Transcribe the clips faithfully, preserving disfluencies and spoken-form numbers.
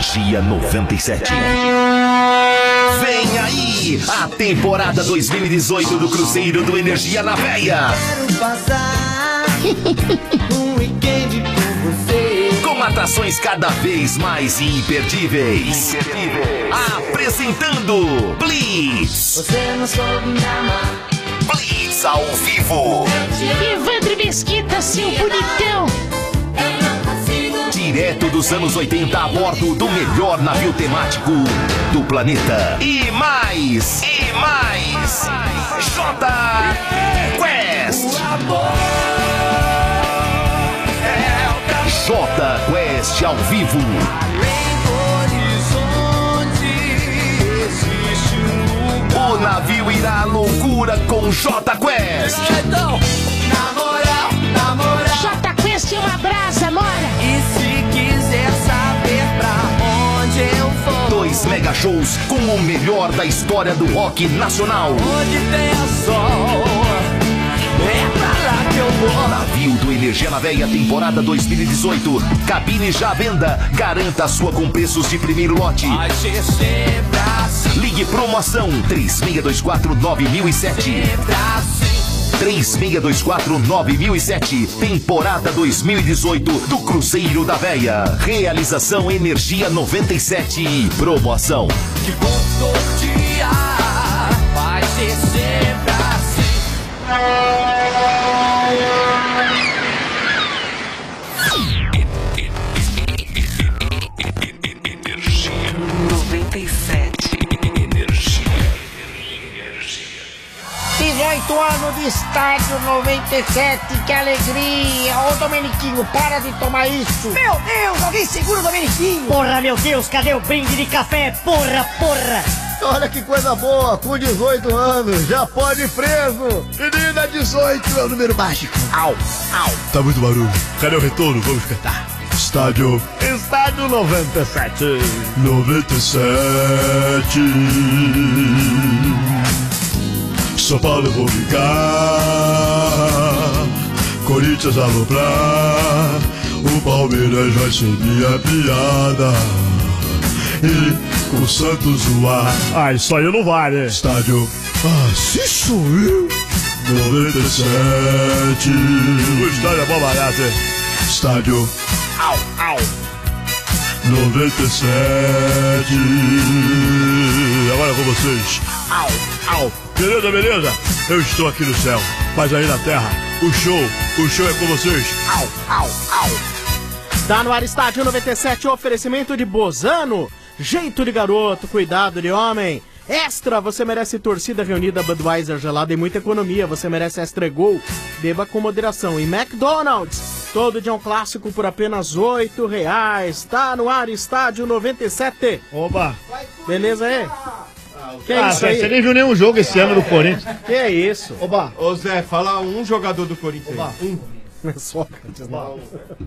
Energia noventa e sete. Vem aí a temporada dois mil e dezoito do Cruzeiro do Energia na Veia. Quero passar um weekend com você. Com atrações cada vez mais imperdíveis. Imperdíveis. Apresentando Blitz. Você não soube me amar. Blitz ao vivo. Evandro Mesquita, seu bonitão. Direto dos anos oitenta a bordo do melhor navio temático do planeta. E mais, e mais. J Quest. J Quest ao vivo. O navio irá à loucura com J Quest. Na moral, na moral. J Quest é uma brasa, mora. E se quiser saber pra onde eu vou, Dois mega shows com o melhor da história do rock nacional. onde tem sol, é pra lá que eu vou. Navio do Energia na Veia, temporada dois mil e dezoito. Cabine já à venda. Garanta a sua com preços de primeiro lote. Vai ser sempre assim, Ligue promoção três seis dois quatro nove mil e sete. sempre assim. três seis dois quatro nove mil e sete. Temporada dois mil e dezoito do Cruzeiro da Veia. Realização Energia noventa e sete. Promoção. Que bom todo dia vai ser sempre assim. noventa e sete. dezoito anos de estádio noventa e sete, que alegria! Ô Domeniquinho, para de tomar isso! Meu Deus, alguém segura o Domeniquinho! Porra, meu Deus, cadê o brinde de café? Porra, porra! Olha que coisa boa, com dezoito anos, já pode ir preso. Menina, dezoito é o número mágico. Au, au. Tá muito barulho. Cadê o retorno? Vamos cantar. Estádio Estádio noventa e sete. noventa e sete. São Paulo eu vou ficar, Corinthians aloprar, o Palmeiras vai ser minha piada, e com o Santos zoar. Ah, isso aí não vale. Estádio, ah, se sou eu, noventa e sete. O estádio é bom barato, hein? Estádio, Au, au. noventa e sete. Agora é com vocês. Au, au. Beleza, beleza? Eu estou aqui no céu, mas aí na terra, o show, o show é com vocês. Au, au, au. Tá no ar Estádio noventa e sete, oferecimento de Bozano. Jeito de garoto, cuidado de homem. Extra, você merece torcida reunida, Budweiser gelada e muita economia. Você merece Extra Gol, beba com moderação. E McDonald's, todo dia um clássico por apenas oito reais. Tá no ar Estádio noventa e sete. Opa! Beleza aí? Que é Ah, isso Zé, aí? você nem viu nenhum jogo esse ano do Corinthians. Que é isso? Oba! Ô Zé, fala um jogador do Corinthians aí. Um. Não é Sócrates, não.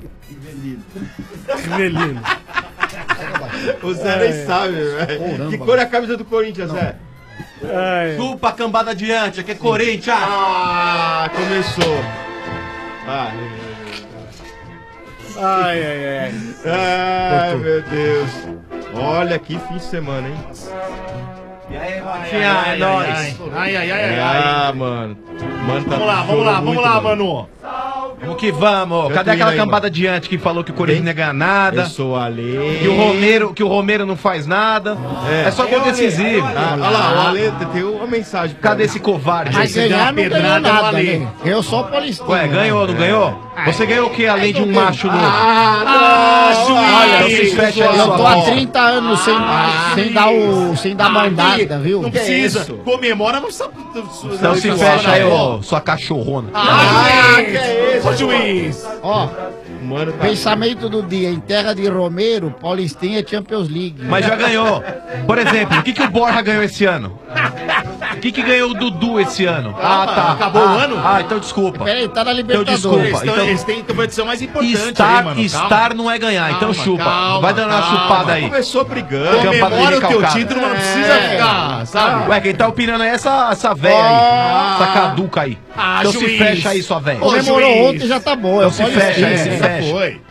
Rivelino. O Zé nem sabe, velho. Que cor é a camisa do Corinthians, Zé? Ai. Chupa a cambada adiante, aqui é Corinthians. Ah, começou. Ah, Ai, ai, ai. ai meu Deus. Olha que fim de semana, hein? E aí, Rafinha, é nóis. Ai, ai, ai, ai. Ah, mano. Mano, tá Vamos lá, vamos lá, vamos lá, mano. Vamos que vamos! Cadê aquela cambada adiante que falou que o Corinthians não ia ganhar nada? Eu sou o Ale. Que o Romero, que o Romero não faz nada. É, só gol decisivo. Ah, olha lá, o Ale tem uma mensagem. pra Cadê ele. esse covarde? Mas ganhar não ganhou nada, né? Eu sou paulistano. Ué, ganhou, não ganhou? Você ganhou o que além de um macho no. Ah, Olha, não se fecha aí, Eu sua tô há bola. trinta anos sem, sem dar o. sem dar mandada, viu? Não precisa. Comemora, não sabe. Então se fecha aí, ô, sua cachorrona. Ah, que é isso, juiz? Ó, Mano, tá... pensamento do dia, em terra de Romero, Paulistinha é Champions League. Mas já ganhou. Por exemplo, o que, que o Borja ganhou esse ano? O que, que ganhou o Dudu esse ano? Ah, tá. Acabou Ah, o ano? Ah, então desculpa. Peraí, tá na Então Libertadores. desculpa. Então, Então, eles têm competição mais importante estar, aí, mano. estar não é ganhar, então Calma, chupa. calma, Vai dando uma calma. chupada aí. Começou brigando. Campada Comemora o teu recalcada. título, mas não precisa É. ficar, sabe? Ué, quem tá opinando aí é essa, essa véia aí. Essa caduca aí. Ah, Então se juiz. fecha aí, sua véia. Ô, Comemorou juiz. ontem, já tá bom. Então é se Paulistinha. fecha aí, se É, fecha. foi.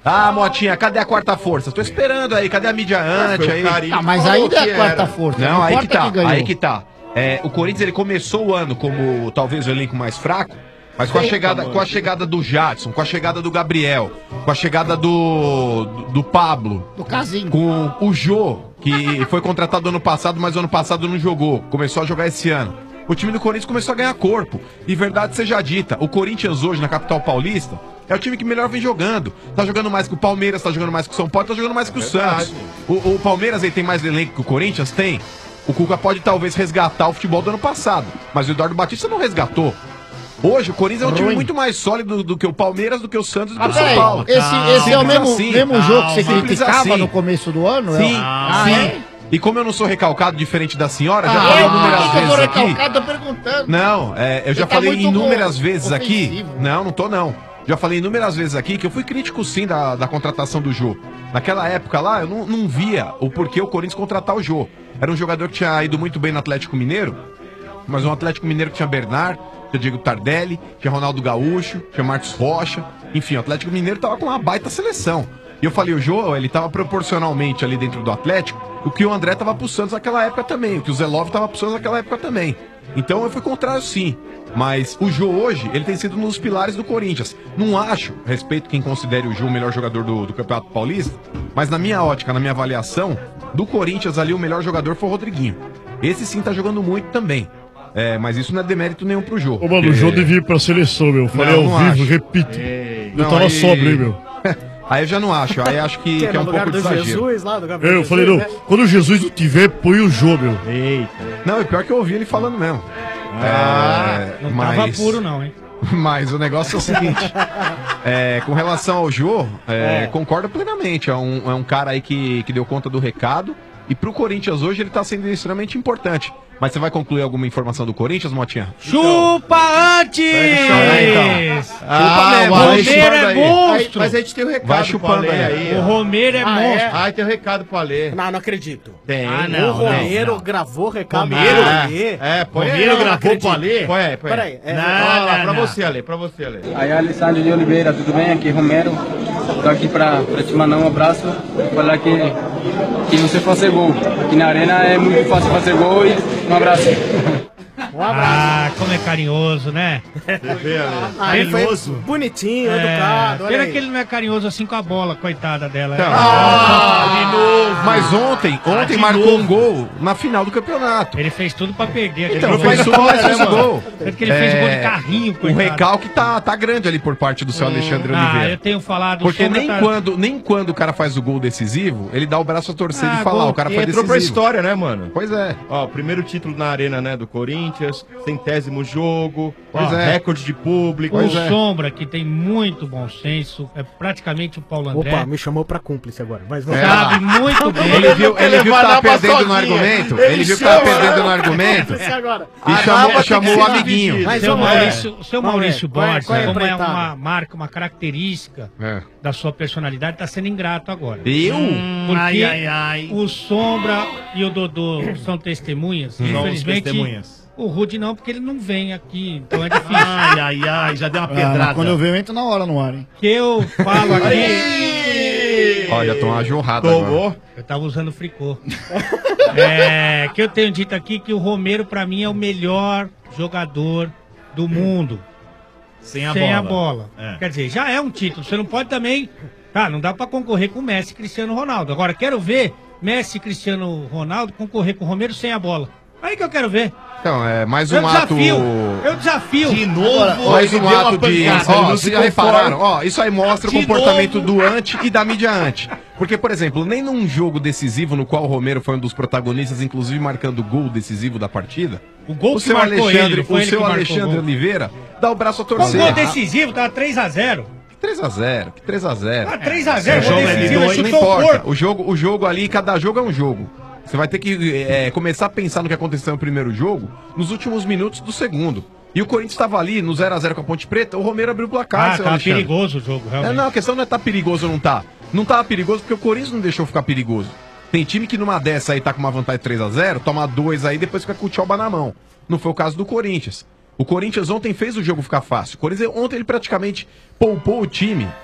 Ah, Motinha, cadê a quarta força? Tô esperando aí, cadê a mídia ante aí? Ah, mas ainda é a quarta força. Não, aí que importa tá, quem ganhou. aí que tá. É, o Corinthians ele começou o ano como talvez o elenco mais fraco, mas com a Eita, chegada, mano. com a chegada do Jadson, com a chegada do Gabriel, com a chegada do do, do Pablo, Do Casinho. com o Jô, que foi contratado ano passado, mas ano passado não jogou, começou a jogar esse ano. O time do Corinthians começou a ganhar corpo. E verdade seja dita, o Corinthians hoje na capital paulista é o time que melhor vem jogando. Tá jogando mais que o Palmeiras, tá jogando mais que o São Paulo, tá jogando mais que o Santos. O, o Palmeiras aí tem mais elenco que o Corinthians? Tem. O Cuca pode talvez resgatar o futebol do ano passado, mas o Eduardo Batista não resgatou. Hoje o Corinthians é um time Ruim. muito mais sólido do que o Palmeiras, do que o Santos e do Ah, que o São peraí, Paulo. esse, esse é o Simples mesmo, assim. mesmo jogo que você Simples criticava assim. no começo do ano? Sim, é? Ah, sim. é? E como eu não sou recalcado diferente da senhora, já Ah, falei eu inúmeras por que que eu vezes tô aqui. recalcado? Tô perguntando. Não, é, eu já Ele tá falei muito inúmeras bom, vezes aqui. ofensivo. Não, não tô não. Já falei inúmeras vezes aqui que eu fui crítico sim da, da contratação do Jô. Naquela época lá, eu não, não via o porquê o Corinthians contratar o Jô. Era um jogador que tinha ido muito bem no Atlético Mineiro, mas um Atlético Mineiro que tinha Bernard, tinha Diego Tardelli, tinha Ronaldo Gaúcho, tinha Marcos Rocha. Enfim, o Atlético Mineiro tava com uma baita seleção. E eu falei, o Jô, ele tava proporcionalmente ali dentro do Atlético, o que o André tava pro Santos naquela época também, o que o Zé Love tava pro Santos naquela época também. Então eu fui contrário sim. Mas o Jô hoje, ele tem sido um dos pilares do Corinthians. Não acho, respeito quem considere o Jô o melhor jogador do, do Campeonato Paulista, mas na minha ótica, na minha avaliação, do Corinthians ali o melhor jogador foi o Rodriguinho. Esse sim tá jogando muito também. É, mas isso não é demérito nenhum pro Jô. Ô, mano, o Jô devia ir pra seleção, meu. Falei Não, ao não vivo, acho. repito. Eu Não, tava aí- sóbrio, hein, meu. Aí eu já não acho, aí acho que, que é no um lugar pouco de do exagero. Jesus lá, do Gabriel Eu falei, Jesus, não, né? quando o Jesus não tiver, põe o Jô, meu. Eita. Não, e pior que eu ouvi ele falando mesmo. Ah, É, Não mas... tava puro, não, hein? Mas o negócio é o seguinte, é, com relação ao Jô, é, concordo plenamente, é um, é um cara aí que, que deu conta do recado, e pro Corinthians hoje ele tá sendo extremamente importante. Mas você vai concluir alguma informação do Corinthians, Motinha? Chupa antes! Então. Ah, mesmo, o vai Romero chupando é aí. monstro. Mas a gente tem o recado Vai pra chupando ler aí. aí. O ó. Romero é Ah, monstro. é? Ah, tem o recado pra ler. Não, não acredito. Tem. Ah, o não, Romero não. gravou recado Romero? pra É, ler. é, põe Romero aí. gravou pra ler? Põe aí, põe aí. Peraí, é, Não, Olha lá, não, pra não. você, Ale, pra você, Ale. Aí, Alessandro de Oliveira, tudo bem? Aqui, Romero. Tô aqui pra, pra te mandar um abraço e falar que, que você fazer gol. Aqui na Arena é muito fácil fazer gol e um abraço. um abraço. Ah, como é carinhoso, né? Você vê, Ale. Ah, ele foi carinhoso. bonitinho, É, educado. Olha pena aí. que ele não é carinhoso assim com a bola, coitada dela. Então. Ah, de novo. Mas ontem, ontem de marcou novo. um gol na final do campeonato. Ele fez tudo pra perder. aquele Então, jogo. fez tudo, mas fez o gol. Tanto que ele fez o gol de carrinho, O coitado. recalque tá, tá grande ali por parte do seu Alexandre Ah, Oliveira. eu tenho falado... Porque Sombra nem, tá- quando, nem quando o cara faz o gol decisivo, ele dá o braço a torcer Ah, e falar, gol- o cara E foi entrou decisivo. pra história, né, mano? Pois é. Ó, primeiro título na arena, né, do Corinthians, centésimo jogo, Pois ó, é. recorde de público. O Pois é. Sombra, que tem muito bom senso, é praticamente o Paulo André. Opa, me chamou pra cúmplice agora. Mas vamos É. lá. Sabe muito bem. Ele viu, ele viu que tava perdendo no argumento. Ele viu que tava chama, perdendo né? no argumento. Esse agora. E A chamou, Nava tem chamou que o ser amiguinho. dividido. Mas Seu vamos ver. Maurício, seu Vamos ver. Maurício Qual é- Borges, qual é a como é empreitada? uma marca, uma característica É. da sua personalidade, tá sendo ingrato agora. Eu? Porque ai, ai, ai. o Sombra e o Dodô são testemunhas. Infelizmente, testemunhas. o Rude não, porque ele não vem aqui, então é difícil. Ai, ai, ai, já deu uma Ah, mas pedrada. quando eu ver, eu entro na hora no ar, hein? que eu falo aqui... Olha, tomou uma jorrada Tomou. agora. Eu tava usando fricô. É, que eu tenho dito aqui que o Romero, pra mim, é o melhor jogador do mundo. Sem a sem bola. a bola. É. Quer dizer, já é um título. Você não pode também... Ah, não dá pra concorrer com o Messi e Cristiano Ronaldo. Agora, quero ver Messi e Cristiano Ronaldo concorrer com o Romero sem a bola. Aí que eu quero ver. Então, é mais Eu um ato... desafio. Eu desafio. De novo, Mais ele um deu uma ato de. pancada, ele Ó, não vocês se já conforma. repararam? Ó, isso aí mostra o De comportamento novo. do ante e da mídia ante. Porque, por exemplo, nem num jogo decisivo no qual o Romero foi um dos protagonistas, inclusive marcando o gol decisivo da partida, O gol o que seu marcou ele, Alexandre, não foi o ele seu que marcou o Alexandre gol. Oliveira dá o braço a Um torcer. gol decisivo, tava três a zero. três a zero, que três a zero. Ah, três a zero, o gol jogo é de decisivo, dois, ele Não chutou o importa. porco. O jogo, o jogo ali, cada jogo é um jogo. Você vai ter que é, começar a pensar no que aconteceu no primeiro jogo nos últimos minutos do segundo. E o Corinthians estava ali no zero a zero com a Ponte Preta, o Romero abriu o placar, Ah, seu tá Alexandre. perigoso o jogo, É, realmente. não, a questão não é tá perigoso ou não tá. Não tava perigoso porque o Corinthians não deixou ficar perigoso. Tem time que numa dessa aí tá com uma vantagem de três a zero, toma dois aí, depois fica com o tchauba na mão. Não foi o caso do Corinthians. O Corinthians ontem fez o jogo ficar fácil. O Corinthians ontem ele praticamente poupou o time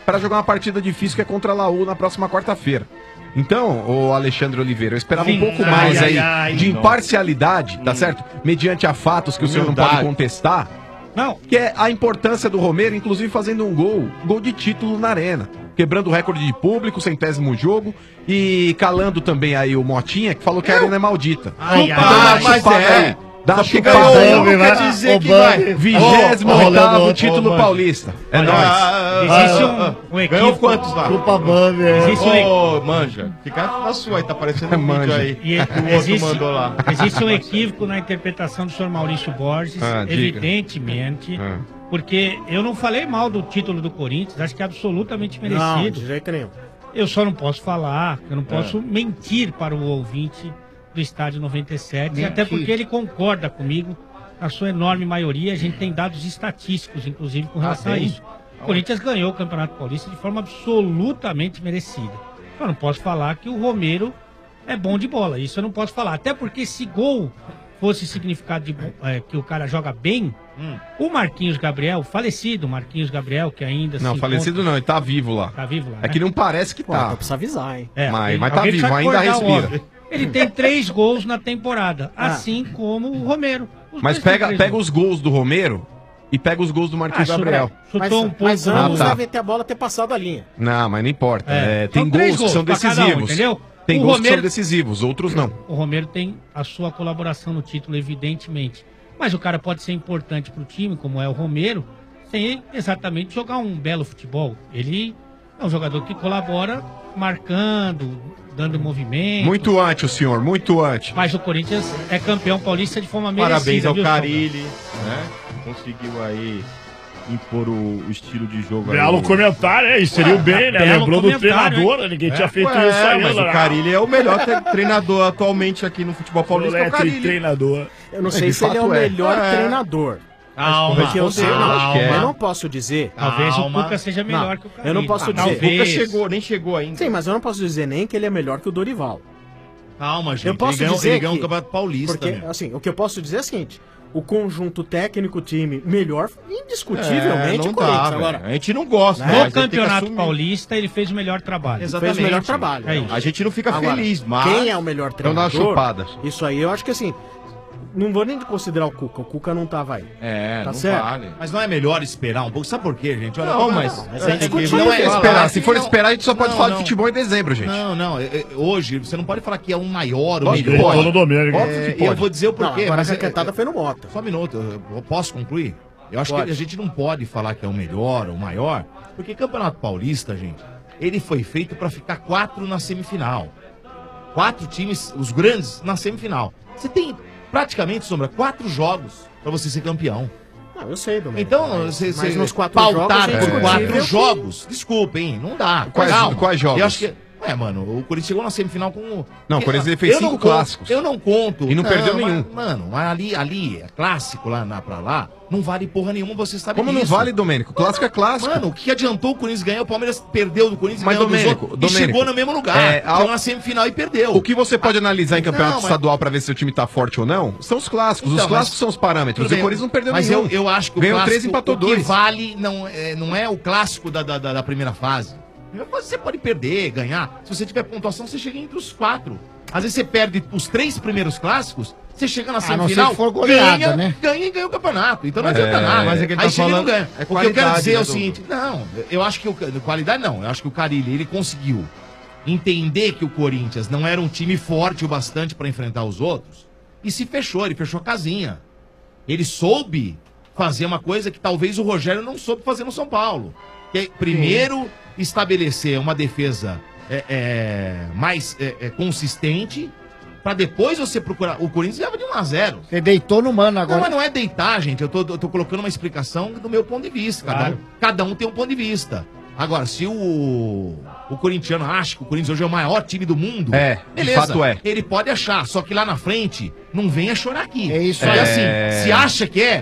para jogar uma partida difícil que é contra a Laú na próxima quarta-feira. Então, o Alexandre Oliveira, eu esperava Sim. um pouco Ai, mais ai, aí ai, de não. imparcialidade, tá certo? Mediante a fatos que o senhor não Humildade. pode contestar. Não. Que é a importância do Romero, inclusive fazendo um gol, gol de título na arena. Quebrando o recorde de público, centésimo jogo. E calando também aí o Motinha, que falou que a arena é maldita. Ai, Então, ai, dá uma ai, mas chupada é. aí. Dá uma Só que chupada ganhou aí. um, não quer dizer que vai. vigésimo oitavo Ô, ô, título ô, paulista. É Olha, nóis. ah, Existe ah, um, ah, um Ganhou equívoco. quantos lá? Culpa Bambi, é. Existe um equívoco. Ô, manja, fica na sua aí, tá aparecendo um vídeo Manja. aí. E que o outro existe, mandou lá. existe um equívoco na interpretação do senhor Maurício Borges, Ah, diga. evidentemente, Ah. porque eu não falei mal do título do Corinthians, acho que é absolutamente Não, merecido. de jeito nenhum. Eu só não posso falar, eu não posso É. mentir para o ouvinte do Estádio noventa e sete, Mentir. até porque ele concorda comigo, na sua enorme maioria, a gente tem dados estatísticos, inclusive, com relação Ah, a tem? isso. O Corinthians ganhou o Campeonato Paulista de forma absolutamente merecida. Eu não posso falar que o Romero é bom de bola, isso eu não posso falar. Até porque se gol fosse significado de bom- é, que o cara joga bem, Hum. o Marquinhos Gabriel, o falecido Marquinhos Gabriel, que ainda Não, se falecido encontra- não, ele tá vivo lá. Tá vivo lá, É né? que não parece que Pô, tá. então precisa avisar, hein? É, Mas- ele- mas tá alguém vivo, precisa ainda acordar o respira. homem. Ele tem três gols na temporada, Ah. assim como o Romero. Os Mas dois têm pega, três pega gols. os gols do Romero e pega os gols do Marquinhos Ah, Gabriel. chutou Mas, um pouco. mas Ah, ambos tá. devem ter a bola ter passado a linha. Não, mas não importa. É. É, tem São três gols que são gols pra cada um, decisivos. entendeu? Tem O gols que Romero- são decisivos, outros não. O Romero tem a sua colaboração no título, evidentemente. Mas o cara pode ser importante pro time, como é o Romero, sem exatamente jogar um belo futebol. Ele é um jogador que colabora marcando, dando movimento. Muito antes, o senhor, muito antes. Mas o Corinthians é campeão paulista de forma merecida. Parabéns ao viu, Carille, né? Conseguiu aí impor o, o estilo de jogo. Belo aí. comentário, é, inseriu bem, né? belo Lembrou do comentário, treinador, né? Ninguém tinha feito Ué, isso aí, mas né? o Carille é o melhor tre- treinador atualmente aqui no futebol paulista. É o Eletri, Carille. treinador. Eu não É, sei de se ele é o fato é. melhor É. treinador. Calma, Porque eu sei, não, acho que é. eu não posso dizer. Talvez Calma. o Cuca seja melhor Não, que o Carille. eu não posso Ah, dizer. O Cuca talvez. chegou, nem chegou ainda. Sim, mas eu não posso dizer nem que ele é melhor que o Dorival. Calma, gente. Eu posso ele ganhou, dizer ele ganhou que- um campeonato paulista. Porque, meu. assim, o que eu posso dizer é o seguinte: o conjunto técnico, time, melhor, indiscutivelmente, não o Corinthians. dá, Agora, velho. A gente não gosta. No mas a gente tem que Campeonato assumir. Paulista, ele fez o melhor trabalho. Exatamente. fez o melhor trabalho. É isso. A gente não fica agora, feliz, mas... quem é o melhor Então dá uma treinador? chupada. Isso aí, eu acho que assim, não vou nem considerar o Cuca. O Cuca não tava aí. É, Tá não certo. vale. Mas não é melhor esperar um pouco? Sabe por quê, gente? Olha, Não, como- mas... mas é tem que- discutível. não é Esperar. Se assim, for não. esperar, a gente só pode Não, falar não. de futebol em dezembro, gente. Não, não. é- é- Hoje, você não pode falar que é um maior, o Lógico que melhor. pode. no domingo. É, Óbvio que e pode. eu vou dizer o Não, porquê. agora a mas é- raquetada foi no Mota. Só um minuto, eu, eu posso concluir? Eu acho Pode. que a gente não pode falar que é o melhor ou o maior, porque Campeonato Paulista, gente, ele foi feito pra ficar quatro na semifinal. Quatro times, os grandes, na semifinal. Você tem praticamente, Sombra, quatro jogos pra você ser campeão. Não, eu sei, Domênico. Então, mas, você, mas você nos quatro pautar jogos, é por discutível quatro que- jogos, desculpa, hein, não dá. Quais- Calma. quais jogos? Eu acho que... É, mano, o Corinthians chegou na semifinal com... o- Não, o Corinthians ele fez Eu não cinco conto- clássicos. Eu não conto. E não perdeu mas- nenhum. Mano, mas ali, ali, é clássico lá na, pra lá, não vale porra nenhuma, você sabe Como não disso. vale, Domênico? Clássico é clássico. Mano, o que adiantou o Corinthians ganhar? O Palmeiras perdeu do Corinthians, Mas, ganhou dos Domênico, outros, Domênico, e chegou no mesmo lugar. é, chegou ao- na semifinal e perdeu. O que você pode analisar em campeonato Não, mas- estadual pra ver se o time tá forte ou não são os clássicos. Então, os clássicos mas- são os parâmetros. Tudo E o bem, Corinthians não perdeu mas nenhum. eu, eu acho que o Ganhou clássico, três e empatou o que dois. vale não é, não é o clássico da, da, da- da primeira fase. Você pode perder, ganhar. Se você tiver pontuação, você chega entre os quatro. Às vezes você perde os três primeiros clássicos, você chega na não ser semifinal, que for goleada, ganha, né? ganha e ganha o campeonato. Então não Mas adianta é- nada. mas é que ele Aí tá chega e não falando- ganha. é o que eu quero qualidade, dizer é né, o Dom? seguinte, não, eu acho que o qualidade não, eu acho que o Carille, ele conseguiu entender que o Corinthians não era um time forte o bastante para enfrentar os outros e se fechou, ele fechou a casinha. Ele soube fazer uma coisa que talvez o Rogério não soube fazer no São Paulo. Que é, primeiro, estabelecer uma defesa é, é, mais é, é, consistente, para depois você procurar. O Corinthians ganhava de um a zero. Você deitou no mano Não, agora. mas não é deitar, gente. Eu tô, eu tô colocando uma explicação do meu ponto de vista. Cada, Claro. um, cada um tem um ponto de vista. Agora, se o, o corintiano acha que o Corinthians hoje é o maior time do mundo, É, de beleza, fato é. ele pode achar, só que lá na frente, não venha chorar aqui. É isso Porque aí. assim, se acha que é,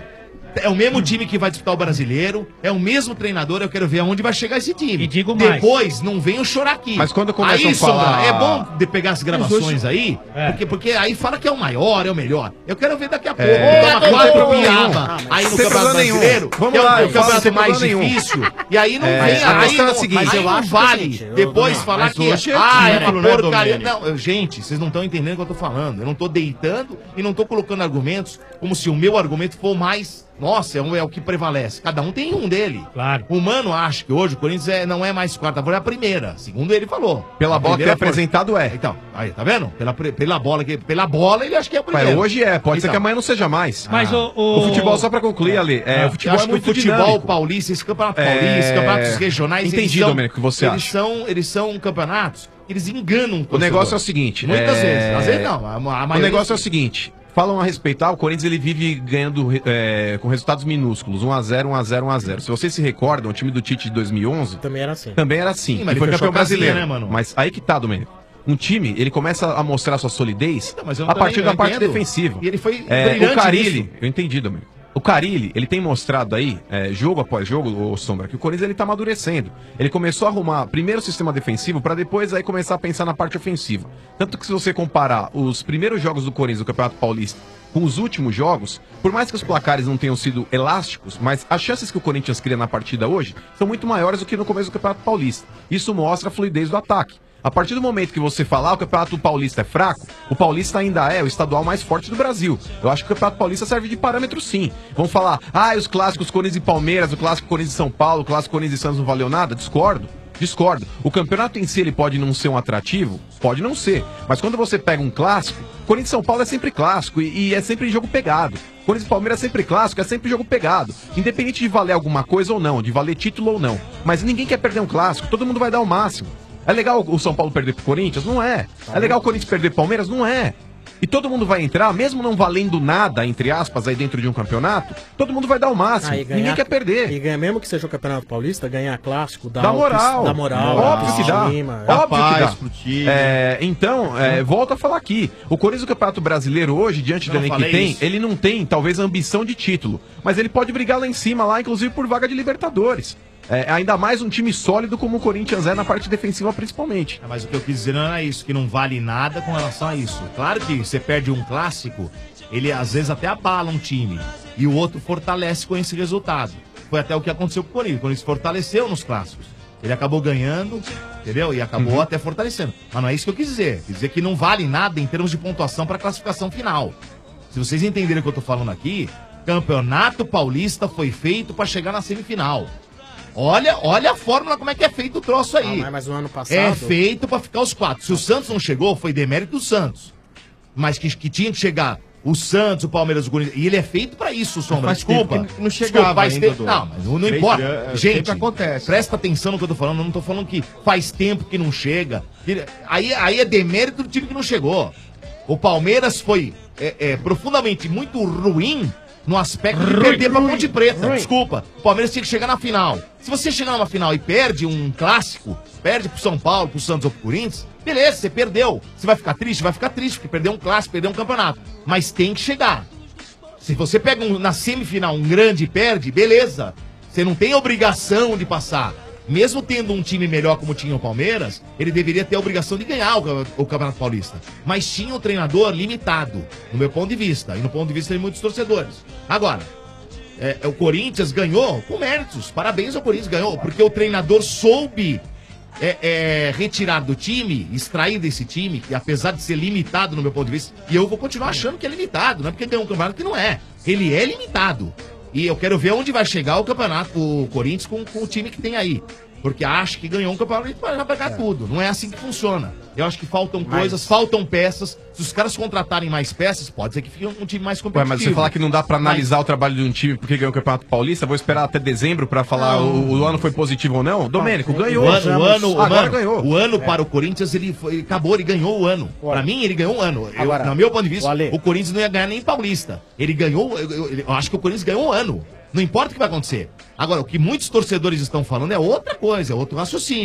É o mesmo time que vai disputar o brasileiro, é o mesmo treinador, eu quero ver aonde vai chegar esse time. E digo mais. Depois, não venham chorar aqui. Mas quando começam aí, a falar- Sombra, é bom de pegar as gravações hoje- aí, É. porque, porque aí fala que é o maior, é o melhor. Eu quero ver daqui a pouco. É. Toma Não tem quatro problema nenhum. piaba Ah, mas aí no sem Campeonato problema nenhum. Brasileiro, Vamos que é o- lá, é eu o falo campeonato sem mais problema nenhum. difícil. E aí não É, vem, a aí questão é a não, seguinte, aí eu não acho que, vale gente, eu- depois não, falar mas que hoje é ah, é título, uma né, porcaria. Domênico? Não, eu- gente, vocês não estão entendendo o que eu tô falando. Eu não tô deitando e não tô colocando argumentos como se o meu argumento for mais. Nossa, é o, é o que prevalece. Cada um tem um dele. Claro. O Mano acha que hoje o Corinthians é, não é mais quarta força, é a primeira. Segundo ele falou. Pela A bola que é primeira força. apresentado é. Então, aí, tá vendo? Pela, pre- pela, bola, que, pela bola ele acha que é o Mas primeiro. hoje é, pode ser Então. que amanhã não seja mais. Mas o- o- o futebol, só pra concluir, Ale, é, Ah, o futebol eu acho é muito que o futebol dinâmico. paulista, esse campeonato É, paulista, campeonatos regionais, entendi, eles são, Domênico, o que você eles acha. São, eles são campeonatos, eles enganam o O torcedor. negócio é o seguinte. Muitas é, vezes, às vezes não. A, a O maioria- negócio é o seguinte. Falam a respeito, ah, o Corinthians ele vive ganhando é, com resultados minúsculos, um a zero, um a zero, um a zero. Se vocês se recordam, o time do Tite de dois mil e onze Também era assim. também era assim. Sim, mas e ele foi fechou campeão a casinha, brasileiro. né, mano? Mas aí que tá, Domênico. Um time, ele começa a mostrar sua solidez Então, mas eu a partir também- da eu parte entendo. defensiva. E ele foi É, brilhante o Carille, nisso. eu entendi, Domênico. O Carille, ele tem mostrado aí, é, jogo após jogo, ô Sombra, que o Corinthians ele tá amadurecendo. Ele começou a arrumar primeiro o sistema defensivo pra depois aí começar a pensar na parte ofensiva. Tanto que se você comparar os primeiros jogos do Corinthians do Campeonato Paulista com os últimos jogos, por mais que os placares não tenham sido elásticos, mas as chances que o Corinthians cria na partida hoje são muito maiores do que no começo do Campeonato Paulista. Isso mostra a fluidez do ataque. A partir do momento que você falar ah, o Campeonato Paulista é fraco, o Paulista ainda é o estadual mais forte do Brasil. Eu acho que o Campeonato Paulista serve de parâmetro sim. Vamos falar, ah, os clássicos Corinthians e Palmeiras, o clássico Corinthians e São Paulo, o clássico Corinthians e Santos não valeu nada? Discordo. Discordo. O campeonato em si ele pode não ser um atrativo? Pode não ser. Mas quando você pega um clássico, Corinthians e São Paulo é sempre clássico e, e é sempre jogo pegado. Corinthians e Palmeiras é sempre clássico, é sempre jogo pegado. Independente de valer alguma coisa ou não, de valer título ou não. Mas ninguém quer perder um clássico, todo mundo vai dar o máximo. É legal o São Paulo perder pro Corinthians? Não é. É legal o Corinthians perder pro Palmeiras? Não é. E todo mundo vai entrar, mesmo não valendo nada, entre aspas, aí dentro de um campeonato, todo mundo vai dar o máximo. Ah, e ganhar- Ninguém quer perder. E ganha, mesmo que seja o Campeonato Paulista, ganhar clássico dá, Dá moral. Dá moral. Óbvio que dá. autoestima, é. Óbvio que dá. pro time. É, então, é, volto a falar aqui. O Corinthians do Campeonato Brasileiro hoje, diante Eu do não elenco que falei tem, isso. ele não tem, talvez, a ambição de título. Mas ele pode brigar lá em cima, lá, inclusive por vaga de Libertadores. É, ainda mais um time sólido como o Corinthians é na parte defensiva, principalmente. É, mas o que eu quis dizer não era isso, que não vale nada com relação a isso. Claro que você perde um clássico, ele às vezes até abala um time. E o outro fortalece com esse resultado. Foi até o que aconteceu com o Corinthians. O Corinthians fortaleceu nos clássicos. Ele acabou ganhando, entendeu? E acabou Uhum. até fortalecendo. Mas não é isso que eu quis dizer. Quis dizer que não vale nada em termos de pontuação para a classificação final. Se vocês entenderem o que eu tô falando aqui, Campeonato Paulista foi feito para chegar na semifinal. Olha, olha a fórmula como é que é feito o troço aí. Ah, mas, mas o ano passado... É feito pra ficar os quatro. Se o Santos não chegou, foi demérito do Santos. Mas que, que tinha que chegar o Santos, o Palmeiras, o Corinthians. E ele é feito pra isso, Sombra. Faz Desculpa. tempo que não chegava Desculpa, faz ainda, tempo- Dô. Não, mas não Sempre, importa. é, Gente, sempre acontece. presta atenção no que eu tô falando. Eu não tô falando que faz tempo que não chega. Aí, aí é demérito do time que não chegou. O Palmeiras foi é, é, profundamente muito ruim no aspecto de perder pra Ponte Preta. Desculpa. O Palmeiras tinha que chegar na final. Se você chegar numa final e perde um clássico, perde pro São Paulo, pro Santos ou pro Corinthians, beleza, você perdeu. Você vai ficar triste? Vai ficar triste, porque perdeu um clássico, perdeu um campeonato. Mas tem que chegar. Se você pega um, na semifinal um grande e perde, beleza. Você não tem obrigação de passar. Mesmo tendo um time melhor como tinha o Palmeiras, ele deveria ter a obrigação de ganhar o, o Campeonato Paulista. Mas tinha um treinador limitado, no meu ponto de vista, e no ponto de vista de muitos torcedores. Agora, é, o Corinthians ganhou com méritos. Parabéns ao Corinthians, ganhou, porque o treinador soube é, é, retirar do time, extrair desse time, que apesar de ser limitado no meu ponto de vista, e eu vou continuar achando que é limitado, não é porque ganhou um campeonato que não é. Ele é limitado. E eu quero ver onde vai chegar o campeonato, o Corinthians, com, com o time que tem aí. Porque acha que ganhou um campeonato e vai pegar tudo. Não é assim que funciona. Eu acho que faltam Mas- coisas, faltam peças. Se os caras contratarem mais peças, pode ser que fique um time mais Ué, competitivo. mas você falar que não dá pra analisar o trabalho de um time porque ganhou o Campeonato Paulista, vou esperar até dezembro pra falar o, o ano foi positivo ou não? Domênico, ganhou. O ano, o ano, Agora mano, ganhou. O ano para o Corinthians, ele foi, acabou, ele ganhou o ano. Pra mim, ele ganhou o ano. Eu, Agora, no meu ponto de vista, o Ale- o Corinthians não ia ganhar nem Paulista. Ele ganhou, eu, eu- eu acho que o Corinthians ganhou o ano. Não importa o que vai acontecer. Agora, o que muitos torcedores estão falando é outra coisa, é outro raciocínio.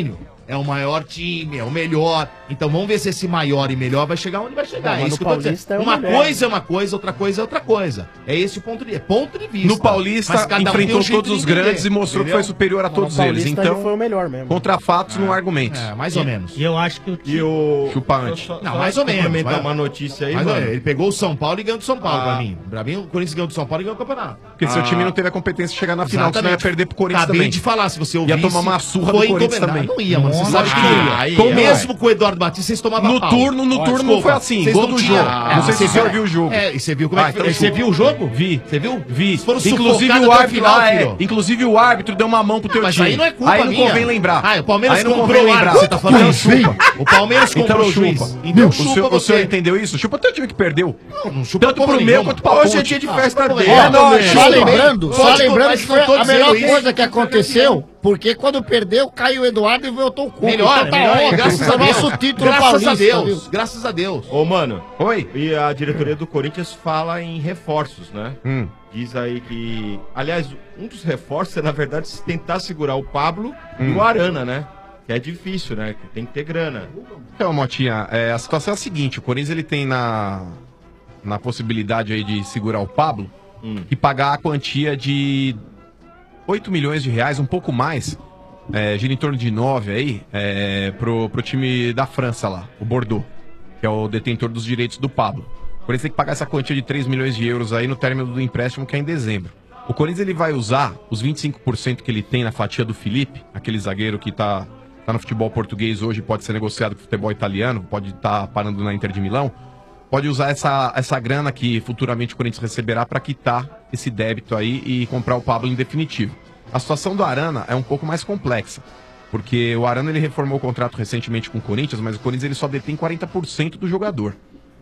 é o maior time, é o melhor. Então vamos ver se esse maior e melhor vai chegar onde vai chegar. Não, É mas isso no que eu tô dizendo. Paulista é o Uma melhor. coisa é uma coisa, outra coisa é outra coisa. É esse o ponto de, é ponto de vista. No Paulista, Mas cada um tem enfrentou um jeito todos de os entender, grandes e mostrou entendeu? que foi superior a No todos Paulista eles. ele Então, foi o melhor mesmo. contra fatos, não argumentos. É, mais ou menos. E eu acho que o time. E o. Chupa Só- antes. só- Não, só mais ou menos. complementar vai. uma notícia aí, Mas, mano. olha, ele pegou o São Paulo e ganhou do São Paulo Ah. pra mim. Pra mim, o Corinthians ganhou do São Paulo e ganhou o campeonato. Porque seu Ah. time não teve a competência de chegar na final, senão ia perder pro Corinthians Acabei também. de falar, se você Ia ouvisse... tomar uma surra do foi Corinthians encomendado. também. Não ia, mano. Você Nossa, sabe que não ia. aí, Com aí, mesmo com o Eduardo Batista, vocês tomavam No pau. turno, no Ó, turno desculpa, não foi assim. vocês Gol não do tinham- jogo. Ah, Não sei se você você viu- ouviu o jogo. É, e você viu como é Ah, que então foi? Você chupa. viu o jogo? Vi. Você viu? Vi. Foram Inclusive sufocados o até árbitro final, lá, é, filho. inclusive o árbitro deu uma mão pro teu Mas time. aí não é culpa Aí não minha. convém lembrar. Ah, o Palmeiras Aí não comprou convém o lembrar. árbitro, você tá falando? Então chupa. O Palmeiras comprou Então o juiz. chupa. Então o, chupa senhor, o você. senhro entendeu isso? Chupa teu time que perdeu. Não chupa Tanto porra pro meu nenhuma. quanto pra Hoje Ponte. é dia de festa Ah, dele. É, não, também. só lembrando, só Pode, lembrando mas que não foi tô a dizendo melhor isso. coisa que aconteceu, porque quando perdeu, caiu o Eduardo e voltou o Cuca. Melhor, Então tá melhor, ótimo, graças esse é a o Deus. nosso título Graças paulista, a Deus, viu? graças a Deus. Ô, mano. Oi. E a diretoria do Corinthians fala em reforços, né? Hum. Diz aí que. Aliás, um dos reforços é, na verdade, se tentar segurar o Pablo e Hum. o Arana, né? Que é difícil, né? Que tem que ter grana. Então, Motinha, é, a situação é a seguinte: o Corinthians ele tem na, na possibilidade aí de segurar o Pablo Hum. e pagar a quantia de oito milhões de reais, um pouco mais, é, gira em torno de nove aí, é, pro, pro time da França lá, o Bordeaux, que é o detentor dos direitos do Pablo. O Corinthians tem que pagar essa quantia de três milhões de euros aí no término do empréstimo, que é em dezembro. O Corinthians ele vai usar os vinte e cinco por cento que ele tem na fatia do Felipe, aquele zagueiro que tá, tá no futebol português hoje, pode ser negociado com o futebol italiano, pode estar parando na Inter de Milão. Pode usar essa, essa grana que futuramente o Corinthians receberá para quitar esse débito aí e comprar o Pablo em definitivo. A situação do Arana é um pouco mais complexa, porque o Arana ele reformou o contrato recentemente com o Corinthians, mas o Corinthians ele só detém quarenta por cento do jogador.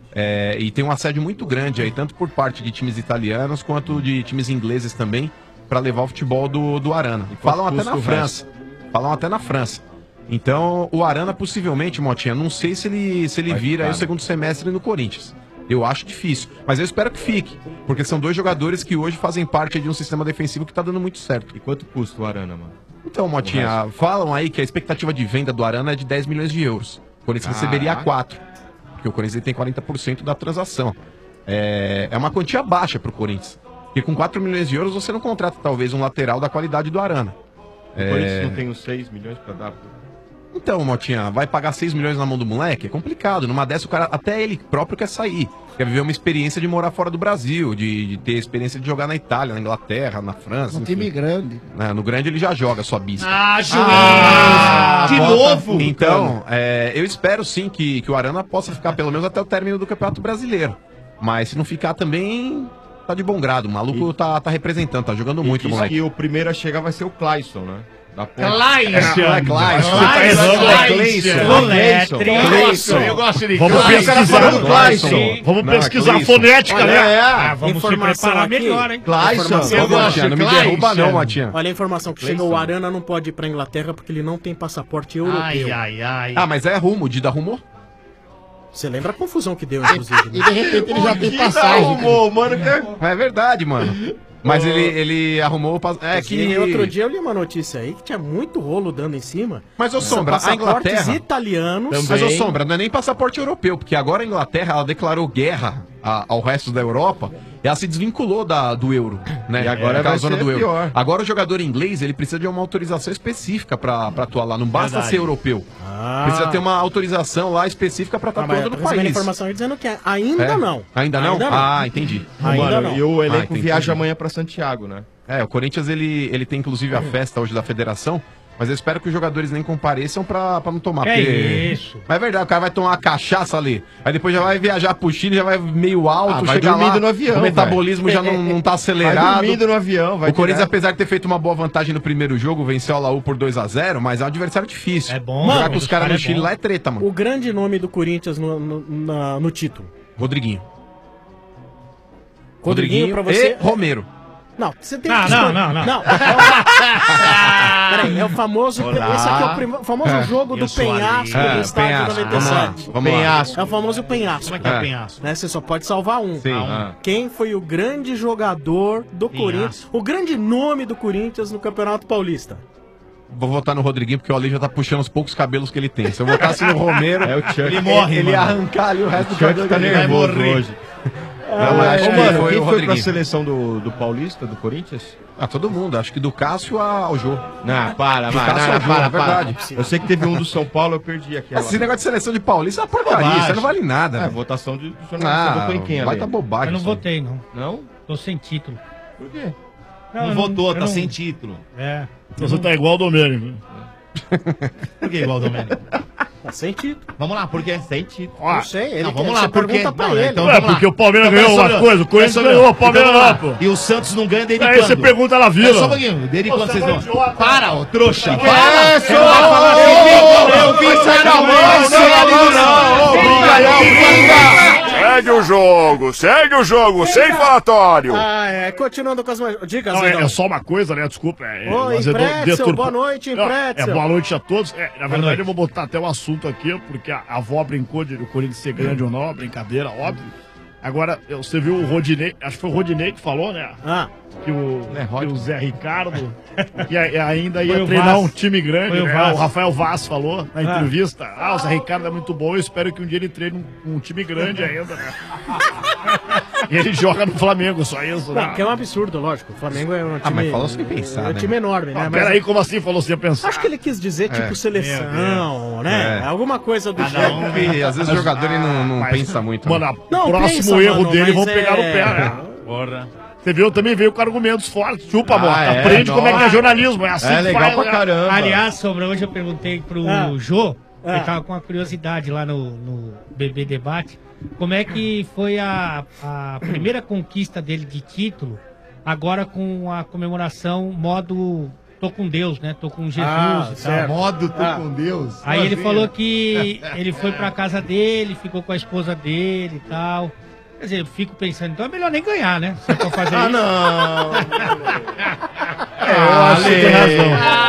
É, e tem um assédio muito grande aí, tanto por parte de times italianos quanto de times ingleses também, para levar o futebol do, do Arana. Falam até custa na o França. Falam até na França. Então, o Arana possivelmente, Motinha, não sei se ele, se ele Vai vira aí ficar, o segundo semestre no Corinthians. Eu acho difícil, mas eu espero que fique, porque são dois jogadores que hoje fazem parte de um sistema defensivo que tá dando muito certo. E quanto custa o Arana, mano? Então, Motinha, falam aí que a expectativa de venda do Arana é de dez milhões de euros. O Corinthians Caraca. receberia quatro, porque o Corinthians ele tem quarenta por cento da transação. É, é uma quantia baixa pro Corinthians, porque com quatro milhões de euros você não contrata talvez um lateral da qualidade do Arana. O É, Corinthians não tem os seis milhões pra dar pro... Então, Motinha, vai pagar seis milhões na mão do moleque? É complicado. Numa dessa, o cara, até ele próprio quer sair. Quer viver uma experiência de morar fora do Brasil, de, de ter experiência de jogar na Itália, na Inglaterra, na França. Um enfim. time grande. É, no grande ele já joga sua bisca. Ah, juiz! Ah, de bota- novo? Então, é, eu espero sim que, que o Arana possa ficar pelo menos até o término do Campeonato Brasileiro. Mas se não ficar também, tá de bom grado. O maluco tá, tá representando, tá jogando muito, Diz moleque. que o primeiro a chegar vai ser o Clayson, né? Da Ponte. Clayson. É, Clayson. Clayson. Clayson. Eu gosto de Vamos pesquisar no Clayson. Clayson. Vamos Não, é pesquisar a Clayson. fonética, Olha, né? é. Ah, vamos se Informação preparar aqui. melhor, hein? Clayson. Informação. Eu Ô, gosto Motinha, de não me Clayson. derruba não, Motinha. Olha a informação que chega, o Arana não pode ir pra Inglaterra porque ele não tem passaporte europeu. Ai, ai, ai. Ah, mas é rumo, o Dida arrumou? Você lembra a confusão que deu, inclusive? E né? de repente ele já tem passagem. Arrumou, mano, que... É verdade, mano. Mas ele, ele arrumou o pas- É que. E outro dia eu li uma notícia aí que tinha muito rolo dando em cima. Mas, ô Sombra, a Passaportes Inglaterra. italianos. Mas, ô Sombra, não é nem passaporte europeu, porque agora a Inglaterra ela declarou guerra a- ao resto da Europa e ela se desvinculou da, do euro, né? E agora Daquela vai zona ser do euro. pior. Agora o jogador inglês ele precisa de uma autorização específica pra, pra atuar lá. Não basta Verdade. ser europeu. Ah. Precisa ter uma autorização lá específica pra estar Ah, mas atuando eu no tô recebendo país. informação aí dizendo que ainda É? não. Ainda não? Ainda não. Ah, entendi. Ainda Mano, não. e o Ah, elenco entendi. viaja amanhã pra Santiago, né? É, o Corinthians ele, ele tem inclusive a festa hoje da federação, mas eu espero que os jogadores nem compareçam pra, pra não tomar. É porque... isso. Mas é verdade, o cara vai tomar uma cachaça ali, aí depois já vai viajar pro Chile, já vai meio alto, Ah, vai chega dormindo lá, no avião, o metabolismo já não, não tá acelerado. Vai dormindo no avião, vai O Corinthians, direto. apesar de ter feito uma boa vantagem no primeiro jogo, venceu a Laú por dois a zero, mas é um adversário difícil. É bom, Jogar mano, com os os caras cara no é Chile bom. lá é treta, mano. O grande nome do Corinthians no, no, na- no título. Rodriguinho. Rodriguinho, pra você. e Romero. Não, você tem Não, que não, escolher- não, não. Não. Peraí, é o famoso. Olá. Esse aqui é o primo- o famoso É. jogo do Eu sou penhasco É, do estádio penhasco, noventa e vamos lá, sete. vamos lá. Penhasco. É o famoso penhasco. Como é que é É. o penhasco? Né? Você só pode salvar um. Sim. Ah. Quem foi o grande jogador do Corinthians? O grande nome do Corinthians no Campeonato Paulista? vou votar no Rodriguinho, porque o Ale já tá puxando os poucos cabelos que ele tem. Se eu votasse no Romero, É o Chuck. ele, Ele morre, ele ia mano. arrancar ali o resto O do Chuck cabelo tá dele. Vai nervoso morrer. hoje. Não, mas acho Ô, que mano, foi quem o foi pra Rodriguinho. seleção do, do Paulista, do Corinthians? Ah, todo mundo. Acho que do Cássio ao Jô. Não, para, Do vai, Cássio não, ao Jô, para, é verdade. para. Eu sei que teve um do São Paulo, eu perdi aquela. Esse negócio de seleção de Paulista é uma porcaria, Bobagem. isso aí não vale nada. É, velho. votação de... Você Ah, votou em quem, vai Ale? tá bobagem. Eu não isso aí. votei, não. Não? Tô sem título. Por quê? Não eu votou, eu tá não- sem título. É. Você tá igual o Domênico. Por que igual o Domênico? Tá sem título. Vamos lá, por quê? Sem título. Não sei, ele Não, quer- vamos você lá, por quê? pergunta pra Não, ele. então Ué, vamos lá. porque o Palmeiras Então, ganhou pera uma só, coisa, o Corinthians pera só, ganhou, o então Palmeiras vamos lá. não, pô. E o Santos não ganha desde Aí quando? você pergunta na Vila. É só um pouquinho, desde Ô, quando você vocês é um não... idiota. Para, ô trouxa, Que para! é Você não vai falar assim, eu vi sai na mão, Segue o jogo, segue o jogo, sem falatório. Ah, é. Continuando com as... mais- Diga, Não, é, Zidão. é só uma coisa, né? Desculpa. É, é, Oi, mas eu tô Pretzel, deturpa- boa noite, Não, Pretzel. É, boa noite a todos. É, na verdade, noite. eu vou botar até um assunto aqui, porque a, a avó brincou de o Corinthians ser grande ou não, a brincadeira, óbvio. Agora, eu- você viu o Rodinei, acho que foi o Rodinei que falou, né? Ah. Que o, que o Zé Ricardo que a- e ainda ia Foi o treinar Vaz. um time grande, Foi o né? Vaz. O Rafael Vaz falou na Ah. entrevista. Ah, o Zé Ricardo é muito bom, eu espero que um dia ele treine um, um time grande ainda, né? E ele joga no Flamengo, só isso, Não, né? que é um absurdo, lógico. O Flamengo é um time... Ah, mas falou sem pensar, É um né? time enorme, né? Ah, Mas- peraí, como assim falou sem pensar? Acho que ele quis dizer, tipo, É. seleção, né? É. Alguma coisa do É gênero. que às vezes o jogador ele não, não Mas, pensa muito. Mano, né? o Não, próximo pensa, erro mano, dele mas vão pegar no é- pé, né? Porra. Você viu, também veio com argumentos fortes. Chupa, Ah, moto. é, Aprende como é que é nossa. jornalismo. É assim É que legal faz, pra né? caramba. Aliás, Sombra, hoje eu perguntei pro Ah. Jô, Ah. ele tava com uma curiosidade lá no, no B B Debate, como é que foi a, a primeira conquista dele de título, agora com a comemoração modo tô com Deus, né? Tô com Jesus Ah, e tal. certo. Modo tô Ah. com Deus. Aí ele Assim, falou né? que ele foi pra casa dele, ficou com a esposa dele e tal. Quer dizer, eu fico pensando, então é melhor nem ganhar, né? Se for fazer Ah, isso. não. É, eu acho que você tem razão.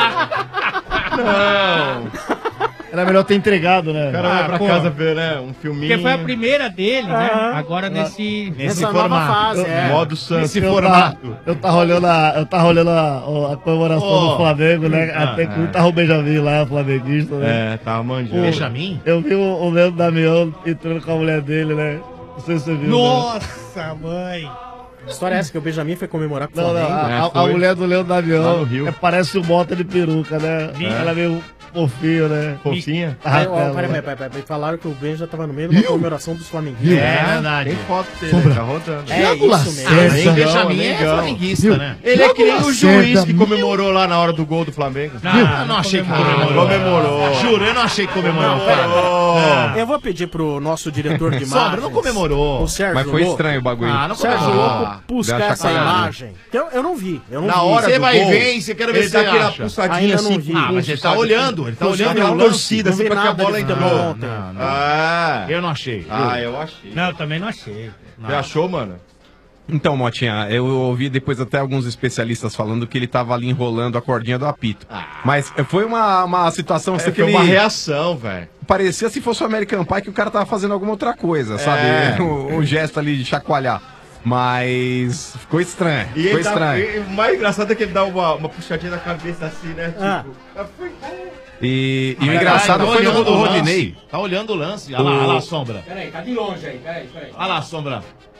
Não. Era melhor ter entregado, né? O cara Ah, vai pra pô. casa ver, né? Um filminho. Porque foi a primeira dele, né? Aham. Agora nesse... Nessa nova fase, é. Modo Santos. Esse eu formato. Tava, eu tava olhando a, eu tava olhando a, a comemoração Oh. do Flamengo, né? Ah, Até que é. tava o Benjamin lá, flamenguista, né? É, tava manjando. Benjamin? Eu vi o, o Leandro Damião entrando com a mulher dele, né? Não sei se você viu. Né? Nossa, mãe! Que história é essa que o Benjamin foi comemorar com o Não, não, Flamengo? a, É, a- a foi. mulher do Leandro Lá Damião no Rio. é, parece o Mota de peruca, né? Ela é meio fofinho, né? Fofinha. Ah, Aí, ó, é, peraí, né? peraí, peraí, peraí, falaram que o Ben já tava no meio de uma comemoração dos flamenguistas. É verdade. Tem foto dele, tá rodando. É Thiago isso Lacerda. mesmo. Ah, Mengão, Benjamin é Mengão. flamenguista, né? Ele é que nem o Lacerda, juiz que meu- comemorou lá na hora do gol do Flamengo. Ah, não achei que comemorou. Comemorou. Juro, eu não achei que comemorou. Comemorou. Eu vou pedir pro nosso diretor de imagens. Sombra, não comemorou. O Sérgio Mas foi Lô. estranho o bagulho. Ah, não Sérgio comemorou. Louco Deu buscar uma essa chacoalhada. imagem. Eu, eu não vi, eu não Na vi. hora Você do vai gol, ver e você quer ver ele se dá você aquela acha. pulsadinha Ainda não assim. vi. Ah, mas ele tá puxada. olhando, ele tá Inclusive, olhando aquela o lance. torcida, não assim, vi pra que a nada bola de entrou. futebol ontem. Não, não. Ah, Eu não achei. ah, eu achei. Não, eu também não achei. Você achou, mano? Então, Motinha, eu ouvi depois até alguns especialistas falando que ele tava ali enrolando a cordinha do apito. Mas foi uma, uma situação assim É, que foi ele... uma reação, velho. Parecia se fosse o American Pie que o cara tava fazendo alguma outra coisa, sabe? É. O, o gesto ali de chacoalhar. Mas ficou estranho, E ficou ele dá, estranho. e o mais engraçado é que ele dá uma, uma puxadinha na cabeça assim, né? Tipo, Ah. E, e o Caralho, engraçado tá foi olhando no, o o lance. Rodinei. Tá olhando o lance. Olha lá, olha lá, Sombra. Peraí, tá de longe aí, peraí, peraí. Olha lá, Sombra.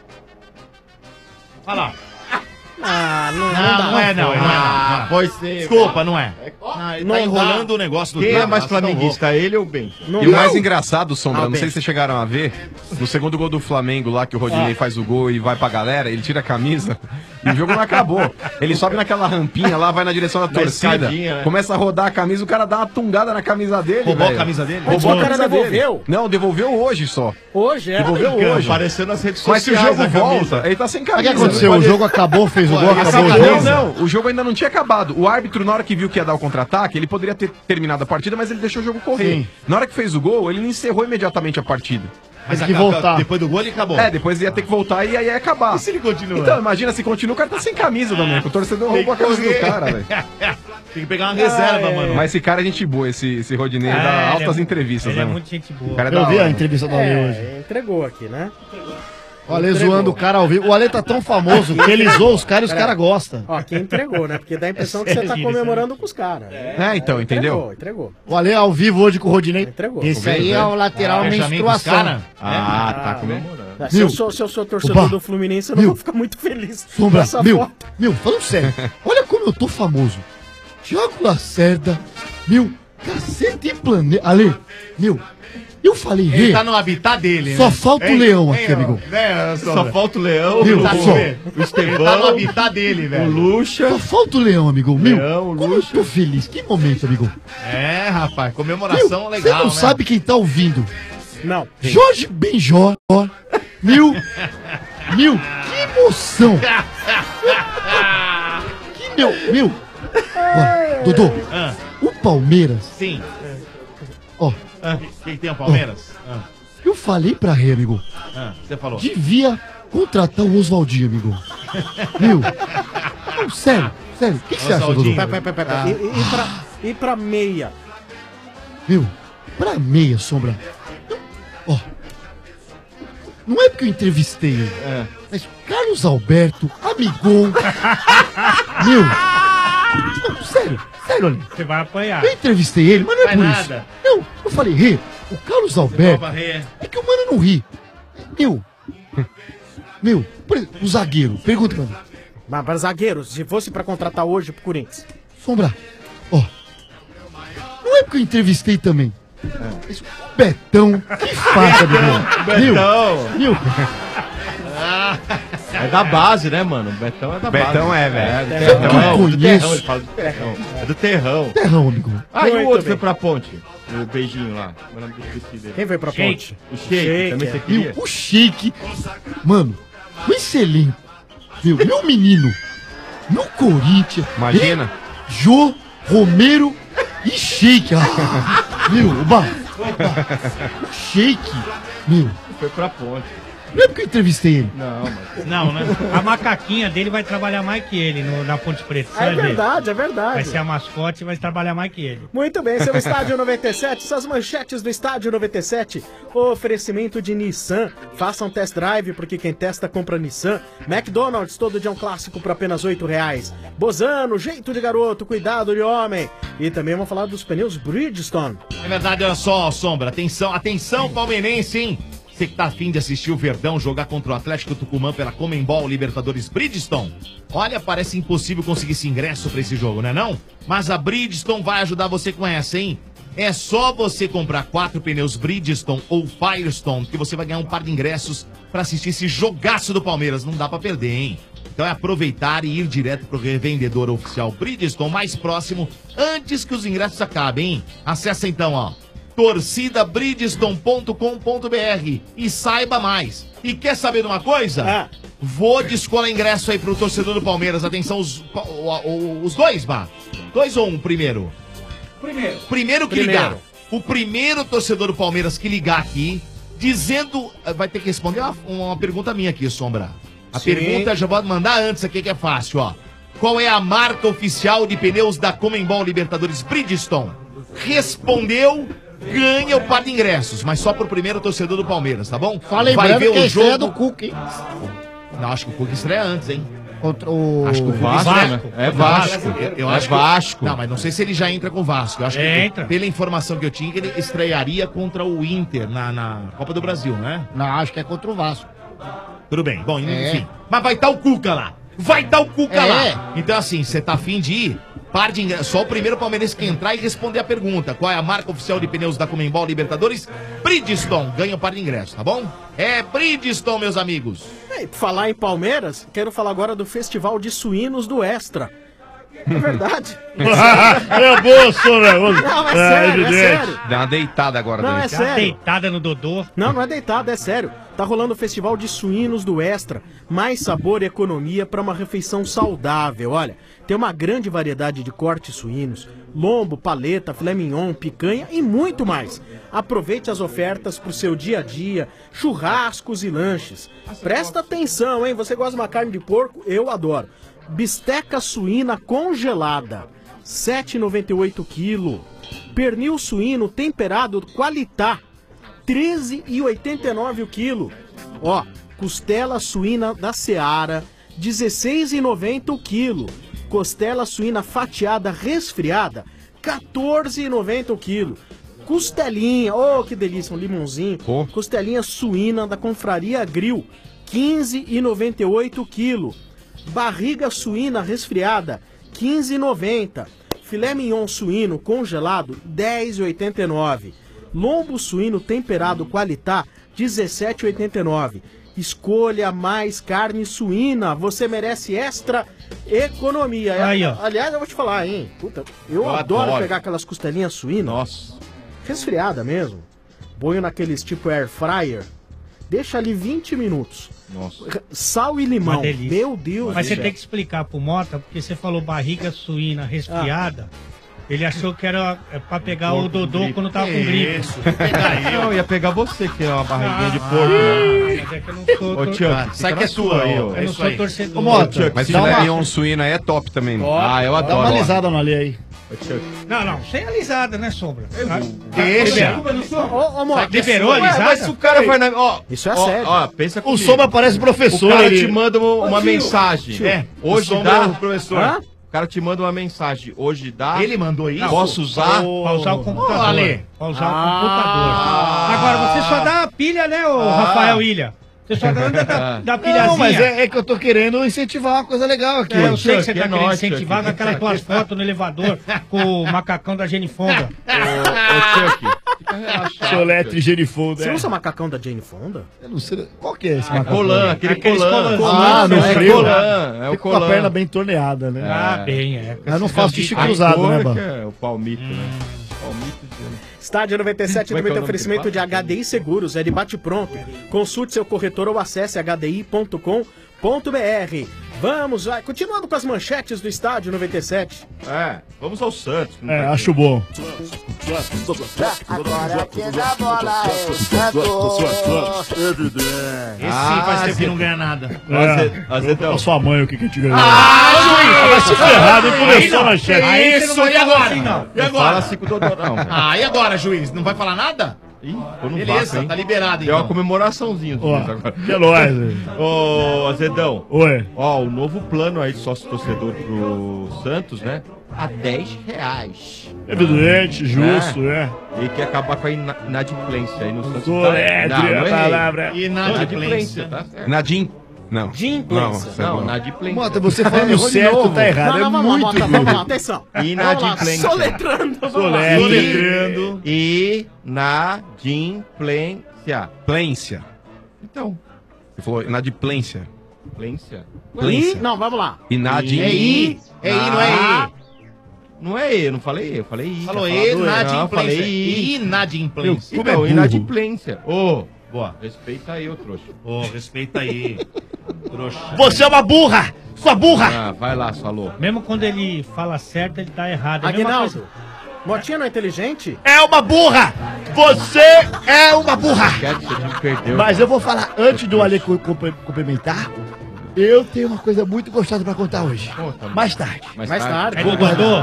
Olha lá. Ah, não, não, Não, dá. não é não, não é Ah, não. pode ser. Desculpa, não é. Não, ele Não tá dá. enrolando o negócio do Quem é cara, mais vocês tão flamenguista, ele ou o Ben? Não E o dá. mais engraçado, Sombra, Ah, não bem. sei se vocês chegaram a ver, no segundo gol do Flamengo lá, que o Rodinei Ah. faz o gol e vai pra galera, ele tira a camisa e o jogo não acabou. Ele sobe naquela rampinha lá, vai na direção da Na torcida, escadinha, né? começa a rodar a camisa, o cara dá uma tungada na camisa dele, Roubou velho. a camisa dele? Mas Roubou o a cara camisa dele. devolveu? Não, devolveu hoje só. Hoje, é. Devolveu hoje. Apareceu nas redes Mas se o sociais. jogo a camisa. volta, ele tá sem O camisa. que aconteceu? velho. O jogo acabou, fez o gol, Pô, acabou o essa jogo? Não, não, o jogo ainda não tinha acabado. O árbitro, na hora que viu que ia dar o contra-ataque, ele poderia ter terminado a partida, mas ele deixou o jogo correr. Sim. Na hora que fez o gol, ele não encerrou imediatamente a partida. Mas Tem que acaba- voltar. Depois do gol ele acabou. É, depois ia ter que voltar e aí ia acabar. E se ele continua? Então, imagina, se continua, o cara tá sem camisa, Domênico. O torcedor roubou a camisa do cara, velho. Tem que pegar uma reserva, mano. Mas esse cara é gente boa, esse, esse Rodinei, Ah, dá ele altas é- entrevistas, ele né? é mano? muito gente boa. O cara é Eu da vi a hora. entrevista do Ale hoje. É, entregou aqui, né? O Ale zoando o cara ao vivo. O Ale tá tão famoso que ele zoa os caras e os Pera caras aí. gostam. Ó, quem entregou, né? Porque dá a impressão que você tá comemorando com os caras. É, então, entendeu? Entregou, entregou. O Ale ao vivo hoje com o Rodinei. Entregou. Esse aí é o lateral Ah, menstruação. cara? Ah, tá comemorando. Se eu, sou, se eu sou torcedor Opa. do Fluminense, eu não Meu. vou ficar muito feliz com Sombra, essa meu, foto. meu, falando sério, olha como eu tô famoso. Tiago Lacerda, meu, cacete e planeta. Ale, meu, eu falei, Ele Rê, tá no habitat dele, só né? falta o Hein? leão Hein, aqui, ó, amigo. né, Só falta o Leão, Meu, o, só. o Ele tá no Estevão, habitat dele, o velho. Lucha. Só falta o leão, amigo. Meu, Leão, como eu Lucha. tô feliz. Que momento, amigo. É, rapaz, Meu, comemoração você legal, não né? sabe quem tá ouvindo. Não. Jorge Benjó. Mil, mil, que emoção. Que meu, meu. Ó, Dodô, Ah, o Palmeiras, sim. ó, Ah, quem tem o Palmeiras? Ah, eu falei pra Rê, amigo, ah, você falou. devia contratar o Oswaldinho, amigo. Meu, não, sério, sério, o que, que você acha, Dodô? Oswaldinho. Pera, pera, pera, pera. E, e, e, pra, e pra meia? Meu, pra meia, Sombra. Eu- Ó, não é porque eu entrevistei ele, É. mas Carlos Alberto, amigão. Meu, não, sério, sério, olha. Você vai apanhar. Eu entrevistei ele, mas não é Vai por nada. isso. Não, eu falei, Rê, o Carlos Alberto, Nova Rê. é que o mano não ri. Meu, meu, por exemplo, o zagueiro, pergunta pra mim. Mas para zagueiros, se fosse pra contratar hoje pro Corinthians. Sombra, ó, não é porque eu entrevistei também. Mas o Betão, que faca, meu. Betão. Meu, meu, É da base, né, mano? O Betão é da base. Betão é, velho. É, do Sabe terrão. que eu É, do conheço? terrão, ele fala do terrão. É do terrão. terrão, amigo. Ah, e o Muito outro bem. foi pra ponte? O beijinho lá. Meu nome do esqueci dele. Quem foi pra Shake. ponte? O Sheik, Sheik, também é. você queria? Meu, o Sheik, mano, o excelente. Meu, meu menino, no Corinthians. Imagina. ele, Jô, Romero e Sheik. Ah, meu, o Bar. O Sheik, meu, Foi pra ponte. não é porque eu entrevistei ele. Não, mas... Não, né? A macaquinha dele vai trabalhar mais que ele no- na Ponte Preta. você É vai ver. verdade, é Vai verdade. ser a mascote e vai trabalhar mais que ele. Muito bem, seu Estádio noventa e sete, essas manchetes do Estádio noventa e sete, oferecimento de Nissan, faça um test drive, porque quem testa compra Nissan, McDonald's, todo dia um clássico por apenas oito reais, Bozano, jeito de garoto, cuidado de homem, e também vamos falar dos pneus Bridgestone. É verdade, olha só, Sombra. Atenção, atenção, palmeirense, hein? Você que tá afim de assistir o Verdão jogar contra o Atlético Tucumã pela Comembol Libertadores Bridgestone. Olha, parece impossível conseguir esse ingresso pra esse jogo, né não? Mas a Bridgestone vai ajudar você com essa, hein? É só você comprar quatro pneus Bridgestone ou Firestone que você vai ganhar um par de ingressos pra assistir esse jogaço do Palmeiras. Não dá pra perder, hein? Então é aproveitar e ir direto pro revendedor oficial Bridgestone mais próximo antes que os ingressos acabem, hein? Acessa então, ó, torcida bridgestone ponto com ponto br e saiba mais. E quer saber de uma coisa? Ah. Vou descolar ingresso aí pro torcedor do Palmeiras. Atenção, os, o- o- os dois, Bah. Dois ou um primeiro? Primeiro. Primeiro que Primeiro. ligar. O primeiro torcedor do Palmeiras que ligar aqui, dizendo. Vai ter que responder uma, uma pergunta minha aqui, Sombra. A Sim. pergunta já vou mandar antes aqui que é fácil, ó. Qual é a marca oficial de pneus da Comembol Libertadores Bridgestone? Respondeu, ganha o par de ingressos, mas só pro primeiro torcedor do Palmeiras, tá bom? Só lembrando que a estreia do Cook, hein? Não, acho que o Cook estreia antes, hein? Contra o... Acho que o Vasco, Vasco, né? é Vasco. Eu, eu É acho que- Vasco. Não, mas não sei se ele já entra com o Vasco. Eu acho que, Entra. pela informação que eu tinha, que ele estrearia contra o Inter na, na Copa do Brasil, né? Não, acho que é contra o Vasco. Tudo bem. Bom, É. enfim. Mas vai estar o Cuca lá. Vai estar o Cuca É. lá. Então, assim, você tá afim de ir? Par de ingressos. Só o primeiro palmeirense que entrar e responder a pergunta. Qual é a marca oficial de pneus da Comembol Libertadores? Bridgestone. Ganha o par de ingressos, tá bom? É Bridgestone, meus amigos. É, por falar em Palmeiras, quero falar agora do Festival de Suínos do Extra. É verdade. É boa, Sombra. Não, é sério, é sério. Dá uma deitada agora, Não, Dani. é sério. Deitada no Dodô. Não, não é deitado, é sério. Tá rolando o Festival de Suínos do Extra. Mais sabor e economia para uma refeição saudável. Olha, tem uma grande variedade de cortes suínos, lombo, paleta, filé mignon, picanha e muito mais. Aproveite as ofertas pro seu dia a dia, churrascos e lanches. Presta atenção, hein? Você gosta de uma carne de porco? Eu adoro. Bisteca suína congelada, sete reais e noventa e oito quilo. Pernil suíno temperado Qualitá, treze reais e oitenta e nove o quilo. Ó, Costela suína da Seara, dezesseis reais e noventa centavos o quilo. Costela suína fatiada resfriada, quatorze reais e noventa centavos o quilo. Costelinha, oh que delícia, um limãozinho. Oh. Costelinha suína da Confraria Grill, quinze reais e noventa e oito centavos o quilo. Barriga suína resfriada, quinze reais e noventa centavos. Filé mignon suíno congelado, dez reais e oitenta e nove centavos. Lombo suíno temperado Qualitá, dezessete reais e oitenta e nove centavos. Escolha mais carne suína, você merece extra economia. Aí, ó. Aliás, eu vou te falar, hein? Puta, eu, Eu adoro, adoro. pegar aquelas costelinhas suínas. Nossa. Resfriada mesmo. Ponho naqueles tipo air fryer. Deixa ali vinte minutos. Nossa. Sal e limão. Uma delícia. Meu Deus Mas do você céu. tem que explicar pro Mota, porque você falou barriga suína resfriada. Ele achou que era é, pra pegar o Dodô quando tava com gripe. Isso, não, eu ia pegar você, que é uma barriguinha de porco, Ah, né? mas é que eu não sou. Ô, Chuck, sai que é tua aí, ó. Eu É não isso sou aí. torcedor. Ô, Mota, Mas dá filé uma- mignon suína aí é top também. né? Ah, eu Dá adoro. uma alisada no ali aí. Não, não, sem alisada, né, Sombra? Deixa. Ô, ô, Mota, Liberou a Ué, alisada? mas se o cara vai na. Ó, Isso é ó, sério. Ó, pensa O comigo. Sombra parece professor. O cara ele- te manda uma, uma Ô, tio, mensagem. tio, É, o hoje Sombra dá. é o professor. Hã? O cara te manda uma mensagem. Hoje dá. Ele mandou isso? Posso usar? Pra usar o computador. Ô, Ale. Pra usar Ah. o computador. Agora, você só dá a pilha, né, ô Ah. Rafael Ilha? Você só dá, dá, dá pilhazinha. Não, mas é, é que eu tô querendo incentivar uma coisa legal aqui. É, eu sei que você Chuck, tá é querendo nóis, incentivar Chuck. com aquelas tuas fotos no elevador com o macacão da Genifonda. Ô, Chuck, fica relaxado. Solete Genifonda. Você é. usa macacão da Jane Fonda? Eu não sei. Qual que é esse É macacão? Colan, aquele Aqueles Colan. colãs. Ah, no é frio. Colan, é o Fica com a Colan. perna bem torneada, né? Ah, bem, é. Eu não faço xixi A cruzado, cor né, que Ban? é o palmito, né? Palmito. Estádio noventa e sete Como é que também é o tem nome oferecimento que de H D I Seguros, é de bate-pronto. Consulte seu corretor ou acesse h d i ponto com ponto b r. Vamos, vai. Continuando com as manchetes do Estádio noventa e sete. É, vamos ao Santos. que não É, tá acho bom. Agora quem dá bola é o Santos. Evidente. Esse sim faz tempo que não ganha nada. É, Azedão. a sua mãe, o que que a gente ganhou? Ah, juiz! Vai se ferrar, nem começou a Aí manchete. você não vai e falar agora? assim, não. E Não fala agora? assim com o Dodô, não. velho. Ah, e agora, juiz? Não vai falar nada? Ih, tô no Beleza, vácuo, hein? tá liberado Deu uma então. comemoraçãozinha do Ó, juiz agora. que é nóis, velho. Ô, Azedão. Oi. Ó, o novo plano aí de sócio-torcedor pro Santos, né? A dez reais. Evidente, justo, é. E quer acabar com a ina- inadimplência aí no Santos. Soletre, Não, não a errei. palavra. Inadimplência. tá certo. Nadim. Não. Inadimplência. Não, Não, não. inadimplência. Mota, você falando Errou de certo novo. tá errado. Não, não, é vamos lá, muito Mota, vamos lá, atenção. Inadimplência. Vamos lá, soletrando. Vamos lá. Soletre. Soletrando. Inadimplência. Plência. Então, Ele falou inadimplência. plência. Ih, não, vamos lá. Inadim... É I. É I, não é I. Não é E, eu não falei E, eu falei I. Falou Tá E, falando E. Não, eu falei inadimplência. I. Inadimplência. Como é Então, burro. inadimplência. Ô, Boa. respeita aí, ô trouxa. Ô, respeita aí. Trouxa. Você é uma burra! Sua burra! Ah, vai lá, falou. Mesmo quando ele fala certo, ele tá errado. É a mesma Aguinaldo, coisa- Motinha não é inteligente? É uma burra! Você é uma burra! Quer que você me perdeu. Mas eu vou falar, antes do Ale co- co- complementar, eu tenho uma coisa muito gostosa pra contar hoje. Conta, mano. Mais tarde. Mais Mais tarde. É do Dodô?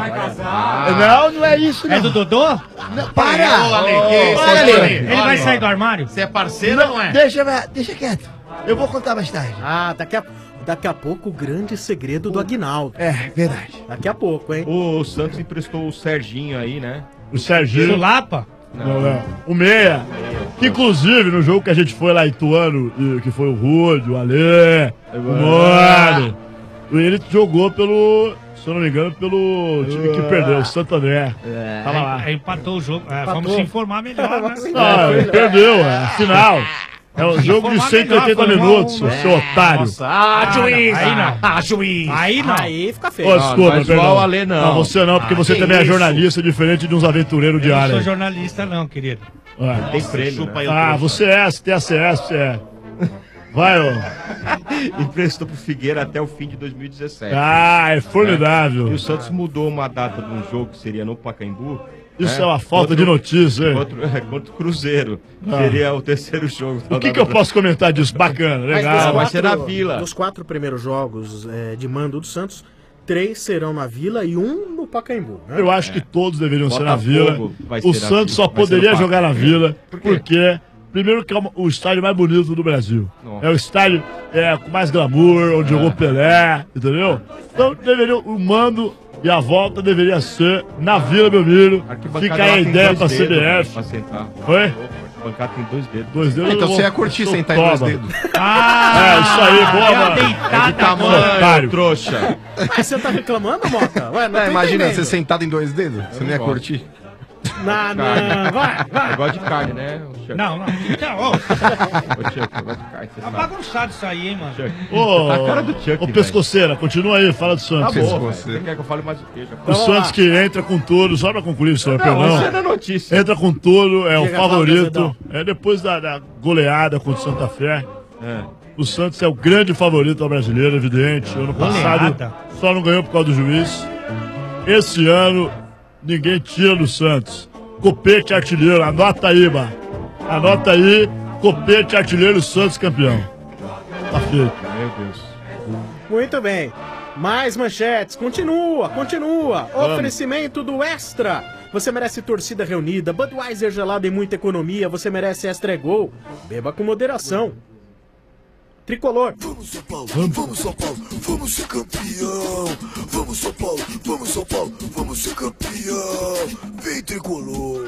Não, não é isso, não. É do Dodô? Não, para! Ô, Ale, que esse Para, é Ale. Ale. Ele vai sair do armário? Você é parceiro ou não é? Deixa, deixa quieto. Eu vou contar mais tarde. Ah, daqui a, daqui a pouco o grande segredo do Aguinaldo. É, verdade. Daqui a pouco, hein? O Santos emprestou o Serginho aí, né? O Serginho. Sulapa? Não, não. O Meia. Que inclusive no jogo que a gente foi lá em Ituano, e que foi o Rude, o Alê, o Mano, ele jogou pelo, se eu não me engano, pelo time que perdeu, o Santo André. Tava lá. Aí, aí empatou o jogo. É, Empatou. vamos se informar melhor, né? Ah, ele perdeu, é final. É um jogo de cento e oitenta minutos, seu otário. Ah, juiz! Aí não. Ah, juiz! Aí não. Aí fica Ô, feio. desculpa, mas perdão. igual o Alê, não. Não, você não, porque Ah, você que também é isso? jornalista, diferente de uns aventureiros de Eu não área. sou jornalista, não, querido. Ah, Tem prêmio, Chupa né? aí o Ah, trouxa. você é, você tem a C S, você é. Vai, ó. Emprestou pro Figueira até o fim de dois mil e dezessete. Ah, é E formidável. o Santos mudou uma data de um jogo que seria no Pacaembu. Isso né? é uma falta de notícia, hein? Contra, é, contra o Cruzeiro. Ah. Seria o terceiro jogo. O que, que eu posso comentar disso? Bacana, legal. vai ser na Vila. Dos quatro primeiros jogos é, de mando do Santos, três serão na Vila e um no Pacaembu. Né? Eu acho que todos deveriam ser na Botafogo Vila. vai O ser na Santos Vila, só vai ser poderia no jogar na Pacaembu. Vila Por quê? porque Primeiro que é o estádio mais bonito do Brasil. Nossa. É o estádio é, com mais glamour, onde É. jogou Pelé, entendeu? Então deveria, o mando e a volta deveria ser na Vila Belmiro. Fica aí lá a tem ideia dois pra dedos, C B F. Pra sentar. Oi? A bancada tem dois dedos. Dois dedos. Então eu você ia vou- curtir eu sentar em dois toba. dedos. Ah, É, isso aí, boa, é uma mano. deitada É de tamanho, agora. trouxa. Mas você tá reclamando, Mota? Ué, não É, tô imagina entendendo. você sentado em dois dedos. Você não ia gosto. curtir. Não, não, vai, vai. Eu gosto de carne, né? Chuck? Não, não. Então, ó, Ô, Chuck, eu gosto de carne, você tá sabe. bagunçado isso aí, hein, mano. Chuck. Ô, Tá a cara do Chuck, ô velho. pescoceira, continua aí, fala do Tá Santos. bom, velho. Você quer que eu fale mais o quê? Já O falei. Santos que entra com tudo, só pra concluir, senhor, Não, perdão. isso é da notícia. Entra com tudo, é o Diga, favorito. Cláudio É depois da, da goleada contra o Santa Fé. É. O Santos é o grande favorito ao brasileiro, evidente. Ano passado Goleada. só não ganhou por causa do juiz. Esse ano, ninguém tira do Santos. Copete artilheiro, anota aí, Bah. Anota aí, Copete artilheiro, Santos campeão. Tá feito. Meu Deus. Muito bem. Mais manchetes. Continua, continua. Oferecimento do Extra. Você merece torcida reunida, Budweiser gelado e muita economia. Você merece Extra é Gol. Beba com moderação. Tricolor. Vamos São Paulo, vamos São Paulo, vamos ser campeão. Vamos São Paulo, vamos São Paulo, vamos ser campeão. Vem Tricolor.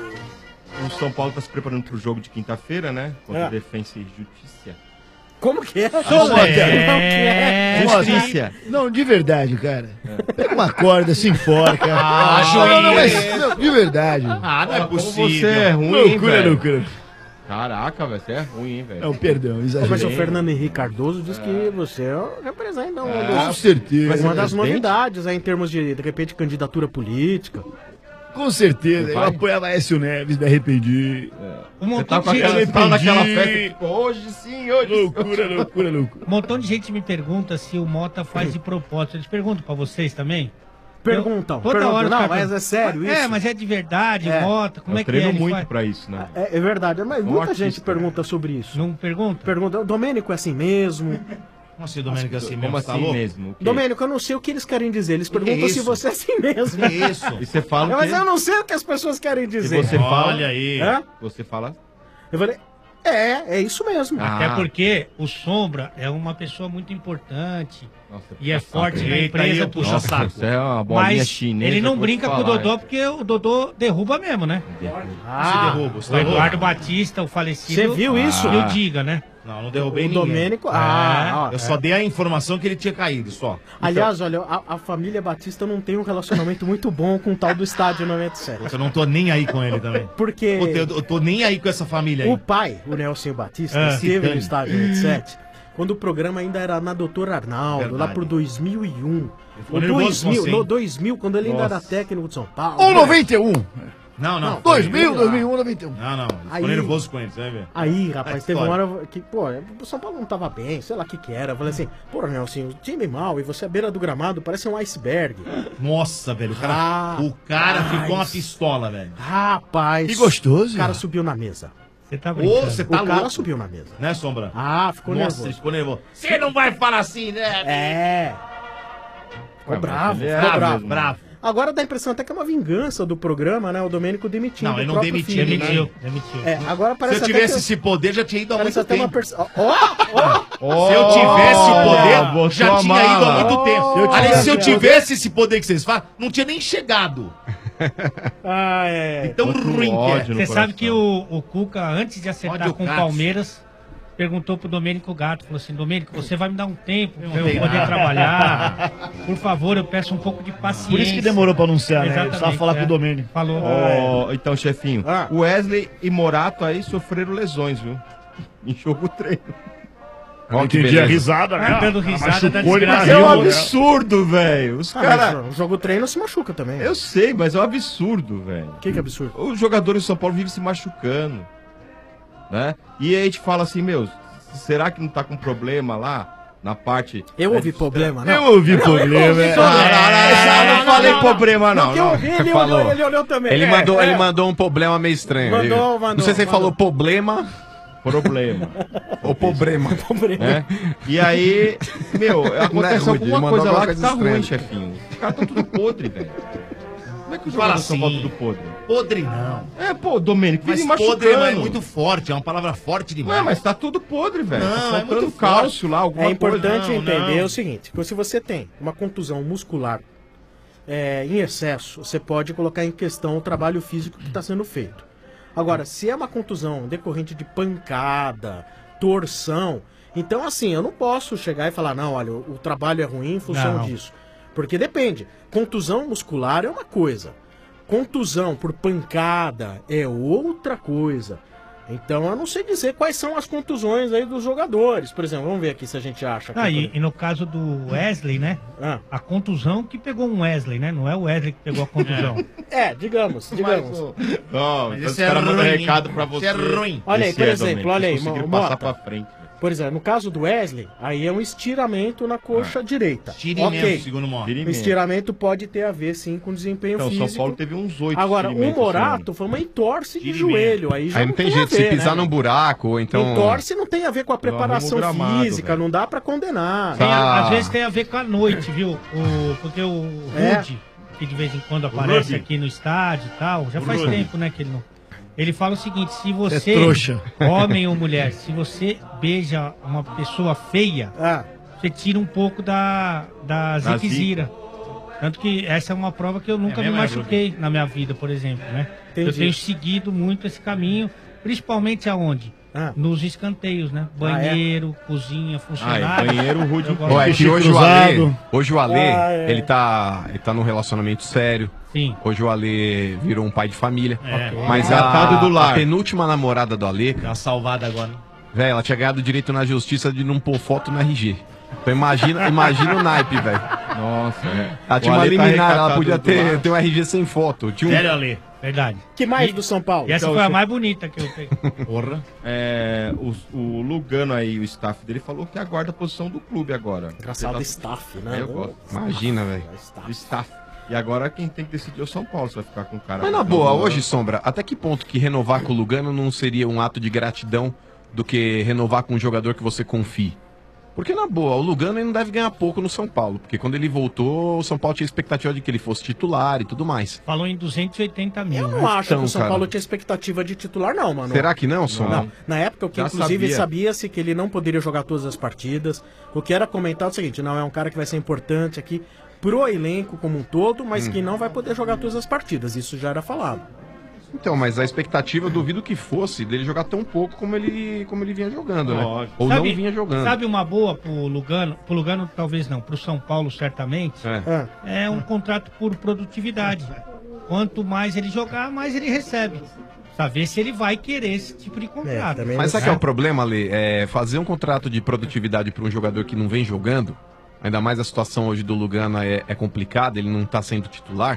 O São Paulo tá se preparando pro jogo de quinta-feira, né? Contra É. Defensa e Justiça. Como que é? Como é? Como que é? Justiça. Não, de verdade, cara. Pega uma corda, se enforca. Ah, não, não, não, juiz. mas, não, de verdade. Ah, não é Como possível. você é ruim, hein, Loucura, velho? loucura. Caraca, velho, você é ruim, hein, velho. Não, perdão, Mas o exagerei. Fernando Henrique Cardoso diz que você representa um Com dos- certeza. uma das presidente? novidades aí em termos de, de repente, candidatura política. Com certeza. Eu Vai? apoiava Aécio Neves, me arrependi. Um Você montão tá com de aquela, gente... você tava naquela Entendi. festa, tipo, hoje sim, hoje Loucura, loucura, loucura. Um montão de gente me pergunta se o Mota faz de propósito. Eles perguntam pra vocês também? Perguntam. Toda perguntam. hora os Não, caras mas perguntam, é sério É, isso? mas é de verdade, É. Mota, como Eu é que é? treino Ele muito faz? pra isso, né? É, é verdade, mas Um muita artista. gente pergunta sobre isso. Não pergunta? Pergunta, o Domênico é assim mesmo? Como assim, Domênico, assim mesmo? Como Tá assim louco? mesmo? O quê? Domênico, eu não sei o que eles querem dizer. Eles perguntam se isso? você é assim mesmo. Que isso? E você fala o Mas quê? eu não sei o que as pessoas querem E dizer. você fala... Olha aí. Hã? Você fala... Eu falei, é, é isso mesmo. Ah. Até porque o Sombra é uma pessoa muito importante Nossa, e é puxa forte saco. na Eita, empresa. aí eu puxa puxo saco. Você é uma bolinha Mas chinesa. ele não que eu vou te brinca com o falar, Dodô é. porque o Dodô derruba mesmo, né? Ah, Se derruba, você O tá louco? Eduardo Batista, o falecido. Você viu isso? E o Diga, né? Não, não derrubei o ninguém. Domênico. Ah, ó, Eu só dei a informação que ele tinha caído, só. Aliás, olha, a, a família Batista não tem um relacionamento muito bom com o tal do Estádio noventa e sete. Eu não tô nem aí com ele também. Porque Puta, eu, eu tô nem aí com essa família aí. o pai, o Nelson Batista, Ah, esteve Titânio. no Estádio noventa e sete quando o programa ainda era na Doutor Arnaldo, Verdade. lá por dois mil e um. ficou No nervoso dois com mil, você, no hein? dois mil, quando ele ainda Nossa. era técnico de São Paulo. Ou noventa e um. Não, não. dois foi- mil, dois mil e um, noventa e um. Não, não. Ficou Aí- nervoso com ele, você vai ver. Aí, rapaz, É teve uma história. hora que, pô, o São Paulo não tava bem, sei lá o que que era. Eu falei assim, pô, Nelson, o time mal e você à beira do gramado parece um iceberg. Nossa, velho. O cara, Ah, o cara rapaz. ficou uma pistola, velho. Rapaz. Que gostoso. O cara subiu na mesa. Você tá Ô, brincando. você tá o cara louco. subiu na mesa. Né, Sombra? Ah, ficou Nossa, ele nervoso. ficou nervoso. Você não vai falar assim, né? É. Ficou Ué, mas bravo, ele é ficou bravo bravo. mesmo. Bravo. Agora dá a impressão até que é uma vingança do programa, né? O Domênico demitindo Não, ele o não próprio demitiu, filho, Demitiu, né? demitiu. É, agora Se parece eu até tivesse que- esse poder, já tinha ido há parece muito até uma tempo. perso... Ó, ó! Se eu tivesse o poder, botou já a tinha ido há mala. muito tempo. Se eu Aliás, se eu tivesse- tivesse esse poder que vocês falam, não tinha nem chegado. Ah, é. Tão Outro ruim que é. ódio no Você sabe coração. que o, o Cuca, antes de acertar Ódio com o Cats. Palmeiras, perguntou pro Domênico Gato, falou assim, Domênico, você vai me dar um tempo pra eu tenho poder nada. trabalhar. Por favor, eu peço um pouco de paciência. Por isso que demorou pra anunciar, né? Ele Exatamente, precisava falar é. com o Domênico. Falou. Ó, então, chefinho, Ah. o Wesley e Morato aí sofreram lesões, viu? Em jogo treino. Eu Ó, que entendi a beleza. risada, Tá né? dando risada da Machucou, ele desgraça. Mas é um caiu, né? absurdo, velho. Os Ah, caras... mas o jogo treino se machuca também. Eu sei, mas é um absurdo, velho. O que que é absurdo? Os jogadores do São Paulo vivem se machucando, né? E aí a gente fala assim, meu, será que não tá com problema lá na parte... Eu né, ouvi de- problema, não? Eu ouvi problema. ouvi é. problema. Ah, não, não falei problema não. Não, que eu não. ouvi, ele Falou. olhou, ele olhou também. Ele É, mandou, é. ele mandou um problema meio estranho. Mandou, Ele- mandou, Não sei se ele mandou. falou problema Problema. ou problema. né? E aí, meu, acontece Não é rude, ele alguma mandou coisa alguma lá que coisa tá estranha. ruim, chefinho. Os caras tão tudo podre, velho. Como é que os Fala jogadores são assim. tudo podre? podre não. É, pô, Domênico, Mas vive podre é machucando. muito forte, é uma palavra forte demais. Não, mas tá tudo podre, velho. Não, Tá é faltando muito cálcio forte. lá, alguma É importante coisa. entender o seguinte, que se você tem uma contusão muscular é, em excesso, você pode colocar em questão o trabalho físico que está sendo feito. Agora, se é uma contusão decorrente de pancada, torção, então assim, eu não posso chegar e falar, não, olha, o, o trabalho é ruim em função Não. disso. Porque depende. Contusão muscular é uma coisa. Contusão por pancada é outra coisa. Então eu não sei dizer quais são as contusões aí dos jogadores. Por exemplo, vamos ver aqui se a gente acha. Ah, e, e no caso do Wesley, né? Ah. A contusão que pegou um Wesley, né? Não é o Wesley que pegou a contusão. É, digamos, digamos. Não, Mas então esse os caras é mandam ruim, recado hein? pra você. Isso é ruim. Olha aí, Esse por é, exemplo, Domênico, olha aí, vocês conseguiram Mo- passar Mota. pra frente. Por exemplo, no caso do Wesley, aí é um estiramento na coxa direita. Estiramento, Ok. segundo o Mota. O Estiramento. estiramento pode ter a ver, sim, com desempenho Então, o físico. São Paulo teve uns oito Agora, o estirimentos esse Morato ano. foi uma entorse de Estiramento. joelho. Aí já Aí não tem jeito, a ver, se pisar né? num buraco, ou então... Entorse não tem a ver com a preparação arrumo o gramado, física, velho. não dá pra condenar. Tem a- Ah. Às vezes tem a ver com a noite, viu? O, porque o É. Rude, que de vez em quando aparece aqui no estádio e tal, já faz tempo, né, que ele não... Ele fala o seguinte, se você, É trouxa. homem ou mulher, se você beija uma pessoa feia, Ah, você tira um pouco da, da Da ziquezira. Tanto que essa é uma prova que eu nunca É me mesmo, é, machuquei na minha vida, por exemplo, né? Entendi. Eu tenho seguido muito esse caminho, principalmente aonde? Ah. Nos escanteios, né? Banheiro, cozinha, Ah, funcionário. é, banheiro, o Rude Eu gosto. Ó, é que Xixi hoje o cruzado. Ale, hoje o Ale, Ah, é. ele tá, ele tá num relacionamento sério. Sim. Hoje o Ale virou um pai de família. É. Mas Tratado a, do lar. a penúltima namorada do Ale, Deu uma salvada agora. velho, ela tinha ganhado direito na justiça de não pôr foto no R G. Então imagina, imagina o naipe, velho. Nossa, é. Ela O tinha uma Ale tá liminar, ela recatado podia do ter, lado. ter um R G sem foto. Tinha um... Sério, Ale? Verdade. que mais E- do São Paulo? E essa Então, foi a você- mais bonita que eu peguei. Porra. É, o, o Lugano aí, o staff dele, falou que aguarda a posição do clube agora. Engraçado, Você tá- staff, né? Eu gosto. Imagina, velho. Do staff. E agora quem tem que decidir é o São Paulo, se vai ficar com o cara... Mas na boa, hoje, Sombra, até que ponto que renovar com o Lugano não seria um ato de gratidão do que renovar com um jogador que você confie? Porque, na boa, o Lugano ele não deve ganhar pouco no São Paulo. Porque quando ele voltou, o São Paulo tinha expectativa de que ele fosse titular e tudo mais. Falou em duzentos e oitenta mil. Eu né? não acho Então, que o São cara. Paulo tinha expectativa de titular, não, mano. Será que não, Sombra? Não. Na época, o que Já inclusive sabia. sabia-se que ele não poderia jogar todas as partidas. O que era comentado é o seguinte: não, é um cara que vai ser importante aqui pro elenco como um todo, mas que não vai poder jogar todas as partidas. Isso já era falado. Então, mas a expectativa, eu duvido que fosse dele jogar tão pouco como ele, como ele vinha jogando, né? Lógico. Ou Sabe- não vinha jogando. Sabe uma boa pro Lugano? Pro Lugano talvez não, pro São Paulo certamente. É. É. É um contrato por produtividade. Quanto mais ele jogar, mais ele recebe. Saber se ele vai querer esse tipo de contrato. também Mas não sabe que é o problema, Lê? É fazer um contrato de produtividade para um jogador que não vem jogando, ainda mais a situação hoje do Lugano é, é complicada, ele não tá sendo titular.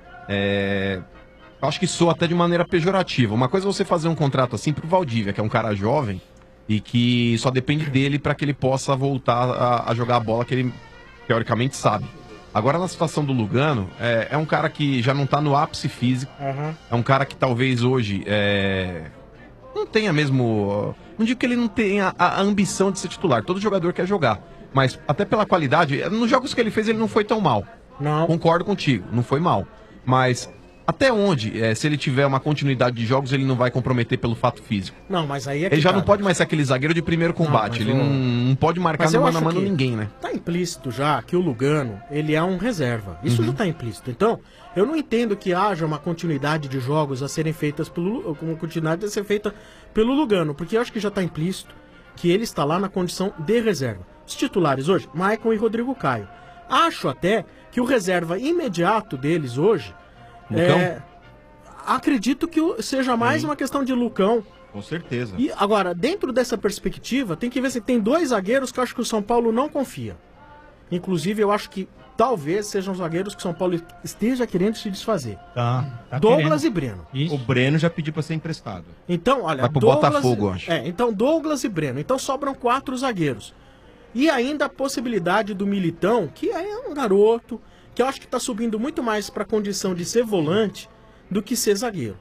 É... Eu acho que soa até de maneira pejorativa. Uma coisa é você fazer um contrato assim pro Valdívia, que é um cara jovem e que só depende dele para que ele possa voltar a, a jogar a bola que ele teoricamente sabe. Agora, na situação do Lugano, é, é um cara que já não tá no ápice físico. Aham. É um cara que talvez hoje é, não tenha mesmo. Não digo que ele não tenha a, a ambição de ser titular. Todo jogador quer jogar. Mas até pela qualidade, nos jogos que ele fez, ele não foi tão mal. Não. Concordo contigo, não foi mal. Mas até onde, é, se ele tiver uma continuidade de jogos, ele não vai comprometer pelo fato físico? Não, mas aí é que Ele já tá. não pode mais ser aquele zagueiro de primeiro combate. mas ele o- não, não pode marcar Mas no eu mano a acho mano que ninguém, né? Tá implícito já que o Lugano, ele é um reserva. Isso Uhum. já tá implícito. Então, eu não entendo que haja uma continuidade de jogos a serem feitas pelo uma continuidade a ser feita pelo Lugano, porque eu acho que já tá implícito que ele está lá na condição de reserva. Os titulares hoje, Maicon e Rodrigo Caio. Acho até que o reserva imediato deles hoje Lucão? é, acredito que o- seja mais Sim. uma questão de Lucão. Com certeza. E agora, dentro dessa perspectiva, tem que ver se tem dois zagueiros que eu acho que o São Paulo não confia. Inclusive, eu acho que talvez sejam zagueiros que o São Paulo esteja querendo se desfazer. Tá, tá Douglas querendo. e Breno. Isso. O Breno já pediu pra ser emprestado. Então, olha, Vai pro Douglas, Botafogo, eu acho. É, então Douglas e Breno. Então sobram quatro zagueiros. E ainda a possibilidade do Militão, que é um garoto, que eu acho que está subindo muito mais para a condição de ser volante do que ser zagueiro.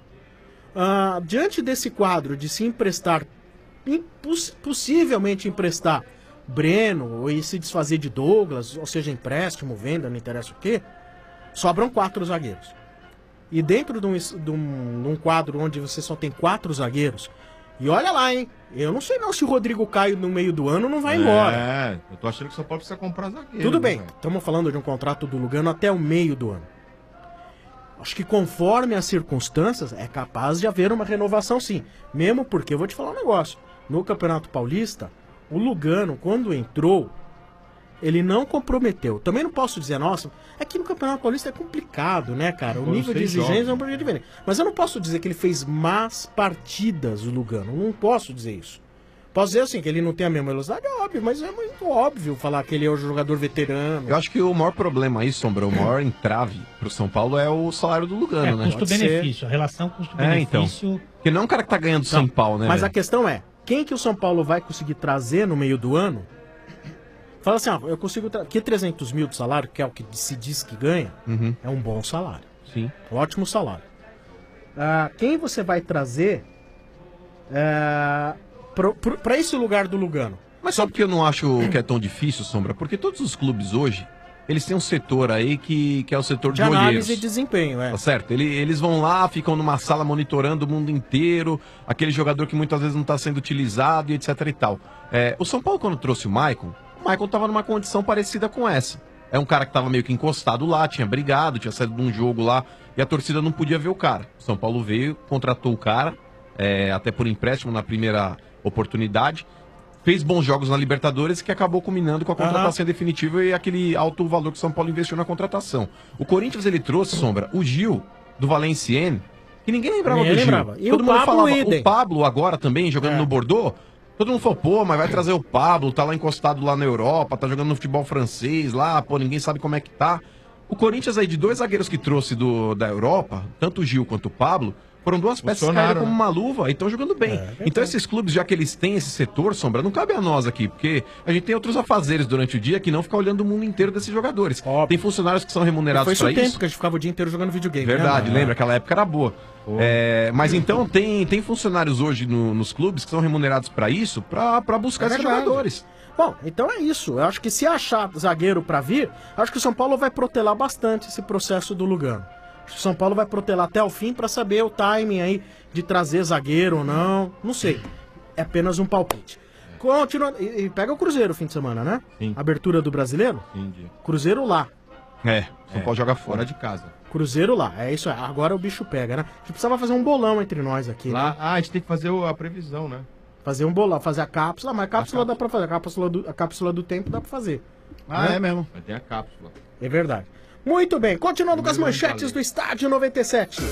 Ah, diante desse quadro de se emprestar, impos- possivelmente emprestar Breno e se desfazer de Douglas, ou seja, empréstimo, venda, não interessa o quê, sobram quatro zagueiros. E dentro de um, de, um, de um quadro onde você só tem quatro zagueiros, e olha lá, hein? Eu não sei não se o Rodrigo Caio no meio do ano não vai embora. É, eu tô achando que o São Paulo precisa comprar zagueiro. Tudo bem, né? estamos falando de um contrato do Lugano até o meio do ano. Acho que conforme as circunstâncias, é capaz de haver uma renovação sim. Mesmo porque, eu vou te falar um negócio, no Campeonato Paulista, o Lugano, quando entrou, ele não comprometeu. Também não posso dizer, nossa, é que no Campeonato Paulista é complicado, né, cara? O Foram nível de seis exigência jogos. é um pouquinho diferente. Mas eu não posso dizer que ele fez más partidas, o Lugano. Não posso dizer isso. Posso dizer assim, que ele não tem a mesma velocidade, é óbvio, mas é muito óbvio falar que ele é um jogador veterano. Eu acho que o maior problema aí, Sombra, o maior entrave pro São Paulo é o salário do Lugano, né? Custo-benefício, a relação É, custo-benefício. então. Porque não é um cara que tá ganhando cem pau, né? Mas a velho? questão é, quem que o São Paulo vai conseguir trazer no meio do ano? Fala assim, ó, eu consigo trazer... Que trezentos mil de salário, que é o que se diz que ganha, Uhum. é um bom salário. Sim. Ótimo salário. Ah, quem você vai trazer é, para esse lugar do Lugano? Mas sabe que eu não acho que é tão difícil, Sombra? Porque todos os clubes hoje, eles têm um setor aí que, que é o setor de, De análise olheiros. e desempenho, é. Tá certo? Ele- Eles vão lá, ficam numa sala monitorando o mundo inteiro, aquele jogador que muitas vezes não está sendo utilizado e etc e tal. É, o São Paulo, quando trouxe o Maicon, o Maicon estava numa condição parecida com essa. É um cara que estava meio que encostado lá, tinha brigado, tinha saído de um jogo lá e a torcida não podia ver o cara. O São Paulo veio, contratou o cara, é, até por empréstimo na primeira oportunidade. Fez bons jogos na Libertadores que acabou culminando com a contratação definitiva e aquele alto valor que o São Paulo investiu na contratação. O Corinthians, ele trouxe, Sombra, o Gil, do Valenciennes, que ninguém lembrava Ninguém do Gil. lembrava. E Todo o mundo Pablo falava, idem. o Pablo agora também, jogando É. no Bordeaux, todo mundo falou, pô, mas vai trazer o Pablo, tá lá encostado lá na Europa, tá jogando no futebol francês lá, pô, ninguém sabe como é que tá. O Corinthians aí, de dois zagueiros que trouxe do, da Europa, tanto o Gil quanto o Pablo, foram duas peças que Funcionaram, caíram como né? uma luva e estão jogando bem. Então esses clubes, já que eles têm esse setor, Sombra, não cabe a nós aqui, porque a gente tem outros afazeres durante o dia que não ficar olhando o mundo inteiro desses jogadores. Tem funcionários que são remunerados Foi isso para o tempo isso. que a gente ficava o dia inteiro jogando videogame. Verdade, né? lembra? Aquela época era boa. É, mas então tem, tem funcionários hoje no- nos clubes que são remunerados para isso, para buscar É esses verdade. jogadores. Bom, então é isso. Eu acho que se achar zagueiro pra vir, acho que o São Paulo vai protelar bastante esse processo do Lugano. Acho que o São Paulo vai protelar até o fim pra saber o timing aí de trazer zagueiro ou não. Não sei. É apenas um palpite. Continua... E, e pega o Cruzeiro fim de semana, né? Sim. Abertura do Brasileiro? Entendi. Cruzeiro lá. É, São Paulo joga fora. Fora de casa. Cruzeiro lá. É isso aí. Agora o bicho pega, né? A gente precisava fazer um bolão entre nós aqui, Lá, né? ah, a gente tem que fazer o- a previsão, né? Fazer um bolão, fazer a cápsula, mas a cápsula dá pra fazer. A cápsula do, a cápsula do tempo dá pra fazer. Ah, Né? é mesmo. Mas tem a cápsula. É verdade. Muito bem, continuando com as manchetes do Estádio noventa e sete.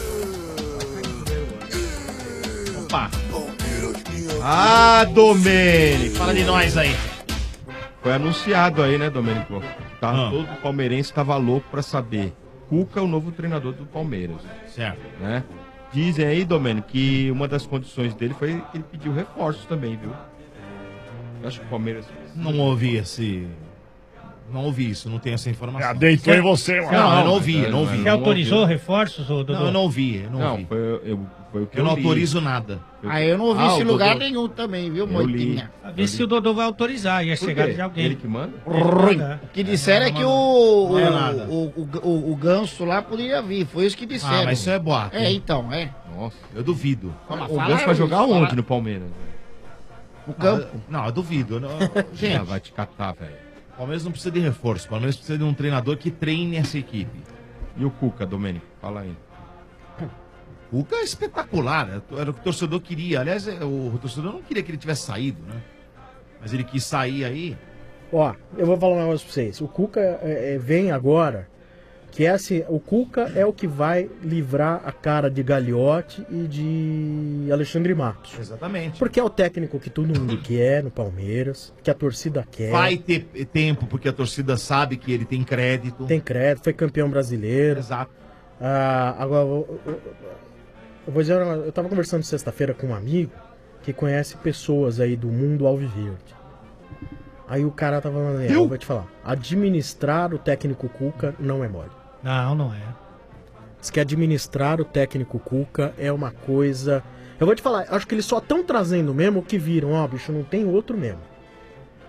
Opa. Ah, Domênico, fala de nós aí. Foi anunciado aí, né, Domênico? Tá, Ah. Todo palmeirense tava louco pra saber. Cuca é o novo treinador do Palmeiras. Certo. Né? Dizem aí, Domênico, que uma das condições dele foi que ele pediu reforços também, viu? Eu acho que o Palmeiras... Não ouvi esse... Não ouvi isso, não tenho essa informação. Ah, deitou em você, Não, mano. eu não ouvi, eu não ouvi. Você autorizou reforços, ô, Dodô? Não, eu não ouvi, eu não, Não, ouvi. foi, eu, foi o que Eu não li. autorizo nada. Ah, eu não ouvi Ah, isso em o lugar Dodô. nenhum também, viu, Eu li. Moitinha? Pra ver se o Dodô vai autorizar, ia Por chegar quê? de alguém. Ele que manda? Ruim. É. O que disseram é que o, Não é nada. o, o, o, o ganso lá poderia vir, foi isso que disseram. Ah, mas isso é boato. É, então, é. Nossa. Eu duvido. Fala, O fala, Ganso vai jogar fala. onde no Palmeiras? O campo. Não, eu duvido. eu não- Ah, Gente, vai te catar, velho. o Palmeiras não precisa de reforço. O Palmeiras precisa de um treinador que treine essa equipe. E o Cuca, Domênico? Fala aí. O Cuca é espetacular. Era o que o torcedor queria. Aliás, é, o torcedor não queria que ele tivesse saído, né? Mas ele quis sair aí. Ó, eu vou falar um negócio pra vocês. O Cuca é, é, vem agora, que é assim, o Cuca é o que vai livrar a cara de Gagliotti e de Alexandre Matos. Exatamente. Porque é o técnico que todo mundo quer no Palmeiras, que a torcida quer. Vai ter tempo, porque a torcida sabe que ele tem crédito. Tem crédito, foi campeão brasileiro. Exato. Ah, agora, eu, eu- eu vou dizer, uma coisa, eu tava conversando sexta-feira com um amigo que conhece pessoas aí do mundo alviverde. Aí o cara tava falando, é, eu vou te falar, administrar o técnico Cuca não é mole. Não, não é. Diz que administrar o técnico Cuca é uma coisa... Eu vou te falar, acho que eles só estão trazendo mesmo o que viram, ó, bicho, não tem outro mesmo.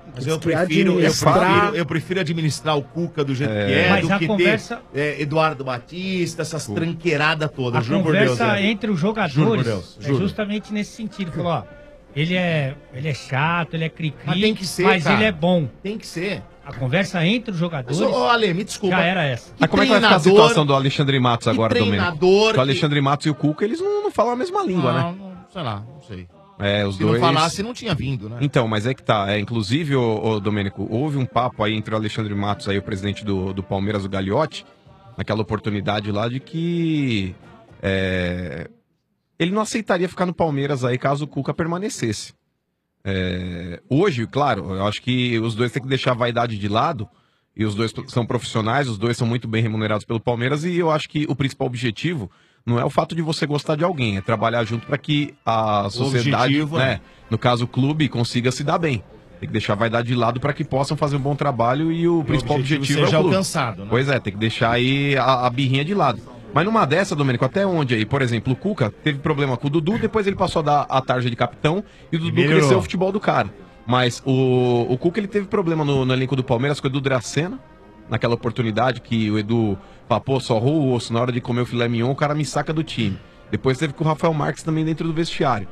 Mas eu Diz que prefiro, eu, administrar- prefiro, eu prefiro administrar o Cuca do jeito É. que é, Mas do a que conversa- ter é, Eduardo Batista, essas tranqueiradas todas. A Juro por Deus. conversa é. entre os Juro por jogadores Deus, é juro. justamente nesse sentido. Falou, ó, ele é, ele é chato, ele é cri-cri, Mas tem que ser, mas cara. ele é bom. Tem que ser. A conversa entre os jogadores Mas, ô, Ale, me desculpa. já era essa. Mas como é que vai ficar a situação do Alexandre Matos agora, Domênico? treinador O Alexandre Matos e o Cuca, eles não, não falam a mesma língua, Não, né? não, sei lá, não sei. É, os Se dois... não falasse, não tinha vindo, né? Então, mas é que tá. É, inclusive, ô, ô, Domênico, houve um papo aí entre o Alexandre Matos, aí, o presidente do, do Palmeiras, o Gagliotti, naquela oportunidade lá de que é, ele não aceitaria ficar no Palmeiras aí caso o Cuca permanecesse. É, hoje, claro, eu acho que os dois têm que deixar a vaidade de lado, e os dois são profissionais, os dois são muito bem remunerados pelo Palmeiras, e eu acho que o principal objetivo não é o fato de você gostar de alguém, é trabalhar junto para que a sociedade, objetivo, né, né? no caso o clube, consiga se dar bem. Tem que deixar a vaidade de lado para que possam fazer um bom trabalho e o principal objetivo objetivo, seja é o clube. alcançado, né? Pois é, tem que deixar aí a, a birrinha de lado. Mas numa dessa, Domênico, até onde aí? Por exemplo, o Cuca teve problema com o Dudu, depois ele passou a dar a tarja de capitão e o Dudu melhorou. cresceu o futebol do cara. Mas o, o Cuca ele teve problema no, no elenco do Palmeiras com o Edu Dracena, naquela oportunidade que o Edu papou, sorrou o osso na hora de comer o filé mignon, o cara me saca do time. Depois teve com o Rafael Marques também dentro do vestiário.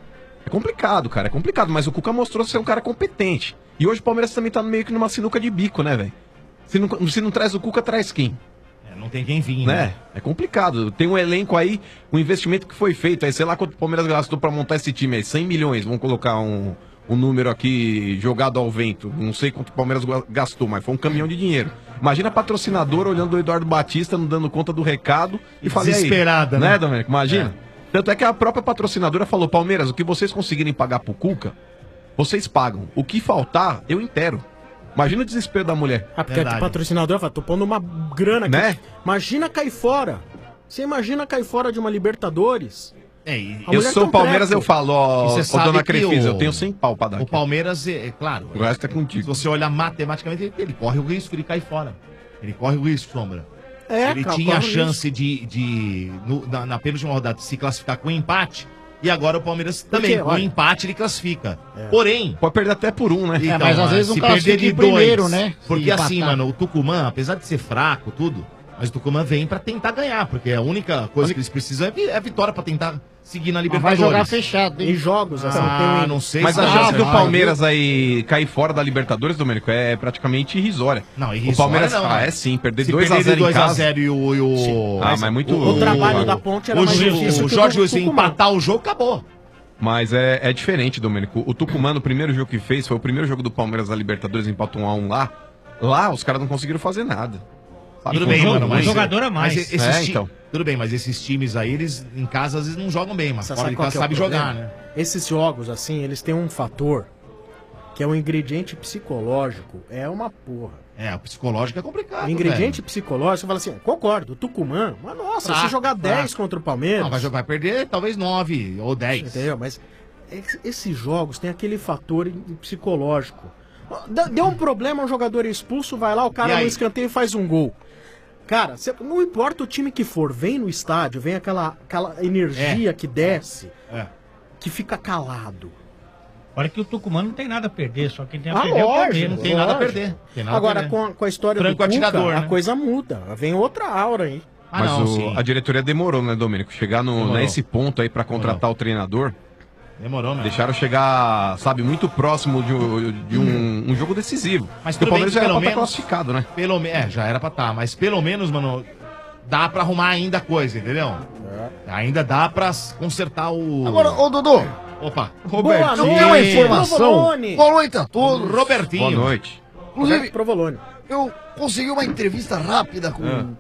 É complicado, cara, é complicado, mas o Cuca mostrou ser um cara competente. E hoje o Palmeiras também tá meio que numa sinuca de bico, né, velho? Se não, se não traz o Cuca, traz quem? É, não tem quem vir, Né? né? É complicado. Tem um elenco aí, um investimento que foi feito. Aí sei lá quanto o Palmeiras gastou pra montar esse time aí. cem milhões. Vamos colocar um, um número aqui jogado ao vento. Não sei quanto o Palmeiras gastou, mas foi um caminhão de dinheiro. Imagina a patrocinadora olhando o Eduardo Batista, não dando conta do recado e falei aí. Desesperada, né? né? Domênico? Imagina. Tanto é que a própria patrocinadora falou: Palmeiras, o que vocês conseguirem pagar pro Cuca, vocês pagam. O que faltar, eu intero. Imagina o desespero da mulher. Ah, porque o patrocinador fala, tô pondo uma grana aqui. Né? Imagina cair fora. Você imagina cair fora de uma Libertadores. É, e- A Eu mulher sou tem um Palmeiras, treco. eu falo, ó, E você ó, sabe dona que Crefisa, o- eu tenho cem pau pra dar. O Palmeiras, é, é claro. O resto é contigo. Se você olhar matematicamente, ele, ele corre o risco de cair fora. Ele corre o risco, Sombra. É, ele cara, tinha a corre o chance de, de no- na, na penúltima rodada, se classificar com empate. E agora o Palmeiras Por também, quê? com Olha. empate, ele classifica. Porém. Pode perder até por um, né? Então, mas às vezes se não classifica perder de em primeiro, dois, né? Porque Se assim, empatar. mano, o Tucumã, apesar de ser fraco, tudo, mas o Tucumã vem pra tentar ganhar, porque a única coisa que eles precisam é, vi- é vitória pra tentar seguir na Mas Libertadores. vai jogar fechado, hein? Em jogos, assim, Ah, tem um- não sei Mas se a vai chance ser do mal, Palmeiras aí cair fora da Libertadores, Domênico, é praticamente irrisória. Não, O irrisória Palmeiras, não, ah, né? é sim, perder Se dois a perder zero de em dois a casa. zero e o... E o Ah, mas muito... O trabalho da ponte era o, mais Ju- difícil o que Jorge do Wilson Tucumã. empatar o jogo, acabou. Mas é, é diferente, Domênico. O Tucumã, no primeiro jogo que fez, foi o primeiro jogo do Palmeiras da Libertadores, empatou um a um lá. Lá, os caras não conseguiram fazer nada. Sabe? Tudo Com bem, o jogo- mano, mas... o jogador a mais. Mas esses É, ti- então. Tudo bem, mas esses times aí, eles em casa às vezes não jogam bem, mas Você fora sabe de qual casa que é o sabe problema? jogar, né? Esses jogos, assim, eles têm um fator que é um ingrediente psicológico. É uma porra. É, o psicológico é complicado, O ingrediente psicológico, você fala assim, concordo, o Tucumã, mas nossa, Fraco, se jogar dez fraco. contra o Palmeiras... Não, vai, jogar, vai perder talvez nove ou dez. Entendeu? Mas esse- esses jogos têm aquele fator in- psicológico. Dá- Deu um problema, um jogador é expulso, vai lá, o E cara aí? no escanteio faz um gol. Cara, cê- não importa o time que for, vem no estádio, vem aquela, aquela energia que desce, É. que fica calado. Olha que o Tucumã não tem nada a perder, só quem tem a Ah, perder é o lógico, Palmeiras. Não tem nada a lógico. perder. Tem nada a Agora, perder. com a, com a história Franco do Cuca, atirador, a né? coisa muda. Vem outra aura aí. Ah, Mas não, o- sim. a diretoria demorou, né, Domênico? Chegar no, Demorou. nesse ponto aí pra contratar o treinador. Demorou, né? Deixaram chegar, sabe, muito próximo de, um- de um, um jogo decisivo. Mas Porque tudo o Palmeiras bem que já era pra pelo estar menos- classificado, né? Pelo me... É, já era pra estar, mas pelo menos, mano, dá pra arrumar ainda coisa, entendeu? Ainda dá pra s- consertar o... Agora, ô Dudu, Opa, Boa não noite, tem uma informação? Provolone. Boa noite a todos. Robertinho. Boa noite. Inclusive, Provolone. eu consegui uma entrevista rápida com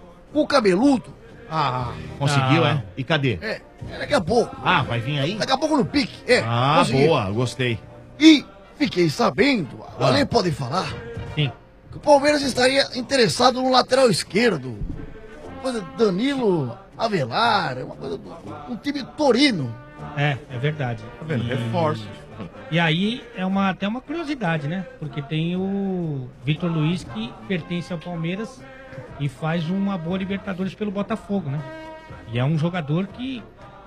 o Cabeludo. Ah, conseguiu, Ah. é? E cadê? É, é daqui a pouco. Ah, vai vir aí? Daqui a pouco no pique. É, Ah, consegui. boa, gostei. E fiquei sabendo, o Ah. Ale pode falar, Sim. que o Palmeiras estaria interessado no lateral esquerdo. Coisa do Danilo Avelar, uma coisa do um time Torino. É, é verdade. Tá vendo? E- Reforço. E aí é uma, até uma curiosidade, né? Porque tem o Vitor Luiz que pertence ao Palmeiras e faz uma boa Libertadores pelo Botafogo, né? E é um jogador que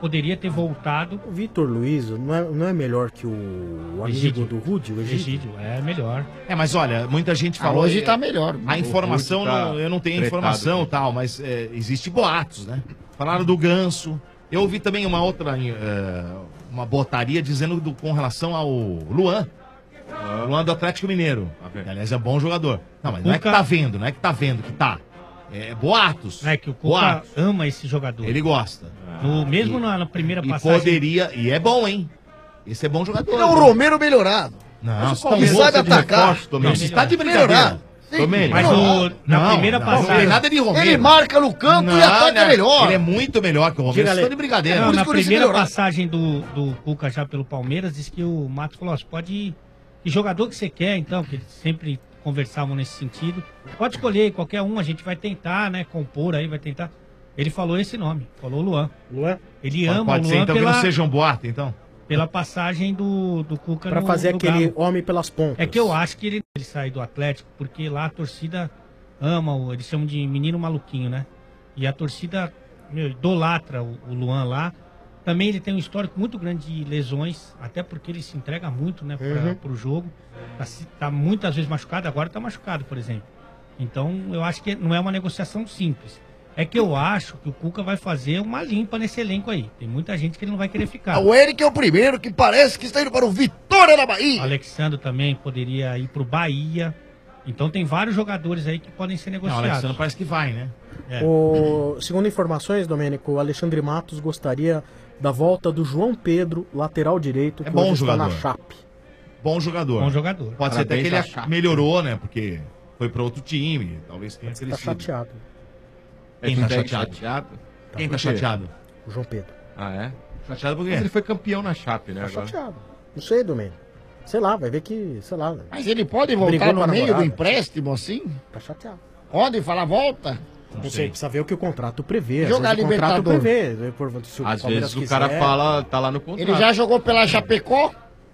poderia ter voltado. O Vitor Luiz não é, não é melhor que o, o amigo Egídio. do Rudy, o Egídio? Egídio, é melhor. É, mas olha, muita gente Ah, falou... hoje é, tá melhor. A informação, O Rudy tá não- eu não tenho tretado, informação e né? tal, mas é, existe boatos, né? Falaram do Ganso. Eu ouvi também uma outra, é, uma botaria dizendo do- com relação ao Luan. Luan do Atlético Mineiro. Que, aliás, é bom jogador. Não, mas não é que Cuca- tá vendo, não é que tá vendo que tá. É boatos. É que o Cuca Boatos. ama esse jogador. Ele gosta. No, mesmo E- na, na primeira E passagem. poderia, e é bom, hein? Esse é bom jogador. Ele é um Romero melhorado. Não, Mas você o tá Palmeiras louco sabe de atacar. reforço, Domênico. Você tá de Melhorado. brincadeira. Sim, Domênico. Mas o- na Não, primeira não, passagem. Não tem nada de Romero. Ele marca no campo e ataca não, melhor. Ele é muito melhor que o Romero. Diga, Vocês Ale. estão de brincadeira. Não, Por na isso que eu disse primeira melhorar. passagem do, do Cuca já pelo Palmeiras, disse que o Matos falou: ó, você pode ir. Que jogador que você quer, então, que eles sempre conversavam nesse sentido. Pode escolher qualquer um, a gente vai tentar, né? Compor aí, vai tentar. Ele falou esse nome, falou Luan. Luan? Ele Pode- ama pode o ser, Luan então, que pela, não seja um boato, então. pela passagem do, do Cuca Pra no, fazer no aquele Galo. homem pelas pontas. É que eu acho que ele, ele sai do Atlético, porque lá a torcida ama, o, eles chamam de menino maluquinho, né? E a torcida, meu, idolatra o, o Luan lá. Também ele tem um histórico muito grande de lesões, até porque ele se entrega muito, né, pra, Uhum. pro jogo. Tá, se- tá muitas vezes machucado, agora tá machucado, por exemplo. Então, eu acho que não é uma negociação simples. É que eu acho que o Cuca vai fazer uma limpa nesse elenco aí. Tem muita gente que ele não vai querer ficar. O Eric é o primeiro que parece que está indo para o Vitória da O Bahia. Alexandre também poderia ir pro Bahia. Então tem vários jogadores aí que podem ser Não, o negociados. Alexandre parece que vai, né? É. O, segundo informações, Domênico, o Alexandre Matos gostaria da volta do João Pedro, lateral direito, É que bom hoje está jogador. na Chape. Bom jogador. Bom jogador. Pode ser até que Parabéns ele à Chape. melhorou, né? Porque foi pra outro time. Talvez tenha Tá crescido. chateado. Quem tá Hashtag chateado? chateado? Quem tá Por quê? chateado? O João Pedro. Ah, é? Chateado por quê? Mas ele foi campeão na Chape, né? Tá Agora. chateado. Não sei, Domênico. Sei lá, vai ver que, sei lá. Mas ele pode voltar Brigou com a no meio do namorada. empréstimo assim? Tá chateado. Pode falar volta? Não sei, precisa ver o que o contrato prevê. Às Jogar vezes o contrato Libertador. prevê. Por- se o Às Palmeiras vezes o cara quiser. fala, tá lá no contrato. Ele já jogou pela Chapecó?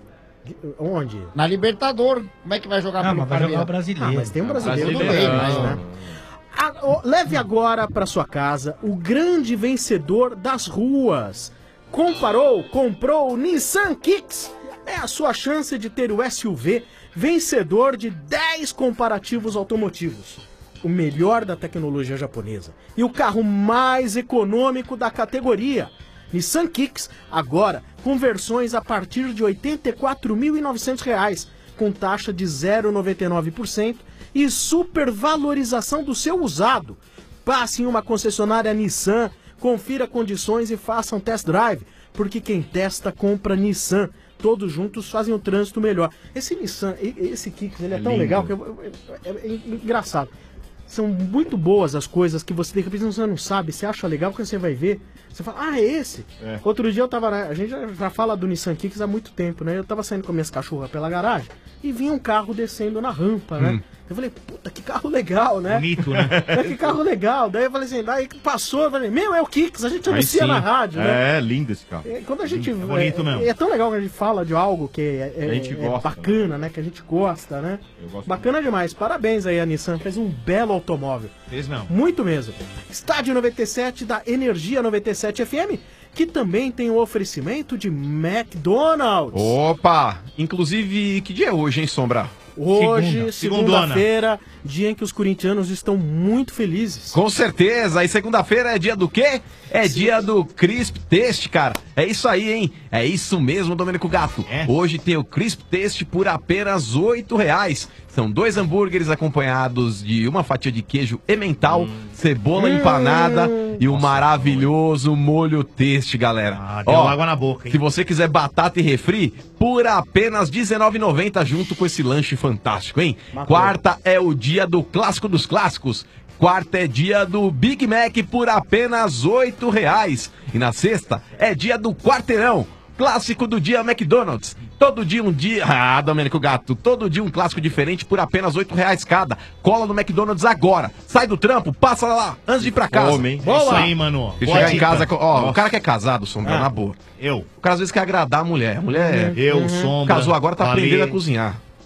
Onde? Na Libertador. Como é que vai jogar Ah, pelo mas vai jogar o Palmeiras? brasileiro. Ah, mas tem um brasileiro Brasileirão. também, mas, né? Ah, ó, leve agora para sua casa o grande vencedor das ruas. Comparou, comprou o Nissan Kicks. É a sua chance de ter o S U V vencedor de dez comparativos automotivos. O melhor da tecnologia japonesa. E o carro mais econômico da categoria. Nissan Kicks, agora com versões a partir de oitenta e quatro mil e novecentos reais, com taxa de zero vírgula noventa e nove por cento e supervalorização do seu usado. Passe em uma concessionária Nissan, confira condições e faça um test drive, porque quem testa compra Nissan. Todos juntos fazem um trânsito melhor. Esse Nissan, e- esse Kicks, ele é, É tão lindo. legal que eu- é, é- é engraçado. São muito boas as coisas que você de repente você não sabe, você acha legal, quando você vai ver, você fala, ah, é esse? É. Outro dia eu tava, né, a gente já, já fala do Nissan Kicks há muito tempo, né? Eu tava saindo com minhas cachorras pela garagem e vinha um carro descendo na rampa, né? Hum. Eu falei, puta, que carro legal, né? Bonito, né? É, que carro legal. Daí eu falei assim, daí passou, eu falei, meu, é o Kicks, a gente Aí anuncia sim. na rádio, né? É, lindo esse carro. É, Quando a gente. É bonito é, mesmo. é tão legal que a gente fala de algo que é, é- A gente é gosta, bacana, né? Que a gente gosta, né? Eu gosto Bacana demais. Parabéns aí, a Nissan. Fez um belo automóvel. Fez não. Muito mesmo. Estádio noventa e sete da Energia noventa e sete F M, que também tem o oferecimento de McDonald's. Opa! Inclusive, que dia é hoje, hein, Sombra? Hoje, Segunda. Segundona. segunda-feira, dia em que os corintianos estão muito felizes. Com certeza, e segunda-feira é dia do quê? É dia do Crisp Taste, cara. É isso aí, hein? É isso mesmo, Domênico Gato. É. Hoje tem o Crisp Taste por apenas oito reais. São dois hambúrgueres acompanhados de uma fatia de queijo emmental, cebola empanada e o maravilhoso molho Taste, galera. Ah, deu Ó, água na boca, hein? se você quiser batata e refri, por apenas dezenove reais e noventa centavos junto com esse lanche fantástico, hein? Quarta é o dia do clássico dos clássicos. Quarta é dia do Big Mac por apenas oito reais. E na sexta é dia do quarteirão. Clássico do dia McDonald's. Todo dia um dia... Ah, Domênico Gato. Todo dia um clássico diferente por apenas oito reais cada. Cola no McDonald's agora. Sai do trampo, passa lá antes de ir pra casa. Fome, hein? Isso aí, mano. E Boa chegar em dica. casa... com- Ó, Nossa. o cara que é casado, Sombra, Ah. na boa. Eu. O cara às vezes quer agradar a mulher. A mulher Eu, Sombra. casou agora, tá Valê. aprendendo a cozinhar.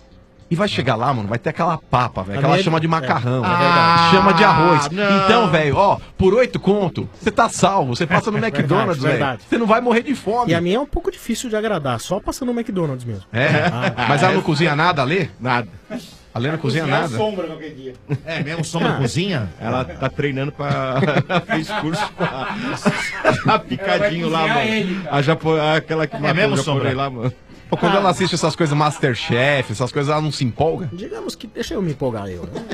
E vai chegar lá, mano, vai ter aquela papa, velho. A Aquela minha- chama de é. macarrão. Ah, é verdade. chama de arroz. Ah, não. Então, velho, ó, por oito conto, você tá salvo. Você passa no Verdade, McDonald's, velho. verdade. Você não vai morrer de fome. E a minha é um pouco difícil de agradar, só passando no McDonald's mesmo. É? Ah, Mas ela não cozinha nada, Alê? Nada. Alê não cozinha Cozinhar nada? sombra qualquer dia. É mesmo, sombra Ah. cozinha? Ela tá treinando pra. fez curso pra. picadinho lá, cozinhar mano. ele, cara. a Japo... Aquela que matou mesmo, o japonês Sombra? lá, mano. Pô, quando Ah. ela assiste essas coisas Masterchef, essas coisas, ela não se empolga? Digamos que. Deixa eu me empolgar, eu. né?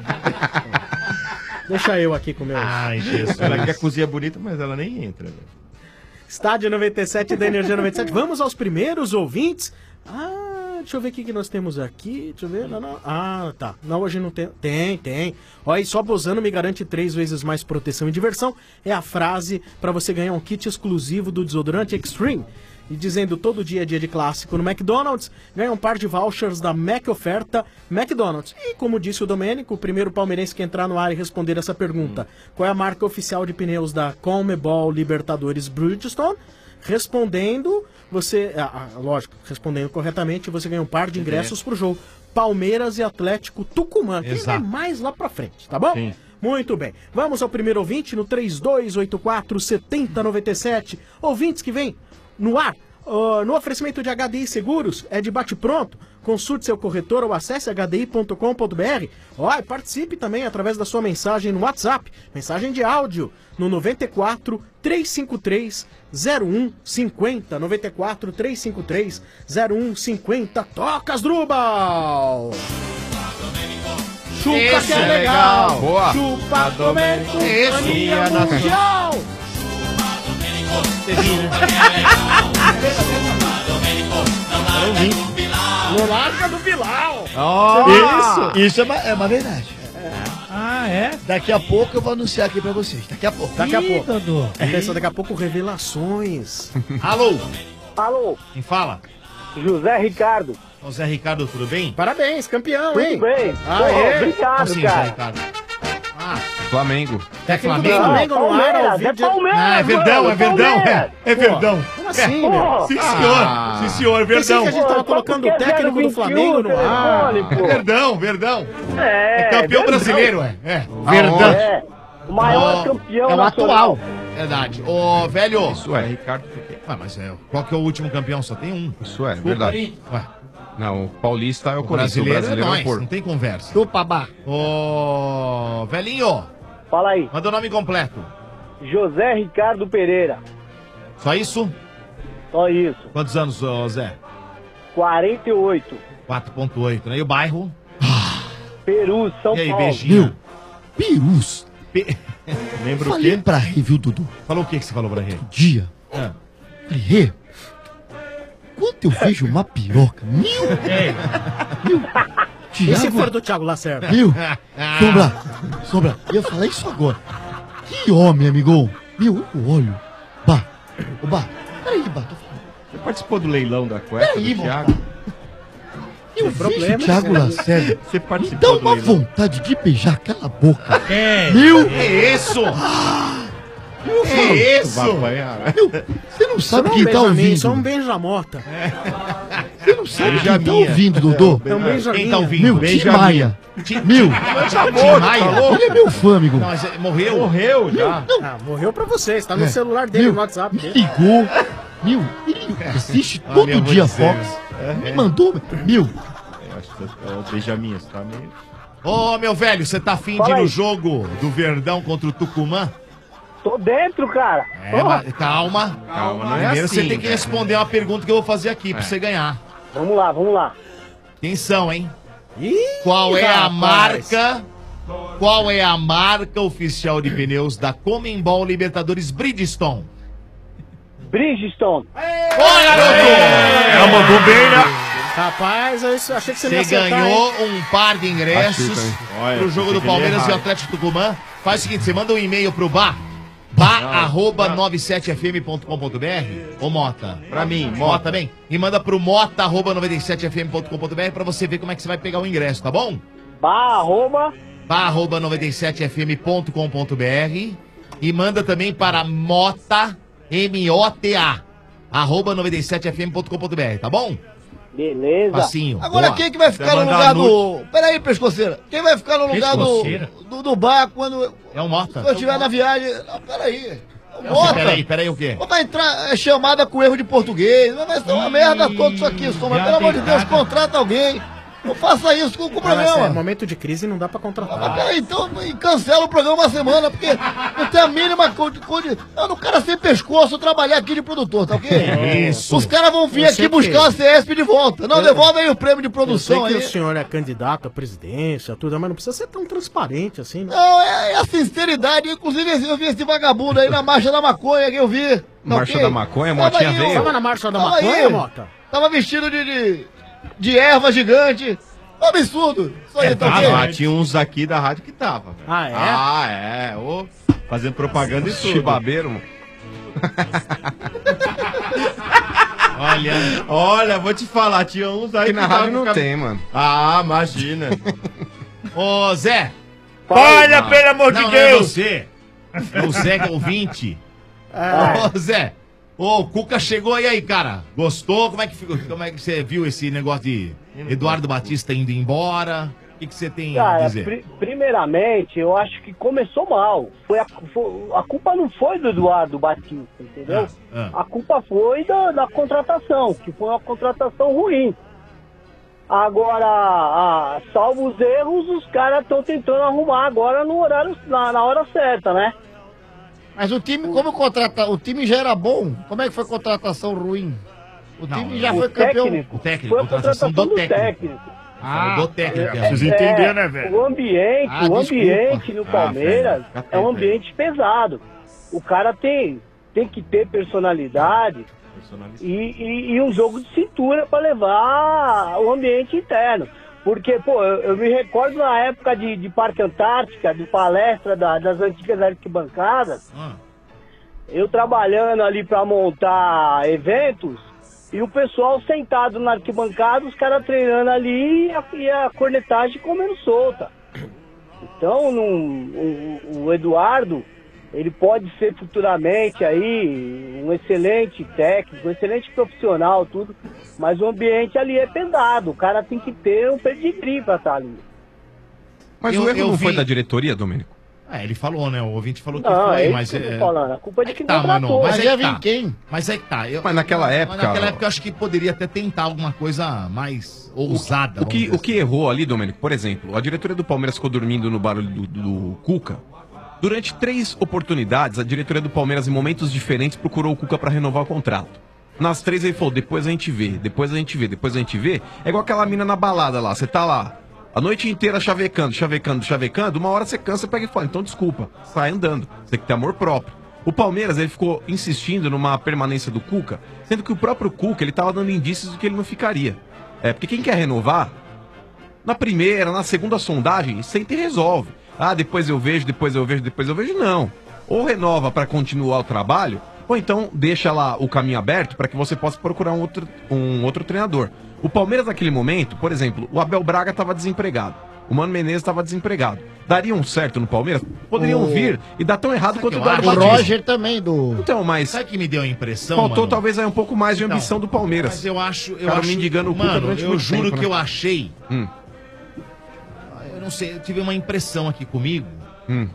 Deixa eu aqui com o meu. Ai, Jesus. Ela quer cozinha bonita, mas ela nem entra, velho. Estádio noventa e sete da Energia noventa e sete. Vamos aos primeiros ouvintes. Ah, deixa eu ver o que que nós temos aqui. Deixa eu ver. Não, não. Ah, tá. Não, hoje não tem. Tem, tem. Olha aí, só Bozano me garante três vezes mais proteção e diversão. É a frase para você ganhar um kit exclusivo do desodorante Extreme. E dizendo todo dia é dia de clássico no McDonald's, ganha um par de vouchers da Mac Oferta McDonald's. E como disse o Domênico, o primeiro palmeirense que entrar no ar e responder essa pergunta, qual é a marca oficial de pneus da Conmebol Libertadores Bridgestone? Respondendo, você, ah, ah, lógico, respondendo corretamente, você ganha um par de ingressos pro jogo Palmeiras e Atlético Tucumã, que Exato. é mais lá pra frente, tá bom? Sim. Muito bem. Vamos ao primeiro ouvinte no três dois oito quatro, sete zero nove sete. Ouvintes que vem no ar, uh, no oferecimento de H D I Seguros, é de bate-pronto. Consulte seu corretor ou acesse h d i ponto com ponto b r. Ó, e participe também através da sua mensagem no WhatsApp, mensagem de áudio, no noventa e quatro, trezentos e cinquenta e três, zero um cinquenta, noventa e quatro, trezentos e cinquenta e três, zero um cinquenta. Toca, Asdrubal! Chupa Esse que é é legal! legal. Boa. Chupa, Domênico! Esse Mania é nacional. Mundial! Não larga do Bilal! Isso, isso é uma, é uma verdade. Ah, é? Daqui a pouco eu vou anunciar aqui pra vocês. Daqui a pouco. Daqui a Ih, pouco. Dodô. É isso, daqui a pouco revelações. Alô? Alô? Quem fala? José Ricardo. José Ricardo, tudo bem? Parabéns, campeão, Tudo hein? bem. Ah, Pô, é? obrigado, Assim, cara. José Ricardo. Ah, Flamengo. Técnico do Flamengo? Flamengo no ar, ao Palmeiras, vivo. é de- Palmeiras, Ah, é Verdão, mano, é Verdão. Palmeiras. É, é Pô, Verdão. como assim, É. meu? Sim, senhor. Ah. Sim, senhor, Pensei que a Verdão. gente tava Pô, colocando só o porque técnico é do Flamengo no ar. telefone, pô. Verdão, Verdão. É, É campeão Verdão. brasileiro, é. É. Verdão. É, o maior Ó, campeão É o nacional. atual. Verdade. Ô, velho. Isso é. Ricardo, por quê? Ah, mas é, qual que é o último campeão? Só tem um. Isso é, verdade. Ué, Não, o paulista é o, o Corinthians, o brasileiro, brasileiro é é nós, o Porto. não tem conversa. Chupa, bar. Ô, velhinho, Fala aí. manda o nome completo. José Ricardo Pereira. Só isso? Só isso. Quantos anos, ô, Zé? quarenta e oito. quatro ponto oito, né? E o bairro? Peru, São E aí, Paulo. beijinho? Perus. Pe- Lembra o Falei quê? pra Rê, viu, Dudu? Falou o que que você falou pra Rê? Dia. Ah. Falei, Rê, quando eu vejo uma piroca, mil, mil, E se for Thiago, do Thiago Lacerda? mil, Sombra, Sombra, eu ia falar isso agora. Que homem, amigão. Meu, eu olho. Bah, ô, Bah, peraí, Bah, tô falando. Você participou do leilão da cueca Peraí, do mano. Thiago? Eu vejo problema, o Thiago né? Lacerda. Você Me participou dá do uma leilão? vontade de beijar aquela boca. É. Meu, É isso? meu, É falo, isso? Vai apanhar. meu, você não sabe Não quem tá Benjamin, ouvindo. só um Benjamota. Você não sabe quem tá Benjaminha. ouvindo, Dodô. É um Benjamin. Quem tá ouvindo? Meu, Tim Benjaminha. Maia. Tim- Meu, Tim Maia? ele é meu fã, amigo. Não, mas é- morreu? Morreu já. Ah, morreu pra vocês, tá no É. celular dele, Meu, no WhatsApp me dele. ligou. Meu, ele assiste Olha, todo eu vou dia dizer, Fox. Me mandou, meu. Eu acho que você- ô, Benjamin, você tá meio... Ô, meu velho, você tá afim de ir Fala no aí. jogo do Verdão contra o Tucumã? Tô dentro, cara. É, Ó, mas calma. Calma, não é Primeiro assim, você tem que velho. responder uma pergunta que eu vou fazer aqui pra você ganhar. Vamos lá, vamos lá. Quem são, hein? Ih, Qual é a rapaz. marca? Qual é a marca oficial de pneus da Comembol Libertadores Bridgestone? Bridgestone. Ô, garoto! Ela mandou bem, né? Rapaz, eu isso- achei que você, não ia Você acertar, ganhou hein? um par de ingressos Achei também. Olha, pro jogo pensei do que ele ia Palmeiras e o errar. Atlético Tucumã. Faz o seguinte, você manda um e-mail pro bar, bar arroba noventa e sete f m ponto com ponto b r. Ô, Mota. Pra mim, Mota Mota. também. E manda pro mota arroba noventa e sete f m ponto com ponto b r pra você ver como é que você vai pegar o ingresso, tá bom? Bar, arroba. bar arroba noventa e sete f m ponto com ponto b r e manda também para mota, M O T A, arroba noventa e sete f m ponto com ponto b r, tá bom? Beleza. Passinho. Agora boa. quem que vai ficar Você no mandar lugar nude. do... Peraí, pescoceira. Quem vai ficar no lugar do, Pescoceira? do, do bar quando É o Mota. eu estiver na viagem? Não, peraí. Não, Mota. Peraí, peraí, o quê? Ou vai entrar é, chamada com erro de português. Vai ser uma merda toda isso aqui, Soma. Pelo amor de Deus, contrata alguém. Não faça isso com, com o Ah, mas é programa. momento de crise não dá pra contratar. Mas peraí, então e cancela o programa uma semana, porque não tem a mínima condição. Não, o cara sem pescoço trabalhar aqui de produtor, tá ok? Isso. Os caras vão vir Eu aqui sei buscar que- a C E S P de volta. Não, Eu- devolve aí o prêmio de Eu sei produção que aí. o senhor é candidato à presidência, tudo, mas não precisa ser tão transparente assim, né? Não, é, é a sinceridade. Inclusive, esse- eu vi esse vagabundo aí na Marcha da Maconha que eu vi. Tá Marcha ok? da Maconha, Tava Motinha aí, veio. ó. Tava na Marcha da Tava Maconha, aí. Mota? Tava vestido de, de, de erva gigante. Absurdo. Isso aí, tá ok? Ah, tinha uns aqui da rádio que tava. velho. Ah, é? Ah, é. Ô, fazendo propaganda e tudo. Chibabeiro, mano. Olha, olha, vou te falar, tinha uns aí Aqui na que tava rádio não com- tem, mano. Ah, imagina. Ô, Zé. Olha, Não. pelo amor de Não, não é Deus. você. É o Zé que é ouvinte. É. Ô, Zé. Ô, o Cuca chegou aí, aí, cara. Gostou? Como é que ficou? Como é que você viu esse negócio de Eduardo Batista indo embora? O que, que você tem a Cara, dizer? pri- primeiramente, eu acho que começou mal. Foi a, foi- a culpa não foi do Eduardo Batista, entendeu? Ah, A culpa foi da, da contratação, que foi uma contratação ruim. Agora, a, salvo os erros, os caras estão tentando arrumar agora no horário, na, na hora certa, né? Mas o time, como contrata, o time já era bom. Como é que foi a contratação ruim? O Não, time já o foi campeão. técnico, O técnico, foi a contratação contratação do do técnico. técnico. Ah, do técnico. É, Precisa entender, né, velho? O ambiente, Ah, o desculpa. ambiente no Ah, Palmeiras velho, fica é um atento ambiente pesado. O cara tem, tem que ter personalidade e, e, e um jogo de cintura para levar o ambiente interno. Porque, pô, eu, eu me recordo na época de, de Parque Antártica, de palestra da- das antigas arquibancadas, Ah, eu trabalhando ali para montar eventos e o pessoal sentado na arquibancada, os caras treinando ali e a, e a cornetagem comendo solta. Então, num- o, o Eduardo, ele pode ser futuramente aí um excelente técnico, um excelente profissional, tudo, mas o ambiente ali é pesado, o cara tem que ter um pedigree para estar ali. Mas Eu- o erro eu não foi vi- da diretoria, Domênico? É, ele falou, né? O ouvinte falou que Não, foi, é mas isso que eu é. tô falando, a culpa é de Aí quem tá, contratou. mano. Mas Mas aí ia que tá. vir quem? Mas aí que tá. Eu- Mas naquela mas época- naquela época eu acho que poderia até tentar alguma coisa mais ousada. O que, vamos o que errou ali, Domênico, por exemplo, a diretoria do Palmeiras ficou dormindo no barulho do, do Cuca. Durante três oportunidades, a diretoria do Palmeiras, em momentos diferentes, procurou o Cuca pra renovar o contrato. Nas três ele falou, depois a gente vê, depois a gente vê, depois a gente vê. É igual aquela mina na balada lá, você tá lá a noite inteira chavecando, chavecando, chavecando, uma hora você cansa, pega e fala, então desculpa, sai andando, você tem que ter amor próprio. O Palmeiras, ele ficou insistindo numa permanência do Cuca, sendo que o próprio Cuca, ele tava dando indícios de que ele não ficaria. É, porque quem quer renovar, na primeira, na segunda sondagem, senta e resolve. Ah, depois eu vejo, depois eu vejo, depois eu vejo, não. Ou renova para continuar o trabalho, ou então deixa lá o caminho aberto para que você possa procurar um outro, um outro treinador. O Palmeiras naquele momento, por exemplo, o Abel Braga estava desempregado. O Mano Menezes estava desempregado. Dariam certo no Palmeiras? Poderiam O- vir e dar tão errado Sabe quanto que o eu Eduardo O acho? Batista. Roger também, do. Então, mas Sabe o que me deu a impressão, faltou mano? talvez aí um pouco mais de Então, ambição do Palmeiras. Mas eu acho, eu Ficaram acho, mendigando o Cuca mano, durante eu muito juro tempo, que né? eu achei, Hum, eu não sei, eu tive uma impressão aqui comigo hum.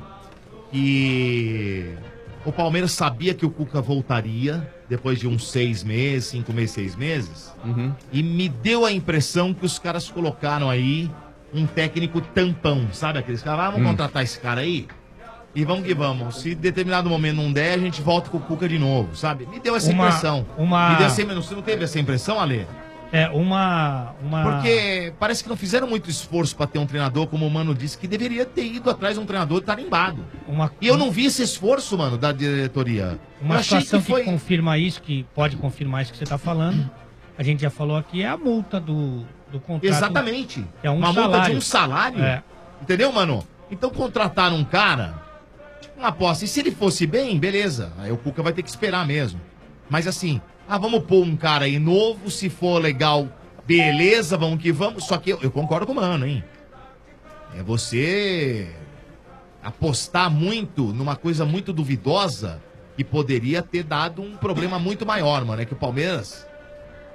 que o Palmeiras sabia que o Cuca voltaria depois de uns seis meses, cinco meses, seis meses, Uhum. e me deu a impressão que os caras colocaram aí um técnico tampão, sabe aqueles caras, ah, vamos Hum. contratar esse cara aí e vamos que vamos. Se em determinado momento não der, a gente volta com o Cuca de novo, sabe? Me deu essa Uma- impressão. uma- Me deu essa, você não teve essa impressão, Ale? É, uma. uma... Porque parece que não fizeram muito esforço pra ter um treinador, como o Mano disse, que deveria ter ido atrás de um treinador tarimbado. Uma, E eu não vi esse esforço, mano, da diretoria. Uma eu achei situação que que, foi. confirma isso, que pode confirmar isso que você está falando, a gente já falou aqui, é a multa do, do contrato. Exatamente. É um uma salário. multa de um salário. É. Entendeu, mano? Então contratar um cara, uma aposta. E se ele fosse bem, beleza. Aí o Cuca vai ter que esperar mesmo. Mas assim, ah, vamos pôr um cara aí novo, se for legal, beleza, vamos que vamos. Só que eu, eu concordo com o Mano, hein? É você apostar muito numa coisa muito duvidosa que poderia ter dado um problema muito maior, mano. É que o Palmeiras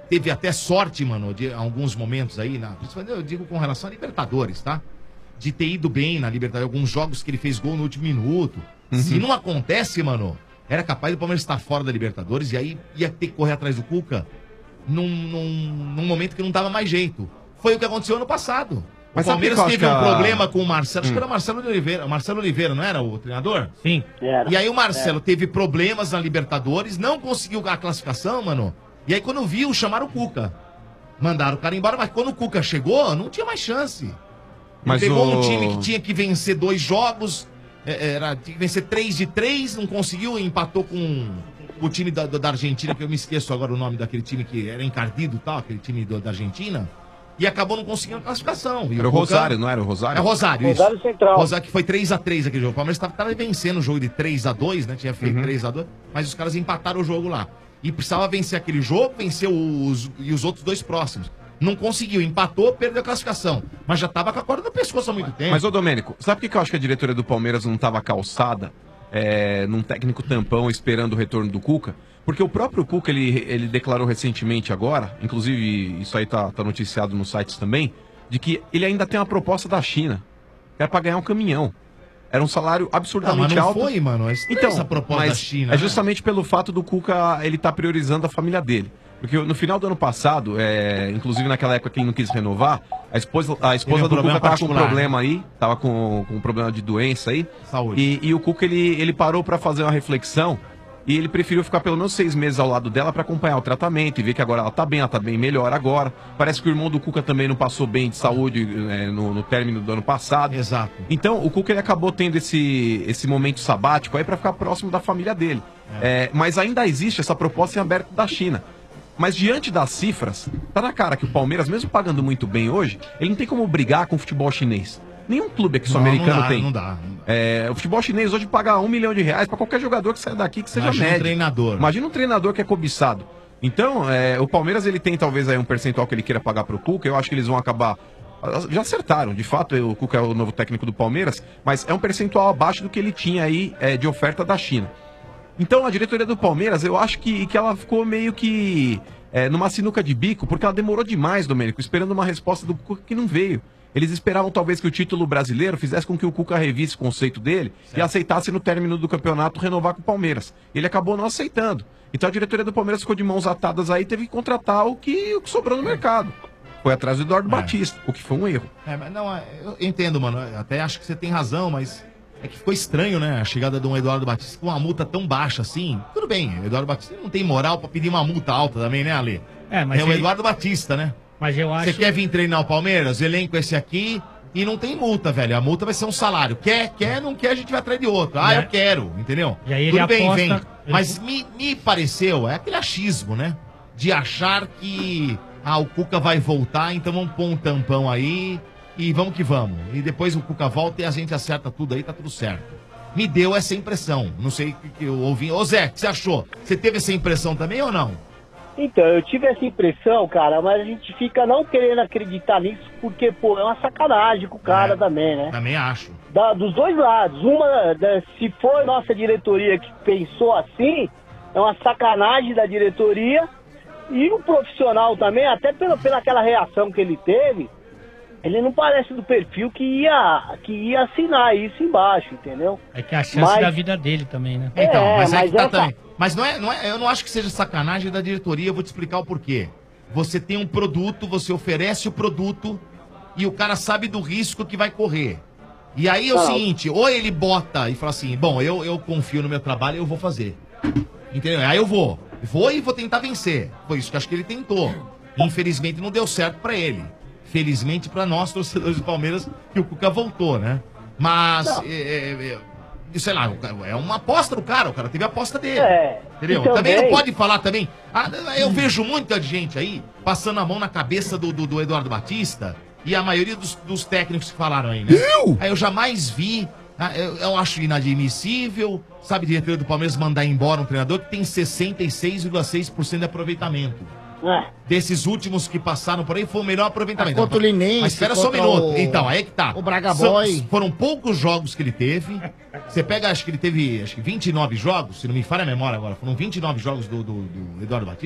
teve até sorte, mano, de alguns momentos aí, na, principalmente eu digo com relação a Libertadores, tá? De ter ido bem na Libertadores, alguns jogos que ele fez gol no último minuto. Uhum. Se não acontece, mano, era capaz do Palmeiras estar fora da Libertadores e aí ia ter que correr atrás do Cuca num, num, num momento que não dava mais jeito. Foi o que aconteceu ano passado. Mas o Palmeiras sabe que eu teve um acho que a- problema com o Marcelo, acho Hum. que era o Marcelo de Oliveira. O Marcelo Oliveira, não era o treinador? Sim. Era. E aí o Marcelo Era. teve problemas na Libertadores, não conseguiu a classificação, mano. E aí quando viu, chamaram o Cuca. Mandaram o cara embora, mas quando o Cuca chegou, não tinha mais chance. Mas Pegou o- um time que tinha que vencer dois jogos, é, era, tinha que vencer três de três, não conseguiu, empatou com o time da, da Argentina, que eu me esqueço agora o nome daquele time que era encardido e tal, aquele time do- da Argentina, e acabou não conseguindo a classificação. E Era o Cuca- Rosário, não era o Rosário? É Rosário, isso. Rosário Central. Rosário que foi três a três aquele jogo. O Palmeiras estava vencendo o jogo de três a dois, né? Tinha feito Uhum. três a dois, mas os caras empataram o jogo lá. E precisava vencer aquele jogo, vencer os, e os outros dois próximos. Não conseguiu, empatou, perdeu a classificação. Mas já tava com a corda no pescoço há muito tempo. Mas, ô Domênico, sabe por que que eu acho que a diretoria do Palmeiras não estava calçada é, num técnico tampão esperando o retorno do Cuca? Porque o próprio Cuca, ele, ele declarou recentemente agora, inclusive isso aí tá, tá noticiado nos sites também, de que ele ainda tem uma proposta da China, que era pra ganhar um caminhão. Era um salário absurdamente Ah, mas não alto. foi, mano. É estranho Então, essa proposta mas da China, é né? justamente pelo fato do Cuca, ele tá priorizando a família dele. Porque no final do ano passado, é, inclusive naquela época que ele não quis renovar, a esposa, a esposa Teve um do problema Cuca tava com um particular, problema aí, tava com, com um problema de doença aí. Saúde. E, e o Cuca, ele, ele parou pra fazer uma reflexão e ele preferiu ficar pelo menos seis meses ao lado dela pra acompanhar o tratamento e ver que agora ela tá bem, ela tá bem melhor agora. Parece que o irmão do Cuca também não passou bem de saúde é, no, no término do ano passado. Exato. Então, o Cuca ele acabou tendo esse, esse momento sabático aí pra ficar próximo da família dele. É, mas ainda existe essa proposta em aberto da China. Mas diante das cifras, tá na cara que o Palmeiras, mesmo pagando muito bem hoje, ele não tem como brigar com o futebol chinês. Nenhum clube aqui Não, sul-americano não dá, tem. não dá, É, o futebol chinês hoje paga um milhão de reais pra qualquer jogador que saia daqui que seja Imagina um médio. treinador. Imagina um treinador que é cobiçado. Então, é, o Palmeiras ele tem talvez aí um percentual que ele queira pagar pro Cuca. Eu acho que eles vão acabar. Já acertaram, de fato, o Cuca é o novo técnico do Palmeiras, mas é um percentual abaixo do que ele tinha aí é, de oferta da China. Então, a diretoria do Palmeiras, eu acho que, que ela ficou meio que é, numa sinuca de bico, porque ela demorou demais, Domênico, esperando uma resposta do Cuca que não veio. Eles esperavam talvez que o título brasileiro fizesse com que o Cuca revisse o conceito dele e aceitasse no término do campeonato renovar com o Palmeiras. Ele acabou não aceitando. Então a diretoria do Palmeiras ficou de mãos atadas aí e teve que contratar o que, o que sobrou no mercado. Foi atrás do Eduardo Batista, o que foi um erro. É, mas não, é, eu entendo, mano. Eu até acho que você tem razão, mas é que ficou estranho, né? A chegada de um Eduardo Batista com uma multa tão baixa assim. Tudo bem, o Eduardo Batista não tem moral pra pedir uma multa alta também, né, Ale? É, mas é o ele- Eduardo Batista, né? Mas eu acho. Você quer vir treinar o Palmeiras? O elenco é esse aqui e não tem multa, velho. A multa vai ser um salário. Quer, quer, não quer, a gente vai atrás de outro. Ah, E eu aí- quero, entendeu? E aí ele Tudo bem, aposta- vem. ele- Mas me, me pareceu, é aquele achismo, né? De achar que ah, o Cuca vai voltar, então vamos pôr um tampão aí e vamos que vamos. E depois o Cuca volta e a gente acerta tudo aí, tá tudo certo. Me deu essa impressão. Não sei o que, que eu ouvi. Ô Zé, o que você achou? Você teve essa impressão também ou não? Então, eu tive essa impressão, cara, mas a gente fica não querendo acreditar nisso, porque, pô, é uma sacanagem com o cara também, né? Também acho. Da- dos dois lados. Uma, da- se for nossa diretoria que pensou assim, é uma sacanagem da diretoria. E o profissional também, até pela, pela aquela reação que ele teve, ele não parece do perfil que ia, que ia assinar isso embaixo, entendeu? É que a chance Mas- da vida dele também, né? Então, É, mas, aí mas que tá essa- também. Mas não é, não é, eu não acho que seja sacanagem da diretoria, eu vou te explicar o porquê. Você tem um produto, você oferece o produto e o cara sabe do risco que vai correr. E aí é o Não. seguinte, ou ele bota e fala assim, bom, eu, eu confio no meu trabalho, eu vou fazer. Entendeu? Aí eu vou. Vou e vou tentar vencer. Foi isso que eu acho que ele tentou. Infelizmente não deu certo pra ele. Felizmente pra nós, torcedores do Palmeiras, que o Cuca voltou, né? Mas, é, é, é, sei lá, é uma aposta do cara, o cara teve a aposta dele. É, Entendeu? e Também não também- pode falar também. Ah, eu vejo muita gente aí passando a mão na cabeça do, do, do Eduardo Batista e a maioria dos, dos técnicos que falaram aí, né? Eu? Aí eu jamais vi. ah, Eu, eu acho inadmissível, sabe, diretoria do Palmeiras mandar embora um treinador que tem sessenta e seis vírgula seis por cento de aproveitamento. É. Desses últimos que passaram por aí foi o melhor aproveitamento. Contra o Linense, Mas espera só um contra minuto. o- Então, aí que tá. o Braga São- Boy. Foram poucos jogos que ele teve. Você pega, acho que ele teve acho que vinte e nove jogos, se não me falha a memória agora. Foram vinte e nove jogos do, do, do Eduardo Batista.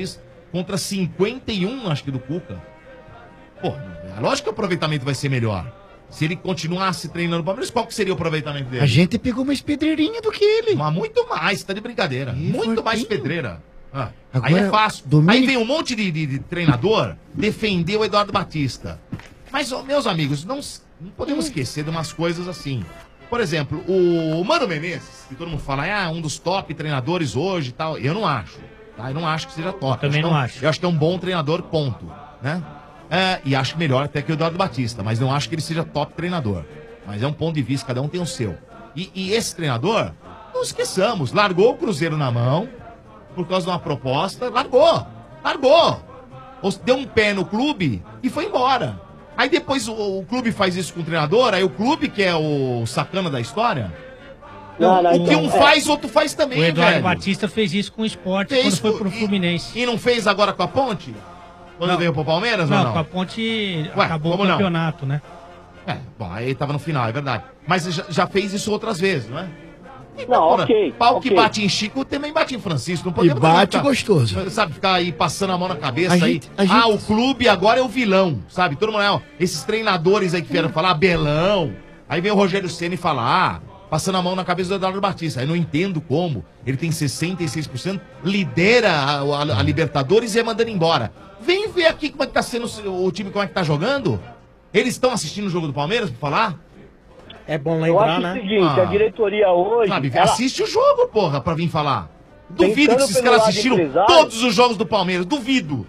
contra cinquenta e um, acho que, do Cuca. Pô, é lógico que o aproveitamento vai ser melhor. Se ele continuasse treinando o Palmeiras, qual que seria o aproveitamento dele? A gente pegou mais pedreirinha do que ele. Mas muito mais, tá de brincadeira. Ih, muito fortinho. mais pedreira. Ah, Agora, aí é fácil. Domênico- Aí vem um monte de, de- de treinador defender o Eduardo Batista. Mas, ó, meus amigos, não, s- não podemos esquecer de umas coisas assim. Por exemplo, o Mano Menezes, que todo mundo fala, ah, um dos top treinadores hoje e tal. Eu não acho. Tá? Eu não acho que seja top. também Eu não que é um- acho. Eu acho que é um bom treinador, ponto. Né? É, e acho melhor até que o Eduardo Batista, mas não acho que ele seja top treinador. Mas é um ponto de vista, cada um tem o seu. E, e esse treinador, não esqueçamos, largou o Cruzeiro na mão, por causa de uma proposta, largou, largou. Ou deu um pé no clube e foi embora. Aí depois o, o clube faz isso com o treinador, aí o clube, que é o sacana da história, Não, não, o que então, um é. faz, outro faz também, O Eduardo velho. Batista fez isso com o esporte Fez quando foi com- pro Fluminense. E não fez agora com a Ponte? Quando veio pro Palmeiras não, ou não? com a Ponte Ué, acabou o como não? campeonato, né? É, bom, aí tava no final, é verdade. Mas já, já fez isso outras vezes, não é? Não, Ora, ok. Pau ok. que bate em Chico também bate em Francisco. Não podemos E bate ficar- gostoso. Sabe, ficar aí passando a mão na cabeça A aí. gente- a Ah, gente- o clube agora é o vilão, sabe? Todo mundo, ó, esses treinadores aí que vieram falar, Belão. Aí vem o Rogério Ceni falar, ah, passando a mão na cabeça do Eduardo Batista. Aí não entendo como. Ele tem sessenta e seis por cento, lidera a, a- a Libertadores e é mandando embora. Vem ver aqui como é que tá sendo o o time, como é que tá jogando. Eles estão assistindo o jogo do Palmeiras, pra falar? É bom Eu lembrar, acho né? o seguinte, Ah. a diretoria hoje... Sabe, ela- assiste o jogo, porra, pra vir falar. Duvido Pensando que esses pelo caras lado assistiram empresário- todos os jogos do Palmeiras. Duvido.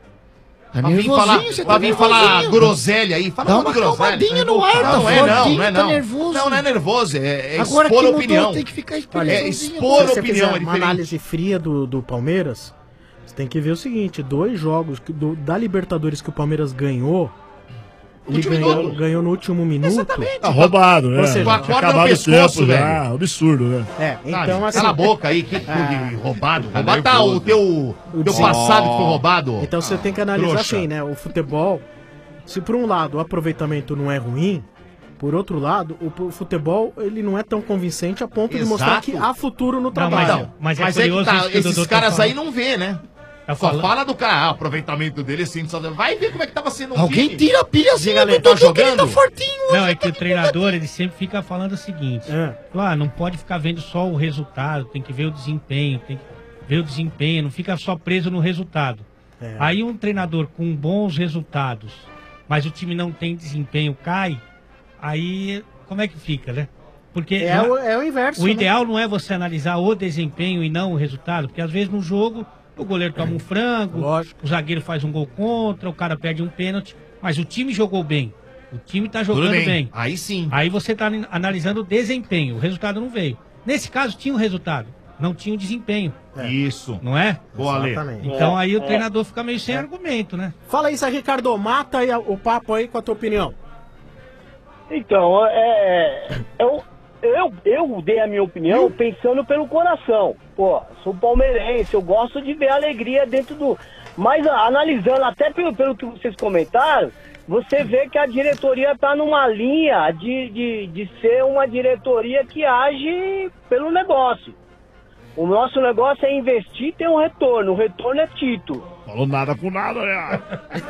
Tá Pra vir nervosinho, falar, você pra tá vir falar nervosinho. groselha aí. Fala Dá uma uma groselha. calmadinha no ar, tá Não é não, fortinho, não é tá não. nervoso. Não, não é nervoso, é, é Agora expor que mudou, opinião. tem que ficar É esperando. expor Se você opinião, fizer é uma diferente. análise fria do, do Palmeiras, você tem que ver o seguinte, dois jogos que- do- da Libertadores que o Palmeiras ganhou, ele Último ganhou, minuto. ganhou no último minuto. Tá roubado, né? Ou seja, Com a corda no acabado o pescoço, tempo velho. já. Absurdo, né? É, Sabe? então assim... Cala a boca aí, que, que Ah. roubado. Tá Roubado tá nervoso. o teu, teu Sim. passado que foi roubado. Então você tem que analisar trouxa. assim, né? O futebol, se por um lado o aproveitamento não é ruim, por outro lado, o p- futebol ele não é tão convincente a ponto de mostrar Exato. que há futuro no Não, trabalho. mas, mas é Mas é que curioso tá, isso que o esses Dodô tá caras falando. aí não vê, né? Tá Só falando- fala do cara, ah, o aproveitamento dele assim, só... vai ver como é que tava sendo um Alguém time. tira a pilhazinha do Tá Dudu que ele tá jogando? fortinho. Não, é que o treinador, ele sempre fica falando o seguinte, É. ah, não pode ficar vendo só o resultado, tem que ver o desempenho, tem que ver o desempenho, não fica só preso no resultado. É. Aí um treinador com bons resultados, mas o time não tem desempenho, cai, aí como é que fica, né? Porque É, não- o, é o inverso. o né? ideal não é você analisar o desempenho e não o resultado, porque às vezes no jogo o goleiro toma um frango, Lógico. o zagueiro faz um gol contra, o cara perde um pênalti, mas o time jogou bem. O time tá jogando Tudo bem. bem. Aí sim. Aí você tá ani- analisando o desempenho, o resultado não veio. Nesse caso tinha o resultado, não tinha o desempenho, Isso. não é? Boa, Ale. Exatamente. Então É, aí o é. treinador fica meio sem argumento, né? Fala aí, Zé Ricardo, mata aí a- o papo aí com a tua opinião. Então, é, eu, eu, eu dei a minha opinião pensando pelo coração. Pô, sou palmeirense, eu gosto de ver a alegria dentro do... Mas a- analisando até pelo, pelo que vocês comentaram, você vê que a diretoria está numa linha de, de, de ser uma diretoria que age pelo negócio. O nosso negócio é investir e ter um retorno. O retorno é título. Falou nada com nada, né?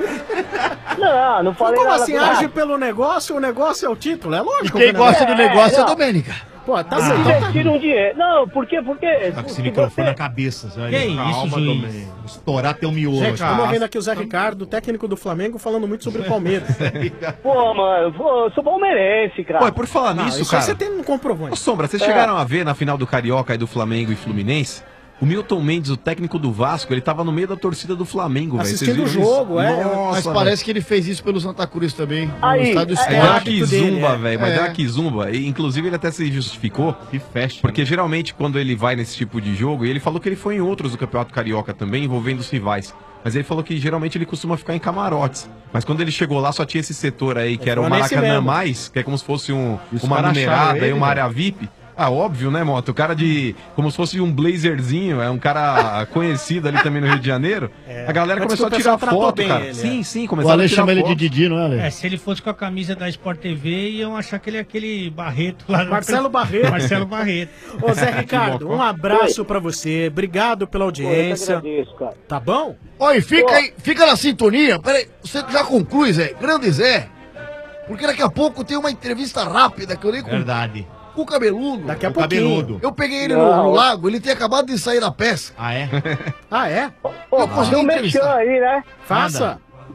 Não, não falei Como nada assim, com age nada. pelo negócio, o negócio é o título, é lógico. Quem que o gosta do É, negócio é a não. Domênica. Pô, tá E certo. se Então tá- investir um dinheiro. Não, por quê? Porque... Tá com esse se microfone você- na cabeça, Zé. Que isso, Calma, juiz? Domênico. Estourar teu miolo. Gente, aqui. estamos vendo aqui o Zé Ricardo, técnico do Flamengo, falando muito sobre o Palmeiras. Pô, mano, pô, eu sou palmeirense, cara. Pô, e por falar Não, nisso, isso cara. você tem um comprovante. Ô, Sombra, vocês É. chegaram a ver na final do Carioca aí do Flamengo e Fluminense? O Milton Mendes, o técnico do Vasco, ele tava no meio da torcida do Flamengo, velho. Vocês Assistindo o viram isso? jogo, é. Mas Nossa, parece que ele fez isso pelo Santa Cruz também. No Aí, estádio é, É, Esporte. deu uma dele, quizumba, é. velho, mas É. deu uma quizumba. E, inclusive, ele até se justificou. Que fecha. Porque geralmente, quando ele vai nesse tipo de jogo, e ele falou que ele foi em outros do Campeonato Carioca também, envolvendo os rivais. Mas ele falou que geralmente ele costuma ficar em camarotes. Mas quando ele chegou lá, só tinha esse setor aí, que era o foi nesse Maracanã mesmo. Mais, que é como se fosse um, E os uma caras numerada acharam e ele, uma velho. área V I P. Ah, óbvio, né, Mota? O cara de... Como se fosse um blazerzinho, é um cara conhecido ali também no Rio de Janeiro. É. A galera Mas começou a o tirar pessoal tratou foto, bem cara. ele, sim, é. sim, O começaram Ale a tirar chama ele de foto. Didi, não é, Ale? É, se ele fosse com a camisa da Sport T V, iam achar que ele é aquele Barreto lá. no- Marcelo Barreto. Marcelo Barreto. Ô, Zé Ricardo, um abraço pra você. Obrigado pela audiência. Eu que agradeço, cara. Tá bom? Oi, fica aí, fica na sintonia. Peraí, você já conclui, Zé? Grande Zé. Porque daqui a pouco tem uma entrevista rápida que eu dei com, Verdade. com o cabeludo. Daqui a O pouquinho. cabeludo. Eu peguei ele no, no lago, ele tinha acabado de sair da pesca. Ah, é? Ah, é? Pô, Eu fazer consegui um entrevistar. mexão aí, né? Faça.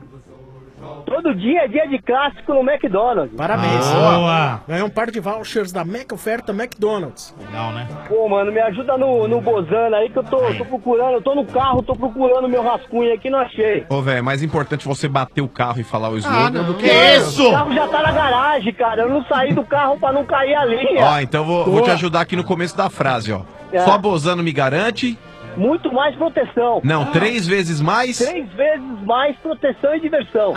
Todo dia é dia de clássico no McDonald's. Parabéns. Boa. Ganhou um par de vouchers da Mac Oferta McDonald's. Legal, né? Pô, mano, me ajuda no, no Bozano aí que eu tô, tô procurando. Eu tô no carro, tô procurando meu rascunho aqui, não achei. Ô, velho, é mais importante você bater o carro e falar o slogan do que... O carro já tá na garagem, cara. Eu não saí do carro pra não cair a linha. Ó, então vou, vou te ajudar aqui no começo da frase, ó. É. Só Bozano me garante... Muito mais proteção. Não, três vezes mais... Três vezes mais proteção e diversão.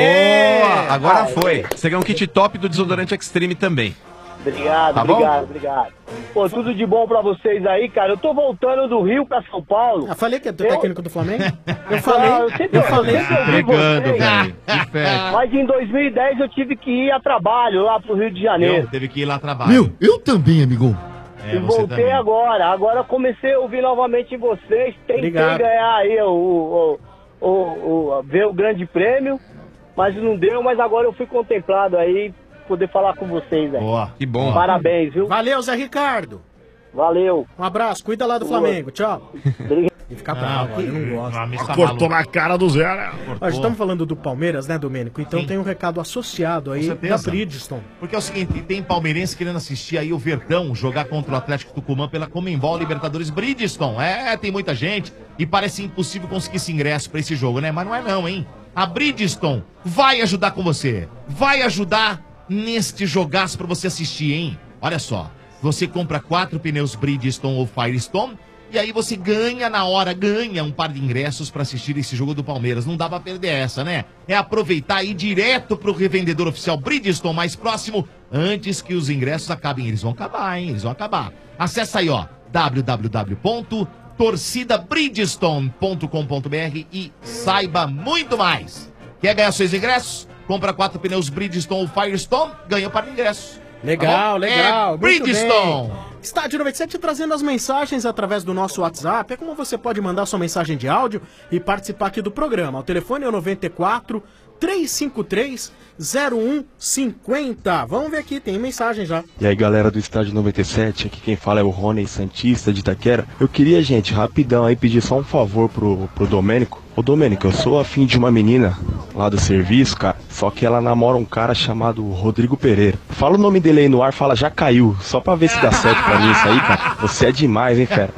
Boa! Agora Aê! foi. Você ganhou um kit top do desodorante Extreme também. Obrigado, Tá bom? obrigado, obrigado. Pô, tudo de bom pra vocês aí, cara. Eu tô voltando do Rio pra São Paulo. Ah, falei que é do Eu- técnico do Flamengo? Eu falei. Não, eu sempre, eu falei. sempre ouvi Pegando, vocês. velho. Que festa. Mas em dois mil e dez eu tive que ir a trabalho lá pro Rio de Janeiro. Eu teve que ir lá trabalhar. Meu, eu também, amigão. É, e você voltei também. agora. Agora eu comecei a ouvir novamente vocês. Tentei Obrigado. ganhar aí o, o, o, o- ver o grande prêmio, mas não deu. Mas agora eu fui contemplado aí, poder falar com vocês aí. Boa. Que bom. Parabéns, viu? Valeu, Zé Ricardo. Valeu. Um abraço, cuida lá do Boa. Flamengo. Tchau. Obrigado. E fica bravo, eu não gosto. Ah, mas tá Cortou maluco. na cara do Zé, né? Nós estamos falando do Palmeiras, né, Domênico? Então Sim. tem um recado associado aí Com da certeza. Bridgestone. Porque é o seguinte, tem palmeirense querendo assistir aí o Verdão jogar contra o Atlético Tucumã pela Comembol Libertadores Bridgestone. É, tem muita gente e parece impossível conseguir esse ingresso pra esse jogo, né? Mas não é não, hein? A Bridgestone vai ajudar com você. Vai ajudar neste jogaço pra você assistir, hein? Olha só, você compra quatro pneus Bridgestone ou Firestone e aí você ganha na hora, ganha um par de ingressos pra assistir esse jogo do Palmeiras. Não dá pra perder essa, né? É aproveitar e ir direto pro revendedor oficial Bridgestone mais próximo antes que os ingressos acabem. Eles vão acabar, hein? Eles vão acabar. Acessa aí, ó, w w w ponto torcida bridgestone ponto com ponto b r e saiba muito mais. Quer ganhar seus ingressos? Compra quatro pneus Bridgestone ou Firestone, ganha um par de ingressos. Legal, Tá bom? legal. É muito Bridgestone. bem. Estádio noventa e sete trazendo as mensagens através do nosso WhatsApp. É como você pode mandar sua mensagem de áudio e participar aqui do programa. O telefone é o noventa e quatro, três cinco três, zero um cinco zero. Vamos ver aqui, tem mensagem já. E aí galera do Estádio noventa e sete, aqui quem fala é o Rony Santista de Itaquera. Eu queria, gente, rapidão aí pedir só um favor pro, pro Domênico. Ô Domênico, eu sou afim de uma menina lá do serviço, cara, só que ela namora um cara chamado Rodrigo Pereira. Fala o nome dele aí no ar, fala já caiu, só pra ver se dá certo pra mim isso aí, cara. Você é demais, hein, fera?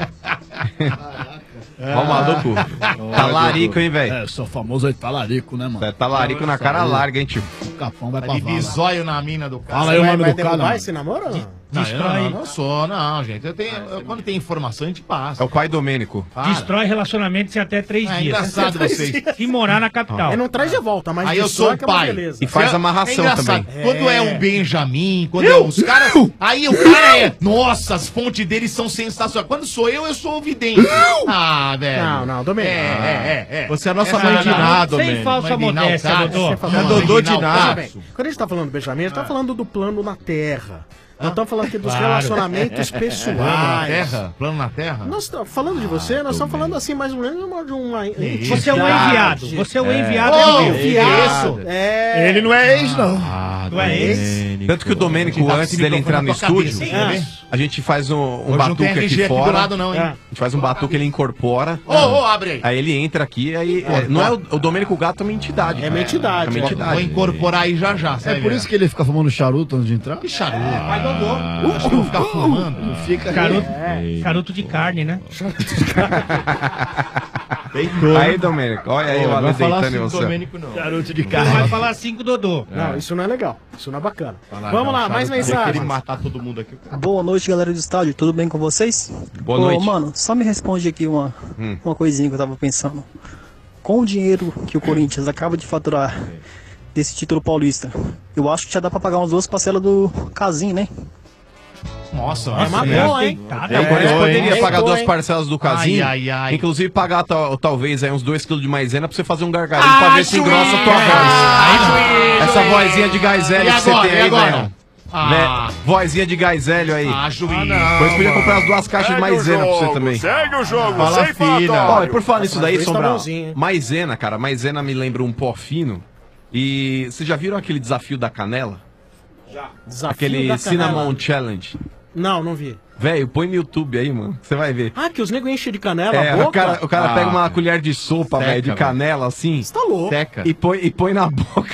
Ó, o maluco. Talarico, hein, velho? É, eu sou famoso aí talarico, né, mano? É talarico na cara larga, hein, tio? O capão vai Tá pra de vala. bisóio na mina do cara. Fala aí o vai, nome vai do cara, derrubar mano. esse namoro ou não? Não, eu Destrói. não, não sou, não, gente. Eu tenho, eu- quando tem informação, a gente passa. É o pai Domênico. Para. Destrói relacionamentos em até três É dias. engraçado vocês. E morar na capital. É, não traz de volta, mas Aí eu destrói sou o que é uma pai. beleza. E faz É- amarração é engraçado. também. Quando é. É. um Benjamin, quando é os caras. Aí o cara é. Nossa, as fontes deles são sensacionais. Quando sou eu, eu sou o vidente. Ah, velho. Não, não, Domênico. É, é, é, é. Você é a nossa Essa- mãe de não, nada, Sem Domênico. falsa Mãe de modéstia, Naltaço. Dodô. Você fala- Mãe É Dodô de Naltaço. nada. Veja bem, quando a gente tá falando do Benjamin, a gente tá falando do plano na Terra. Nós estamos falando aqui dos Claro. relacionamentos Plano na pessoais. terra? Plano na terra? Nós estamos falando de você, nós estamos falando assim, mais ou menos de uma. Você é o enviado. Você é o enviado Oh, de Deus. enviado. É. Ele não é ex, não. Ah, Tu é ex? Tanto que o Domênico, Te dá antes esse dele microfone entrar no na tua cabeça, estúdio, quer ver? a gente faz um, um Hoje não batuque tem R G aqui aqui do fora. lado, não, hein? A gente faz um batuque, ele incorpora. Ô, ô, abre aí. Aí ele entra aqui, aí. é, não é o, o Domênico Gato, é uma entidade. É cara. uma entidade. É uma Vou entidade. incorporar aí já já. É por isso que ele fica fumando charuto antes de entrar? Que charuto. Pai Dodô. Acho que eu vou ficar fumando. Fica Caroto, caroto de carne, né? Deitou. Aí, Domênico, olha aí Ô, o não Ale vai falar deitando assim em do você. Domênico, não. Garoto de Não carne. vai falar cinco Dodô. Não, isso não é legal. Isso não é bacana. Fala, Vamos não, lá, charuto. mais Eu queria mensagens. matar todo mundo aqui. Boa noite, galera do estádio. Tudo bem com vocês? Boa Ô, noite. mano, só me responde aqui uma, Hum. uma coisinha que eu tava pensando. Com o dinheiro que o Corinthians acaba de faturar desse título paulista, eu acho que já dá pra pagar umas duas parcelas do Casim, né? Nossa, é uma é. boa, hein? É, É, o Corinthians é, poderia é, pagar é, duas hein? parcelas do casinho. Ai, ai, ai. Inclusive pagar tal- talvez aí uns dois quilos de maisena pra você fazer um gargarinho pra ver se engrossa a tua voz. Ah, Essa vozinha de gás hélio E que você agora? tem E aí, agora? velho. Ah. Né? Vozinha de gás hélio aí. Ah, juiz. Ah, não, Depois podia mano. comprar as duas caixas de Segue o maisena pra você jogo, também. segue o jogo, Fala sem fina. falatório. Ó, e por falar nisso daí, Mas tá Sombral, bonzinho, hein? maisena, cara, maisena me lembra um pó fino. E vocês já viram aquele desafio da canela? Já. Desafio Aquele da Cinnamon canela. Challenge. Não, não vi. Velho, põe no YouTube aí, mano. Você vai ver. Ah, que os negros enchem de canela É, a boca? o cara, o cara Ah. pega uma colher de sopa, Seca, velho, de velho. canela, assim. Você tá louco. Seca. E põe, e põe na boca.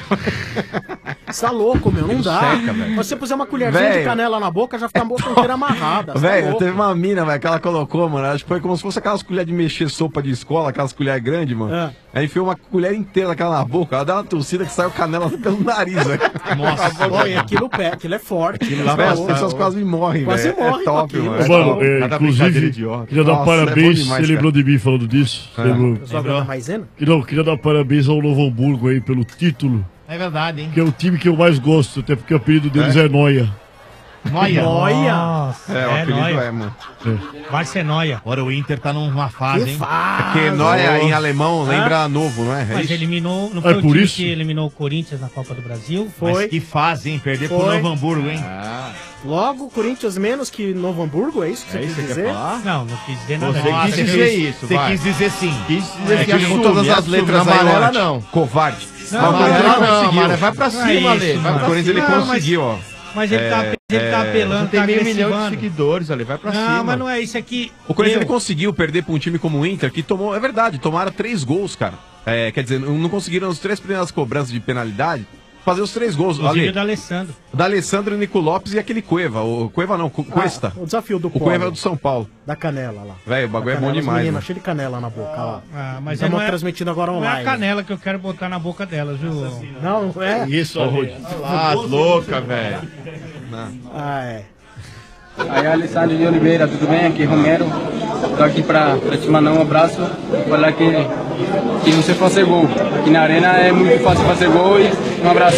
Você tá louco, meu, não dá. Seca, velho. Se você puser uma colherzinha de Velho. canela na boca, já fica a boca inteira amarrada. Você tá Velho, louco. teve uma mina, velho, que ela colocou, mano. Acho que foi como se fosse aquelas colheres de mexer sopa de escola, aquelas colheres grandes, mano. É. Aí enfiou uma colher inteira daquela na boca. Ela deu uma torcida que saiu canela pelo nariz, velho. Nossa, Oi, aquilo, pé, aquilo é forte. Aquilo lá, as pessoas quase morrem, Quase velho. morrem É com top, aquilo. mano. É Mano, top. é, Cada brincadeira inclusive, idiota. queria dar Nossa, é bom parabéns, demais, você lembrou cara. de mim falando disso? É. Lembrou? O pessoal gosta da maisena? Não, queria dar parabéns ao Novo Hamburgo aí pelo título, É verdade, hein? que é o time que eu mais gosto, até porque o apelido deles é, Noia. Noia. Nossa, É, o é, apelido Noia. é, mano. Barcenóia. Agora o Inter tá numa fase, hein? Porque Noia em alemão lembra novo, não é? É Mas isso? eliminou, não É foi o por time isso? que eliminou o Corinthians na Copa do Brasil? Mas que fase, hein? Perder pro Foi. Novo Hamburgo, hein? Logo, Corinthians menos que Novo Hamburgo, é isso que você É quis isso que você dizer? quer falar? Não, não quis dizer nada Você disso. quis dizer isso, Você quis dizer sim. Quis dizer É que que com assume, todas as assume. letras Na aí, amarela, Lorde. não. Covarde. Não, Mas o Corinthians amarela ele não, conseguiu. mano, vai pra Não é cima, isso, Ale. Vai mano. O pra Corinthians ele cima. conseguiu, ó. Mas ele, É, tá, ele tá é, apelando, Tem tá meio milhão de agressivando. seguidores, Ale. Vai pra Não, cima. mas não é isso aqui. O Corinthians Eu- ele conseguiu perder pra um time como o Inter, que tomou, é verdade, tomaram três gols, cara. É, quer dizer, não não conseguiram as três primeiras cobranças de penalidade fazer os três gols. Inclusive Ale, o da Alessandro. o da Alessandro, Nico Lopes e aquele Cueva. O Cueva não, Cu- Cuesta. Ah, o desafio do O Cueva é o do São Paulo. Da canela lá. Velho, o bagulho é Da bom canela, as demais. meninas, mano. cheio de canela na boca, ó. Ah, mas Estamos não é- transmitindo agora Não é online. a canela que eu quero botar na boca delas, viu? Não, não é? Isso, Ale. Ah, louca, velho. Ah, é. Aí, Alessandro de Oliveira, tudo bem? Aqui, Romero. Tô aqui pra, pra te mandar um abraço. Falar que, que você fazer gol. Aqui na Arena é muito fácil fazer gol e um abraço.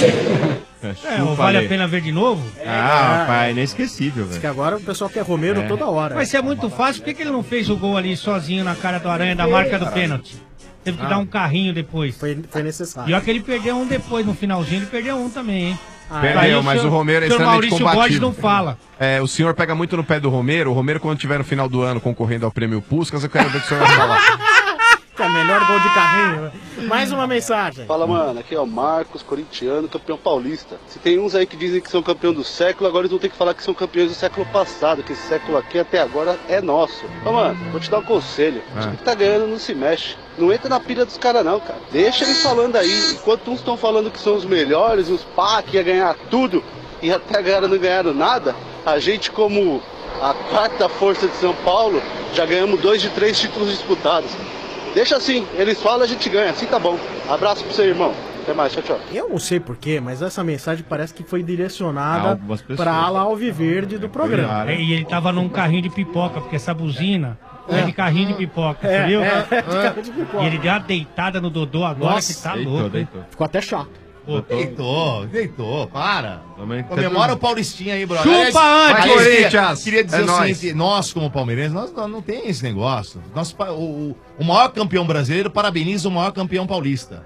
É, ou vale a pena ver de novo? Ah, rapaz, inesquecível, Diz velho. que agora o pessoal quer Romero É. toda hora. Mas se é muito fácil, por que, que ele não fez o gol ali sozinho na cara do Aranha da marca do pênalti? Teve que Ah. dar um carrinho depois. Foi, foi necessário. E olha que ele perdeu um depois, no finalzinho, ele perdeu um também, hein? Perdeu, Aí mas senhor- o Romero é senhor extremamente Maurício combativo. Borges não fala. É, o senhor pega muito no pé do Romero. O Romero, quando tiver no final do ano concorrendo ao prêmio Puskas, eu quero ver o que o senhor vai falar. Que é melhor gol de carrinho. Mais uma mensagem. Fala, mano, aqui é o Marcos, corintiano, campeão paulista. Se tem uns aí que dizem que são campeão do século, agora eles vão ter que falar que são campeões do século passado, que esse século aqui até agora é nosso. Ô, mano, vou te dar um conselho. O time que tá ganhando não se mexe. Não entra na pilha dos caras não, cara. Deixa eles falando aí. Enquanto uns estão falando que são os melhores, os pá, que ia ganhar tudo, e até agora não ganharam nada, a gente, como a quarta força de São Paulo, já ganhamos dois de três títulos disputados. Deixa assim, eles falam, a gente ganha, assim tá bom. Abraço pro seu irmão. Até mais, tchau, tchau. Eu não sei porquê, mas essa mensagem parece que foi direcionada Algumas pessoas. pra ala alviverde do programa. É, e ele tava num carrinho de pipoca, porque essa buzina é, É. de carrinho de pipoca, É, você viu? é, de carrinho de pipoca. E ele deu uma deitada no Dodô agora Nossa. que tá Deitou, louco. hein? deitou. Ficou até chato. Pô, Deitou, deitou, para. Também- Comemora o Paulistinha aí, brother. Chupa Aliás, antes! aliás, queria- Corinthians! Queria dizer É o nóis. seguinte, nós como palmeirenses, nós, nós não tem esse negócio. Nós, pa- o, o- o maior campeão brasileiro parabeniza o maior campeão paulista.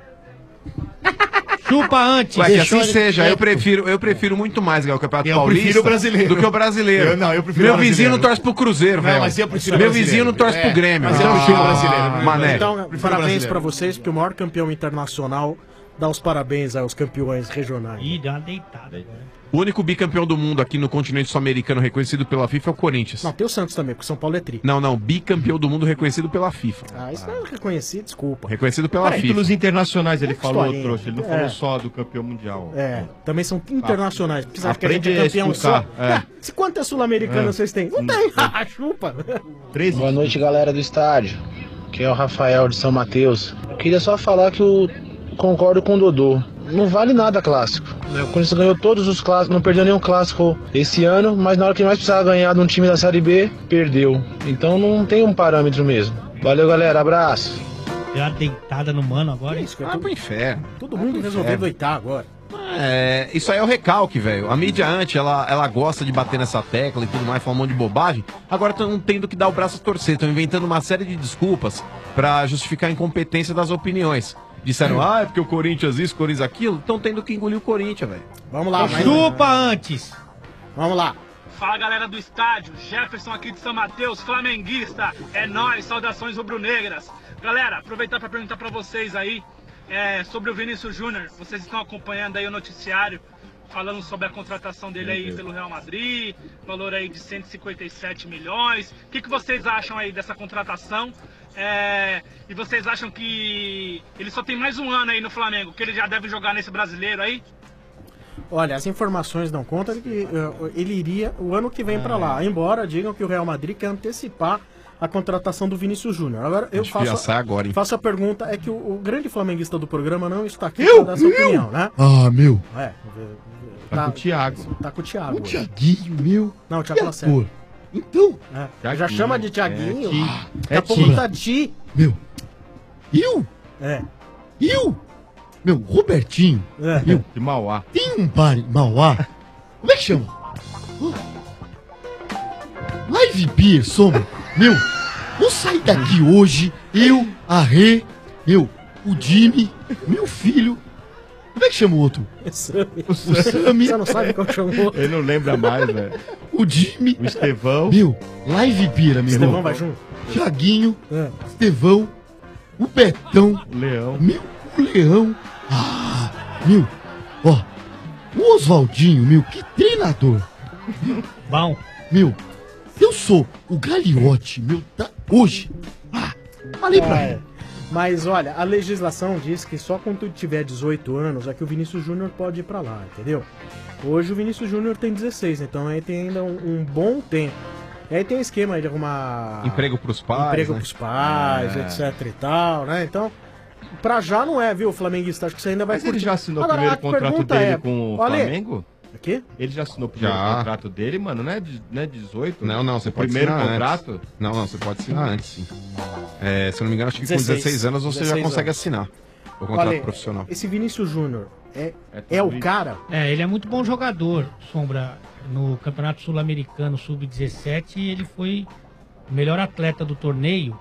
Chupa antes! Ué, que Deixou assim ele seja. quieto. Eu prefiro, eu prefiro muito mais ganhar o Campeonato Eu Paulista prefiro o brasileiro. do que o brasileiro. Eu- não, eu prefiro Meu o brasileiro. vizinho não torce pro Cruzeiro, Não, velho. mas eu prefiro o Meu brasileiro. vizinho não torce É, pro Grêmio. mas eu Ah, prefiro o brasileiro. Mané. Então, Prefiro parabéns brasileiro. pra vocês, porque o maior campeão internacional dá os parabéns aos campeões regionais. Ih, deu uma deitada agora. O único bicampeão do mundo aqui no continente sul-americano reconhecido pela FIFA é o Corinthians. Não, tem o Santos também, porque São Paulo é tri. Não, não, bicampeão do mundo reconhecido pela FIFA. Ah, isso não é reconhecido, desculpa. Reconhecido pela FIFA. Títulos internacionais, ele É que falou, historinha. trouxa. Ele não É. falou só do campeão mundial. É, também são internacionais. Porque você acha que a gente Aprende é a campeão só? escutar, é. Ah, se quantas sul-americanas É. vocês têm? Não tem. Ah, chupa. Boa noite, galera do estádio. Aqui é o Rafael de São Mateus. Eu queria só falar que eu concordo com o Dodô. Não vale nada clássico. O Corinthians ganhou todos os clássicos, não perdeu nenhum clássico esse ano, mas na hora que mais precisava ganhar de um time da Série B, perdeu. Então não tem um parâmetro mesmo. Valeu, galera. Abraço. Deu uma deitada no mano agora, hein? Isso, que é Ah, tudo, pro inferno. todo mundo resolveu doitar agora. É, isso aí é o recalque, velho. A mídia antes, ela, ela gosta de bater nessa tecla e tudo mais, falar um monte de bobagem. Agora estão tendo que dar o braço a torcer, estão inventando uma série de desculpas pra justificar a incompetência das opiniões. Disseram, ah, é porque o Corinthians isso, o Corinthians aquilo. Estão tendo que engolir o Corinthians, velho. Vamos lá, mas... Chupa antes. Vamos lá. Fala, galera do estádio, Jefferson aqui de São Mateus, flamenguista, é nóis, saudações rubro-negras. Galera, aproveitar para perguntar para vocês aí é, sobre o Vinícius Júnior. Vocês estão acompanhando aí o noticiário, falando sobre a contratação dele aí pelo Real Madrid, valor aí de cento e cinquenta e sete milhões. O que, que vocês acham aí dessa contratação? É, e vocês acham que ele só tem mais um ano aí no Flamengo, que ele já deve jogar nesse brasileiro aí? Olha, as informações dão conta de que uh, ele iria o ano que vem Ah, pra lá, embora digam que o Real Madrid quer antecipar a contratação do Vinícius Júnior. Agora, eu Acho que ia faço, sair agora, hein? faço a pergunta, é que o, o grande flamenguista do programa não está aqui para dar essa opinião, né? Ah, meu. É, Tá com o Thiago. Tá com o Thiago. O Thiaguinho, meu. Não, o Thiago E a Lacerda. cor? Então. É, Thiaguinho, já chama de Thiaguinho. é, Ti. Daqui É a pouco Ti. tá Ti. Meu. Eu? É. Eu? Meu, Robertinho. É. Meu, de Mauá. Tem um bar em Mauá. Como é que chama? Oh. Live Beer, Sombra. Meu, vou sair daqui hoje. Eu, a Rê, meu, o Jimmy, meu filho. Como é que chama o outro? O Sami. O Sami. Você não sabe qual chamou? Ele não lembra mais, velho. O Jimmy. O Estevão. Meu, Live Beer, meu Estevão irmão. vai junto? Thiaguinho, É. Estevão, o Betão. O Leão. Meu, o Leão. Ah, meu, ó. O Oswaldinho, meu, que treinador. Bom. Meu, eu sou o Gagliotti, meu, tá hoje. Ah, falei pra É. ele. Mas olha, a legislação diz que só quando tu tiver dezoito anos é que o Vinícius Júnior pode ir pra lá, entendeu? Hoje o Vinícius Júnior tem dezesseis, então aí tem ainda um, um bom tempo. E aí tem o esquema aí de arrumar... Emprego pros pais, Emprego né? pros pais, É. etc e tal, né? Então, pra já não é, viu, flamenguista? Acho que você ainda vai Mas ele curtir. já assinou Agora, o primeiro a contrato pergunta dele é, com o olha, Flamengo? O quê? Ele já assinou o primeiro Já. contrato dele, mano, não é, de- não é dezoito? Não, não, você O pode primeiro assinar contrato? antes. Não, não, você pode assinar antes, sim. É, se eu não me engano, acho que com dezesseis. dezesseis anos você já dezesseis consegue anos. assinar o contrato Olha, profissional. Esse Vinícius Júnior é, É é, tudo o isso. cara? É, ele é muito bom jogador, Sombra. No Campeonato Sul-Americano sub dezessete, ele foi o melhor atleta do torneio.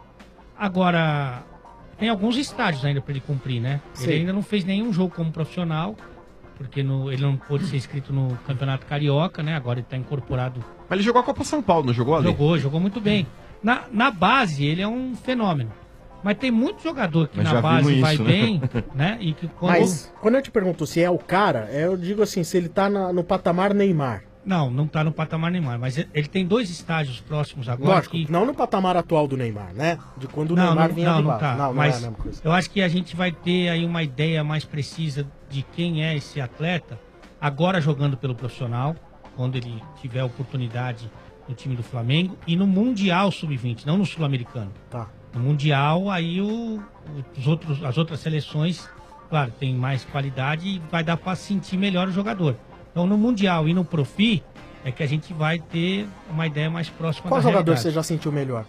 Agora, tem alguns estágios ainda para ele cumprir, né? Sim. Ele ainda não fez nenhum jogo como profissional, porque no- ele não pôde ser inscrito no Campeonato Carioca, né? Agora ele está incorporado. Mas ele jogou a Copa São Paulo, não jogou ali? Jogou, jogou muito bem. Na, na base, ele é um fenômeno. Mas tem muito jogador que Mas na já base vimos vai isso, né? bem, né? E que quando... Mas quando eu te pergunto se é o cara, eu digo assim, se ele tá na- no patamar Neymar. Não, não tá no patamar Neymar, mas ele tem dois estágios próximos agora. Lógico, que... não no patamar atual do Neymar, né? De quando o não, Neymar não, vinha não, de não baixo. tá. Não, não mas é a mesma coisa. eu acho que a gente vai ter aí uma ideia mais precisa de quem é esse atleta agora jogando pelo profissional, quando ele tiver oportunidade no time do Flamengo e no Mundial sub vinte, não no Sul-Americano. Tá. No Mundial, aí o, os outros, as outras seleções, claro, tem mais qualidade e vai dar para sentir melhor o jogador. Então no Mundial e no Profi é que a gente vai ter uma ideia mais próxima Qual da jogador realidade. você já sentiu melhor?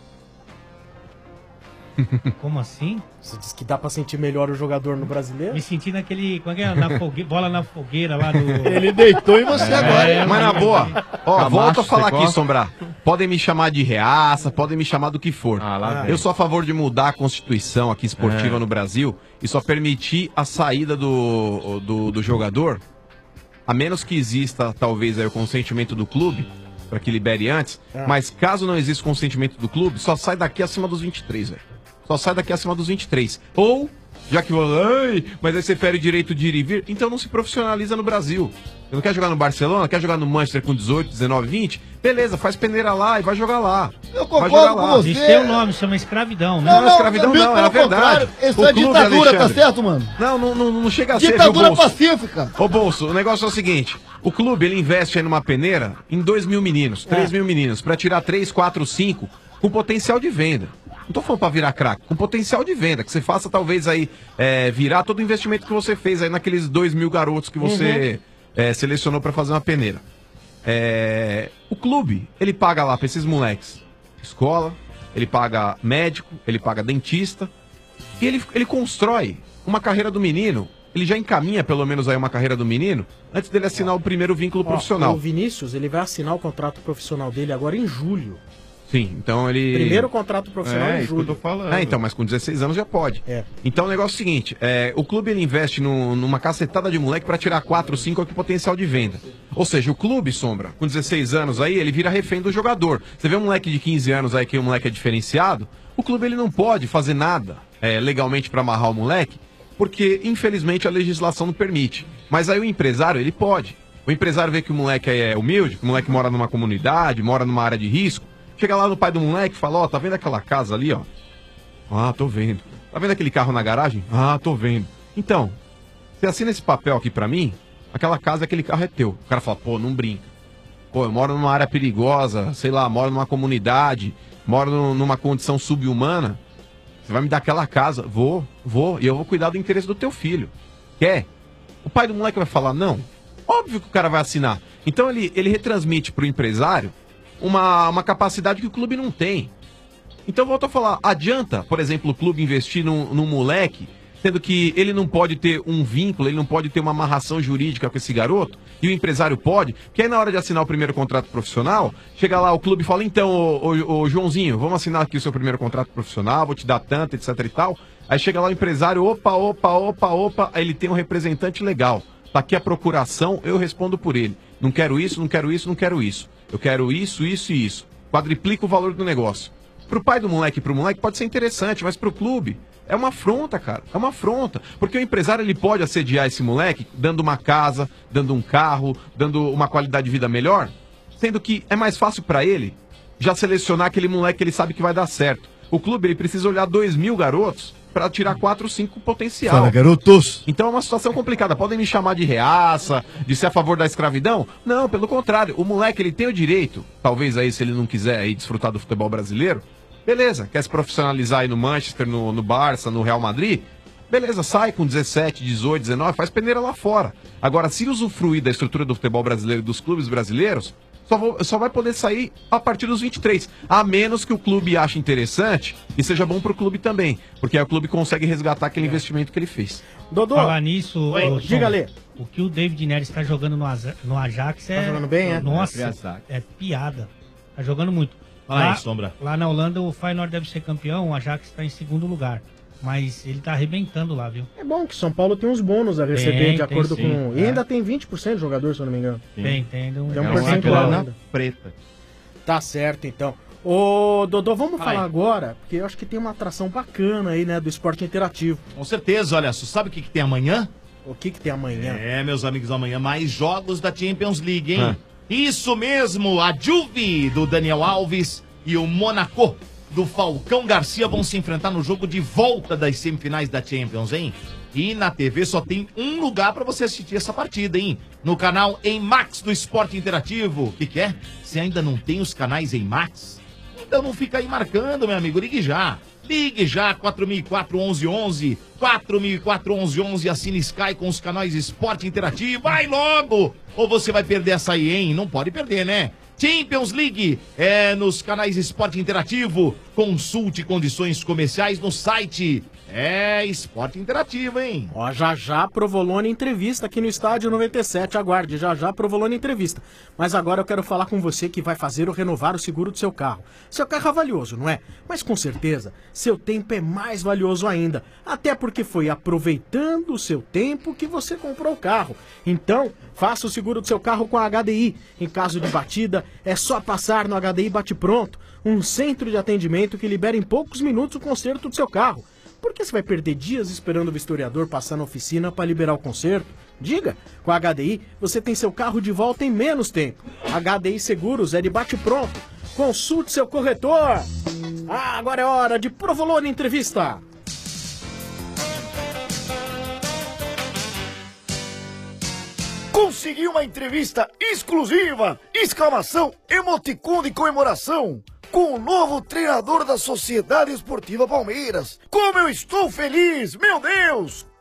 Como assim? Você disse que dá pra sentir melhor o jogador no brasileiro? Me senti naquele. Como é que é? Na fogue... Bola na fogueira lá do. Ele deitou em você agora. Mas na boa, ó, Camacho, volto a falar você aqui, gosta? Sombra. Podem me chamar de reaça, podem me chamar do que for. Ah, lá vem. Eu sou a favor de mudar a Constituição aqui esportiva É. no Brasil e só permitir a saída do, do, do jogador, a menos que exista, talvez, aí, o consentimento do clube, para que libere antes. Ah. Mas caso não exista o consentimento do clube, só sai daqui acima dos vinte e três, velho. Só sai daqui acima dos vinte e três. Ou, já que ai, mas aí você fere o direito de ir e vir, então não se profissionaliza no Brasil. Você não quer jogar no Barcelona? Quer jogar no Manchester com dezoito, dezenove, vinte? Beleza, faz peneira lá e vai jogar lá. Eu vai concordo jogar com lá. você. Isso tem o nome, chama escravidão, né? Não, não, escravidão muito não, é a pelo verdade. contrário, isso O é clube, ditadura, tá Alexandre. certo, mano? Não, não, não, não chega a ser, viu, Ditadura Bolso? pacífica. Ô, Bolso, o negócio é o seguinte: o clube ele investe aí numa peneira em dois mil meninos, três É. mil meninos, pra tirar três, quatro, cinco com potencial de venda. Não tô falando pra virar craque, com potencial de venda, que você faça talvez aí é, virar todo o investimento que você fez aí naqueles dois mil garotos que você é, selecionou pra fazer uma peneira. É, o clube, ele paga lá pra esses moleques escola, ele paga médico, ele paga dentista, e ele, ele constrói uma carreira do menino ele já encaminha pelo menos aí uma carreira do menino antes dele assinar o primeiro vínculo Ó, profissional. O Vinícius, ele vai assinar o contrato profissional dele agora em julho. Sim, então ele... Primeiro contrato profissional é, em isso que eu julho. tô falando. É, então, mas com dezesseis anos já pode. É. Então o negócio é o seguinte, é, o clube ele investe no- numa cacetada de moleque pra tirar quatro, cinco aqui potencial de venda. Ou seja, o clube, Sombra, com dezesseis anos aí, ele vira refém do jogador. Você vê um moleque de quinze anos aí que o moleque é diferenciado, o clube ele não pode fazer nada é, legalmente pra amarrar o moleque, porque infelizmente a legislação não permite. Mas aí o empresário, ele pode. O empresário vê que o moleque é humilde, que o moleque mora numa comunidade, mora numa área de risco, chega lá no pai do moleque e fala, ó, tá vendo aquela casa ali, ó? Ah, tô vendo. Tá vendo aquele carro na garagem? Ah, tô vendo. Então, você assina esse papel aqui pra mim, aquela casa, aquele carro é teu. O cara fala, pô, não brinca. Pô, eu moro numa área perigosa, sei lá, moro numa comunidade, moro no- numa condição subhumana. Você vai me dar aquela casa? Vou, vou, e eu vou cuidar do interesse do teu filho. Quer? O pai do moleque vai falar, não. Óbvio que o cara vai assinar. Então ele, ele retransmite pro empresário uma, uma capacidade que o clube não tem. Então volto a falar, adianta, por exemplo, o clube investir num, num moleque, sendo que ele não pode ter um vínculo, ele não pode ter uma amarração jurídica com esse garoto, e o empresário pode, porque aí na hora de assinar o primeiro contrato profissional, chega lá o clube e fala, então, ô, ô, ô, Joãozinho, vamos assinar aqui o seu primeiro contrato profissional, vou te dar tanto, etc e tal. Aí chega lá o empresário, opa, opa, opa, opa, aí ele tem um representante legal. Tá aqui a procuração, eu respondo por ele. Não quero isso, não quero isso, não quero isso. Eu quero isso, isso e isso. Quadriplica o valor do negócio. Pro pai do moleque e pro moleque pode ser interessante, mas pro clube é uma afronta, cara. É uma afronta. Porque o empresário ele pode assediar esse moleque dando uma casa, dando um carro, dando uma qualidade de vida melhor, sendo que é mais fácil pra ele já selecionar aquele moleque que ele sabe que vai dar certo. O clube ele precisa olhar dois mil garotos pra tirar quatro, cinco potencial. Fala, garotos. Então é uma situação complicada. Podem me chamar de reaça, de ser a favor da escravidão? Não, pelo contrário. O moleque, ele tem o direito, talvez aí, se ele não quiser aí desfrutar do futebol brasileiro, beleza, quer se profissionalizar aí no Manchester, no, no Barça, no Real Madrid, beleza, sai com dezessete, dezoito, dezenove, faz peneira lá fora. Agora, se usufruir da estrutura do futebol brasileiro e dos clubes brasileiros, só, vou- só vai poder sair a partir dos vinte e três. A menos que o clube ache interessante e seja bom pro clube também. Porque aí o clube consegue resgatar aquele investimento que ele fez. Dodô, Falar nisso, Oi, ô, diga, Tom, Lê. o que o David Neres está jogando no, Aza- no Ajax é. Tá jogando bem, é? Nossa, É, é, piada. Tá jogando muito. Fala lá, aí, Sombra. Lá na Holanda o Feyenoord deve ser campeão, o Ajax está em segundo lugar. Mas ele tá arrebentando lá, viu? É bom que São Paulo tem uns bônus a receber Tem, de tem acordo sim, com... E é. ainda tem vinte por cento de jogador, se eu não me engano. Tem, tem. Um, Tem um é percentual uma ainda. preta. Tá certo, então. Ô, Dodô, vamos Fala falar aí. agora, porque eu acho que tem uma atração bacana aí, né, do esporte interativo. Com certeza, olha, você sabe o que, que tem amanhã? O que, que tem amanhã? É, meus amigos, amanhã mais jogos da Champions League, hein? Ah. Isso mesmo, a Juve do Daniel Alves e o Monaco do Falcão Garcia vão se enfrentar no jogo de volta das semifinais da Champions, hein? E na T V só tem um lugar pra você assistir essa partida, hein? No canal Em Max do Esporte Interativo. O que, que é? Você ainda não tem os canais Em Max? Então não fica aí marcando, meu amigo. Ligue já. Ligue já, quatro mil e quatro, onze onze. quatro mil e quatro, onze onze. Assine Sky com os canais Esporte Interativo. Vai logo! Ou você vai perder essa aí, hein? Não pode perder, né? Champions League é nos canais Esporte Interativo. Consulte condições comerciais no site. É Esporte Interativo, hein? Ó, já já Provolone entrevista aqui no Estádio noventa e sete. Aguarde, já já Provolone entrevista. Mas agora eu quero falar com você que vai fazer ou renovar o seguro do seu carro. Seu carro é valioso, não é? Mas com certeza, seu tempo é mais valioso ainda. Até porque foi aproveitando o seu tempo que você comprou o carro. Então, faça o seguro do seu carro com a H D I. Em caso de batida, é só passar no H D I Bate Pronto, um centro de atendimento que libera em poucos minutos o conserto do seu carro. Por que você vai perder dias esperando o vistoriador passar na oficina para liberar o conserto? Diga, com a H D I você tem seu carro de volta em menos tempo. H D I Seguros é de bate pronto. Consulte seu corretor. Ah, agora é hora de Provolone Entrevista. Consegui uma entrevista exclusiva! Exclamação, emoticon de comemoração! Com o novo treinador da Sociedade Esportiva Palmeiras. Como eu estou feliz! Meu Deus!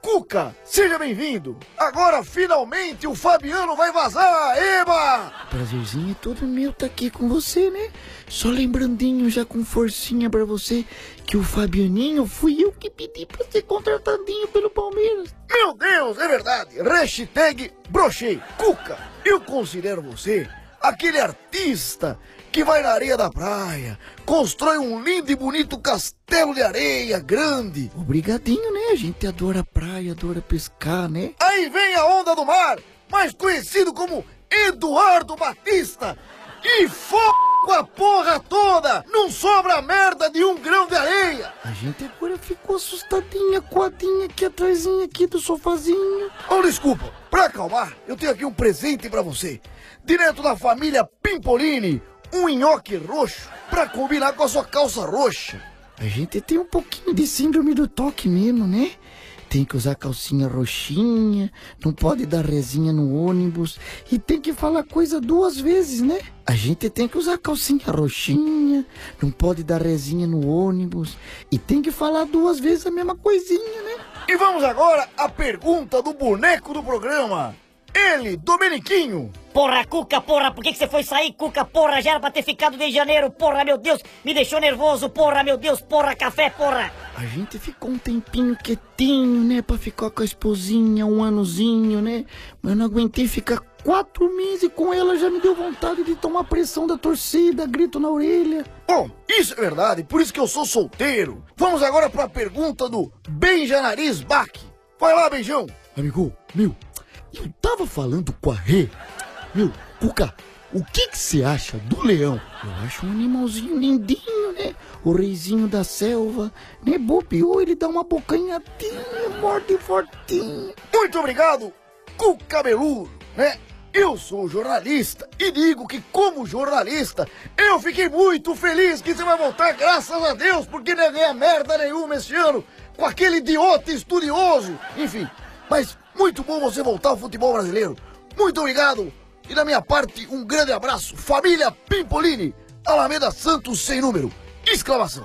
Cuca, seja bem-vindo. Agora, finalmente, o Fabiano vai vazar. Eba! Prazerzinho é todo meu tá aqui com você, né? Só lembrandinho já com forcinha pra você que o Fabianinho fui eu que pedi pra ser contratadinho pelo Palmeiras. Meu Deus, é verdade. Hashtag brochei. Cuca, eu considero você aquele artista que vai na areia da praia, constrói um lindo e bonito castelo de areia grande. Obrigadinho, né? A gente adora praia, adora pescar, né? Aí vem a onda do mar, mais conhecido como Eduardo Batista, e fogo a porra toda, não sobra merda de um grão de areia. A gente agora ficou assustadinha, coadinha aqui atrasinha aqui do sofazinho. Oh, desculpa, pra acalmar, eu tenho aqui um presente pra você, direto da família Pimpolini, um nhoque roxo pra combinar com a sua calça roxa. A gente tem um pouquinho de síndrome do toque mesmo, né? Tem que usar calcinha roxinha, não pode dar resinha no ônibus e tem que falar coisa duas vezes, né? A gente tem que usar calcinha roxinha, não pode dar resinha no ônibus e tem que falar duas vezes a mesma coisinha, né? E vamos agora à pergunta do boneco do programa. Ele, Domeniquinho. Porra, Cuca, porra, por que que você foi sair, Cuca, porra? Já era pra ter ficado desde janeiro, porra, meu Deus, me deixou nervoso, porra, meu Deus, porra, café, porra. A gente ficou um tempinho quietinho, né, pra ficar com a esposinha, um anozinho, né? Mas eu não aguentei ficar quatro meses com ela, já me deu vontade de tomar pressão da torcida, grito na orelha. Bom, isso é verdade, por isso que eu sou solteiro. Vamos agora pra pergunta do Benja Nariz Bach. Vai lá, Benjão. Amigo, meu, eu tava falando com a Rê. Meu, Cuca, o que que você acha do leão? Eu acho um animalzinho lindinho, né? O reizinho da selva, né? Bobeou, ele dá uma bocanhadinha, morde fortinho. Muito obrigado, Cuca Beludo, né? Eu sou jornalista e digo que, como jornalista, eu fiquei muito feliz que você vai voltar, graças a Deus, porque não ia ganhar merda nenhuma esse ano com aquele idiota estudioso. Enfim, mas muito bom você voltar ao futebol brasileiro. Muito obrigado. E da minha parte, um grande abraço. Família Pimpolini, Alameda Santos sem número. Exclamação.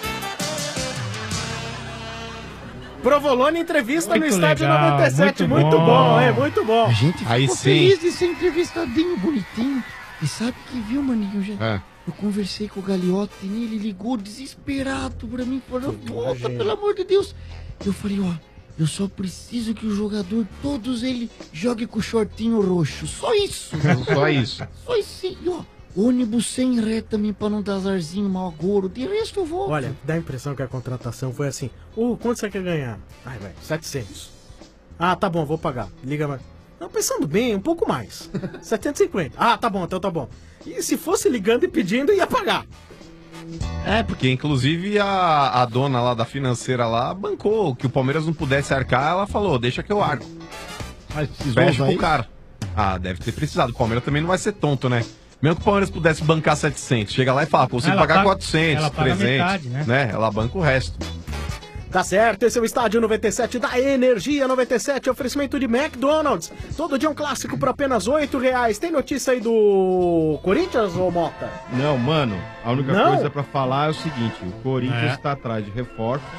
Provolone entrevista Muito no estádio legal, noventa e sete. muito Muito, bom. bom, é, muito bom. A gente ficou Aí sim. feliz de ser entrevistadinho, bonitinho. E sabe que viu, maninho? Já... É. Eu conversei com o Gagliotti e ele ligou desesperado pra mim, falando, volta, pelo amor de Deus. Eu falei, ó, eu só preciso que o jogador, todos ele, jogue com o shortinho roxo. Só isso. Só isso. Só isso. E, ó, ônibus sem ré também pra não dar azarzinho, mau agouro. De resto eu vou. Olha, dá a impressão que a contratação foi assim. Uh, quanto você quer ganhar? Ai, vai, setecentos. Ah, tá bom, vou pagar. Liga mais. Não, pensando bem, um pouco mais. setecentos e cinquenta. Ah, tá bom, então tá bom. E se fosse ligando e pedindo, ia pagar. É, porque inclusive a, a dona lá da financeira lá bancou que o Palmeiras não pudesse arcar, ela falou, deixa que eu arco. Mas precisou Fecha usar pro cara. Ah, deve ter precisado. O Palmeiras também não vai ser tonto, né? Mesmo que o Palmeiras pudesse bancar setecentos, chega lá e fala, consigo Ela pagar paga- quatrocentos, ela paga trezentos, metade, né? né? Ela banca o resto. Tá certo, esse é o Estádio noventa e sete da Energia noventa e sete, oferecimento de McDonald's. Todo dia um clássico por apenas oito reais. Tem notícia aí do Corinthians, ô Mota? Não, mano, a única Não? coisa pra falar é o seguinte, o Corinthians É. está atrás de reforços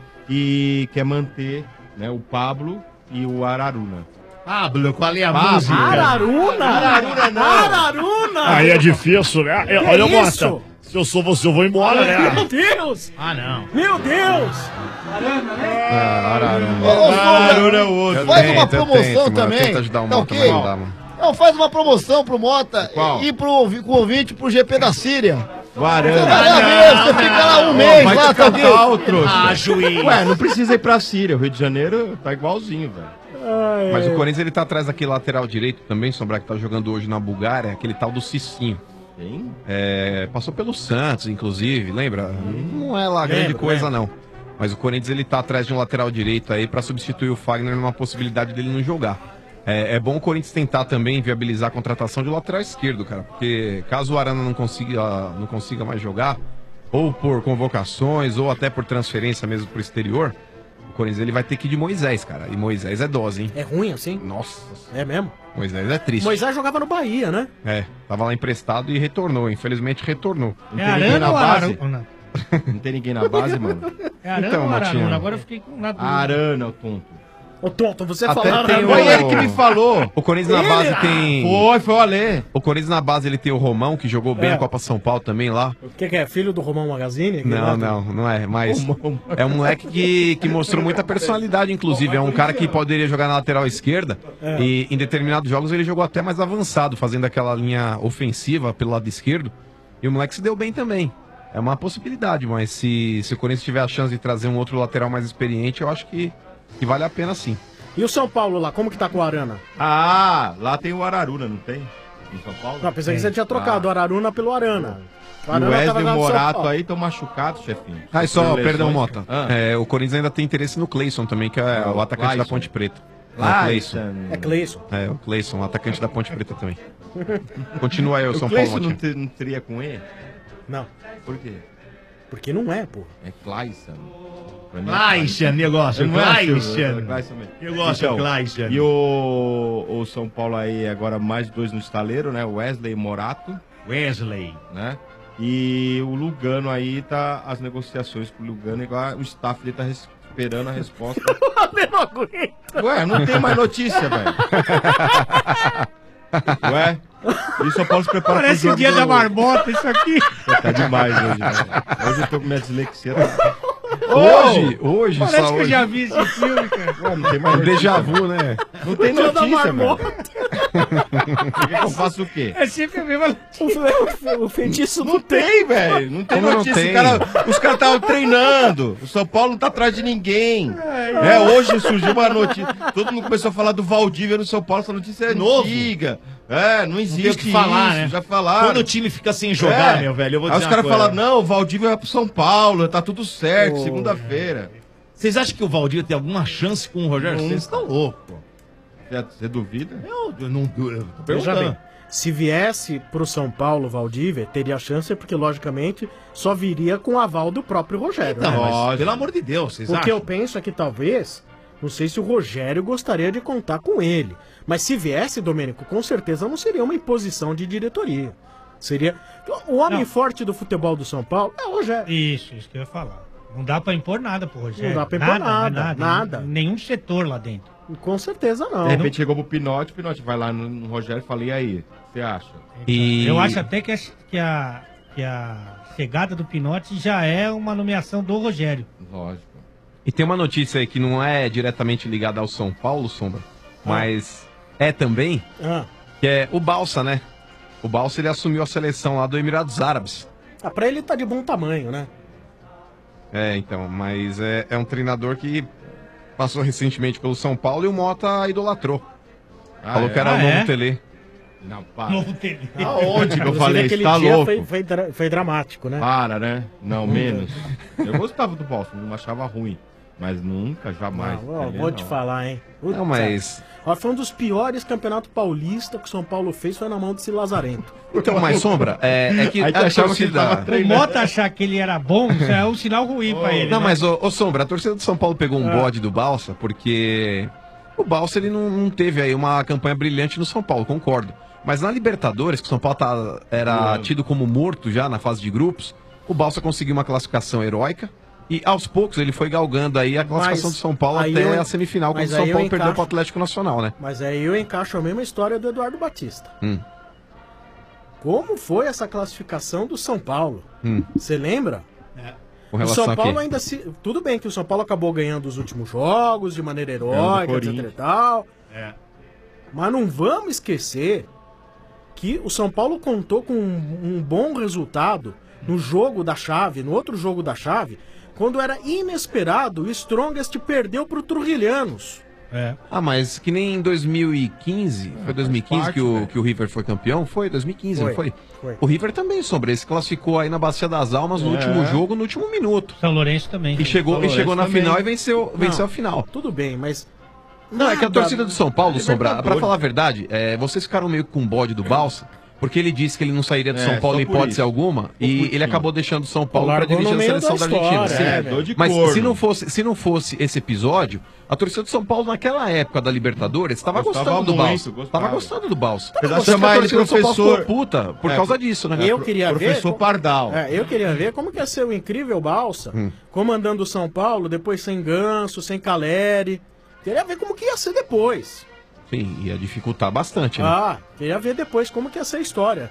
e quer manter, né, o Pablo e o Araruna. Pablo, qual é a Pablo. música? Araruna? Araruna não. Araruna! Aí é difícil, né? Que Olha, é isso? Mota, se eu sou você, eu vou embora, né? Meu Deus! Ah, não. Meu Deus! Ah, Araruna. Ô, ô, Araruna é o outro. Eu Faz tento, uma eu promoção tento, mano. também. Tenta ajudar o Tá Mota, ok? mas não dá, mano. Não, faz uma promoção pro Mota Qual? e pro ouvi- com o ouvinte pro G P da Síria. O Arana. Vai lá mesmo, você fica lá um Ô, mês vai lá, te tá ok? cantar o trouxa. Ah, juiz. Ué, não precisa ir pra Síria, o Rio de Janeiro tá igualzinho, velho. Mas o Corinthians ele tá atrás daquele lateral direito também, Sombra, que tá jogando hoje na Bulgária, aquele tal do Cicinho. Quem? É, passou pelo Santos, inclusive, lembra? Não é lá grande Lembro, coisa, lembro. não. Mas o Corinthians ele tá atrás de um lateral direito aí pra substituir o Fagner numa possibilidade dele não jogar. É, é bom o Corinthians tentar também viabilizar a contratação de lateral esquerdo, cara. Porque caso o Arana não consiga, não consiga mais jogar, ou por convocações, ou até por transferência mesmo pro exterior, o Corinthians ele vai ter que ir de Moisés, cara. E Moisés é dose, hein? É ruim assim? Nossa, É mesmo? Moisés é triste. Moisés jogava no Bahia, né? É, tava lá emprestado e retornou. Infelizmente retornou. Não É tem ninguém Arana na ou base? Araruna? Não tem ninguém na base, mano? É Arana Então, ou Araruna? Motinha. Agora eu fiquei com na dúvida. Arana, o tonto. Ô, Tonto, você Até falou... tem o... Foi ele que me falou. O Corinthians na Ele? base tem... Foi, foi o Alê. O Corinthians na base ele tem o Romão, que jogou bem É. a Copa São Paulo também lá. O que, que é? Filho do Romão Magazine? Que Não, lá- não, não é, mas é um moleque que, que mostrou muita personalidade, inclusive. É um cara que poderia jogar na lateral esquerda É. e em determinados jogos ele jogou até mais avançado, fazendo aquela linha ofensiva pelo lado esquerdo. E o moleque se deu bem também. É uma possibilidade, mas se, se o Corinthians tiver a chance de trazer um outro lateral mais experiente, eu acho que, que vale a pena sim. E o São Paulo lá, como que tá com o Arana? Ah, lá tem o Araruna, não tem? Em São Paulo? Não, pensei que você tinha trocado o Araruna pelo Arana. E o Wesley e o no São Morato Paulo. aí estão machucados, chefinho. Ah, e só, Lesões. perdão, Mota. Ah. É, o Corinthians ainda tem interesse no Cleison também, que é Ah, o atacante Clayson. da Ponte Preta. Clayson. É Cleison. É, o Cleison, o atacante da Ponte Preta também. Continua aí o São o Paulo. Clayson não, Motinha. te- não teria com E? Não. Por quê? Porque não é, pô. É Clayson. Pra mim é Clayson, negócio, Não é, Clayson. Silvio? É Clayson mesmo. Negócio, Então, Clayson. E o, o São Paulo aí, agora mais dois no estaleiro, né? Wesley e Morato. Wesley. Né? E o Lugano aí tá as negociações com o Lugano, igual o staff dele tá res- esperando a resposta. não aguento. Ué, não tem mais notícia, velho. Ué? E o São Paulo se prepara Parece pro o jogo dia do- da marmota, isso aqui. Tá demais hoje, né? Hoje eu tô com minha dislexia. Hoje, hoje, Parece só que eu hoje. já vi esse filme, cara. Ué, não tem mais Um notícia, déjà vu, velho. né? Não tem Dia da notícia, velho. marmota. Por que que eu faço o quê? É sempre a mesma O, o feitiço Não tem, velho. Não tem Como não notícia. tem? O cara- os caras estavam treinando. O São Paulo não tá atrás de ninguém. É, hoje surgiu uma notícia. Todo mundo começou a falar do Valdívia no São Paulo. Essa notícia é Novo. antiga. É, não Não existe tem o que falar, isso. né? Já falaram. Quando o time fica sem jogar, É. meu velho, eu vou Aí dizer os caras uma coisa. falaram, não, o Valdívia vai pro São Paulo. Tá tudo certo, Ô, segunda-feira. Vocês acham que o Valdir tem alguma chance com o Rogério? Não. Vocês estão loucos. Você- Você duvida? Eu, eu não eu tô Veja perguntando. bem, se viesse pro São Paulo Valdívia, teria chance, porque logicamente só viria com o aval do próprio Rogério. Não, né? mas, Lógico. pelo amor de Deus, vocês O que eu acham? penso é que talvez, não sei se o Rogério gostaria de contar com ele. Mas se viesse, Domênico, com certeza não seria uma imposição de diretoria. Seria. O homem Não. forte do futebol do São Paulo é o Rogério. Isso, isso que eu ia falar. Não dá pra impor nada pro Rogério. Não dá pra impor nada, mas nada. Nenhum setor lá dentro. Com certeza não. De repente chegou pro Pinote, o Pinote vai lá no, no Rogério e fala, e aí? O que você acha? E... Eu acho até que a, que, a, que a chegada do Pinote já é uma nomeação do Rogério. Lógico. E tem uma notícia aí que não é diretamente ligada ao São Paulo, Sombra, mas é também, Ah. que é o Balsa, né? O Balsa, ele assumiu a seleção lá do Emirados Árabes. Ah, pra ele tá de bom tamanho, né? É, então, mas é, é um treinador que passou recentemente pelo São Paulo e o Mota idolatrou. Ah, Falou é? que era o Ah, novo é? Tele. Não, para. Novo Tele. Aonde que eu Inclusive, falei? Você aquele tá dia louco? Foi, foi, dra- foi dramático, né? Para, né? Não, menos. Eu gostava do Balsa, não achava ruim. Mas nunca, jamais. Não, ó, Ele vou não. te falar, hein? Não, mas... Ó, foi um dos piores campeonatos paulistas que o São Paulo fez, foi na mão desse Lazarento. Então, mas Sombra, é, é que Aí tu a achava que ele torcida... tava O Mota achar que ele era bom, isso é um sinal ruim pra ele. Não, né? mas, ô, ô, Sombra, a torcida do São Paulo pegou um Ah. bode do Balsa, porque o Balsa, ele não, não teve aí uma campanha brilhante no São Paulo, concordo. Mas na Libertadores, que o São Paulo tá, era tido como morto já na fase de grupos, o Balsa conseguiu uma classificação heróica e aos poucos ele foi galgando aí a classificação Mas do São Paulo aí até eu- a semifinal, quando o mas São aí eu Paulo perdeu encaixo- pro Atlético Nacional, né? Mas aí eu encaixo a mesma história do Eduardo Batista. Hum, Como foi essa classificação do São Paulo? hum. Você lembra? Com O relação São a quê? Paulo ainda se. Tudo bem que o São Paulo acabou ganhando os últimos jogos de maneira heróica, etc e Corinthians. tal. É. Mas não vamos esquecer que o São Paulo contou com um, um bom resultado no jogo da chave, no outro jogo da chave, quando era inesperado, o Strongest perdeu pro Trujilhanos. É. Ah, mas que nem em dois mil e quinze, foi dois mil e quinze parte, que, o, velho. que o River foi campeão? Foi, dois mil e quinze, Foi, não foi? foi. O River também, Sombra, ele se classificou aí na Bacia das Almas no É. último jogo, no último minuto. São Lourenço também. E chegou, São e chegou na Lourenço final também. e venceu, venceu Não. a final. Tudo bem, mas. Não, é que a nada- torcida do São Paulo, Sombra, pra Libertadores. falar a verdade, é, vocês ficaram meio com bode do Balsa, porque ele disse que ele não sairia do É, São Paulo só em por hipótese isso. alguma, e putinho. ele acabou deixando o São Paulo pra Largou dirigir no a meio seleção da da Argentina. história, Sim. é, É, dor de Mas corno. se não, fosse, se não fosse esse episódio, a torcida do São Paulo naquela época da Libertadores estava Gostava gostando do muito, Balsa. gostava. Tava gostando do Balsa. Apesar de Tanto que a chamar ele torcida do São Paulo professor- ficou puta por É, causa disso, né? Eu queria ver. Professor como- Pardal. É, eu queria ver como que ia ser o incrível Balsa, Hum. comandando o São Paulo, depois sem Ganso, sem Caleri. Queria ver como que ia ser depois. Sim, ia dificultar bastante, né? Ah, queria ver depois como que ia ser a história.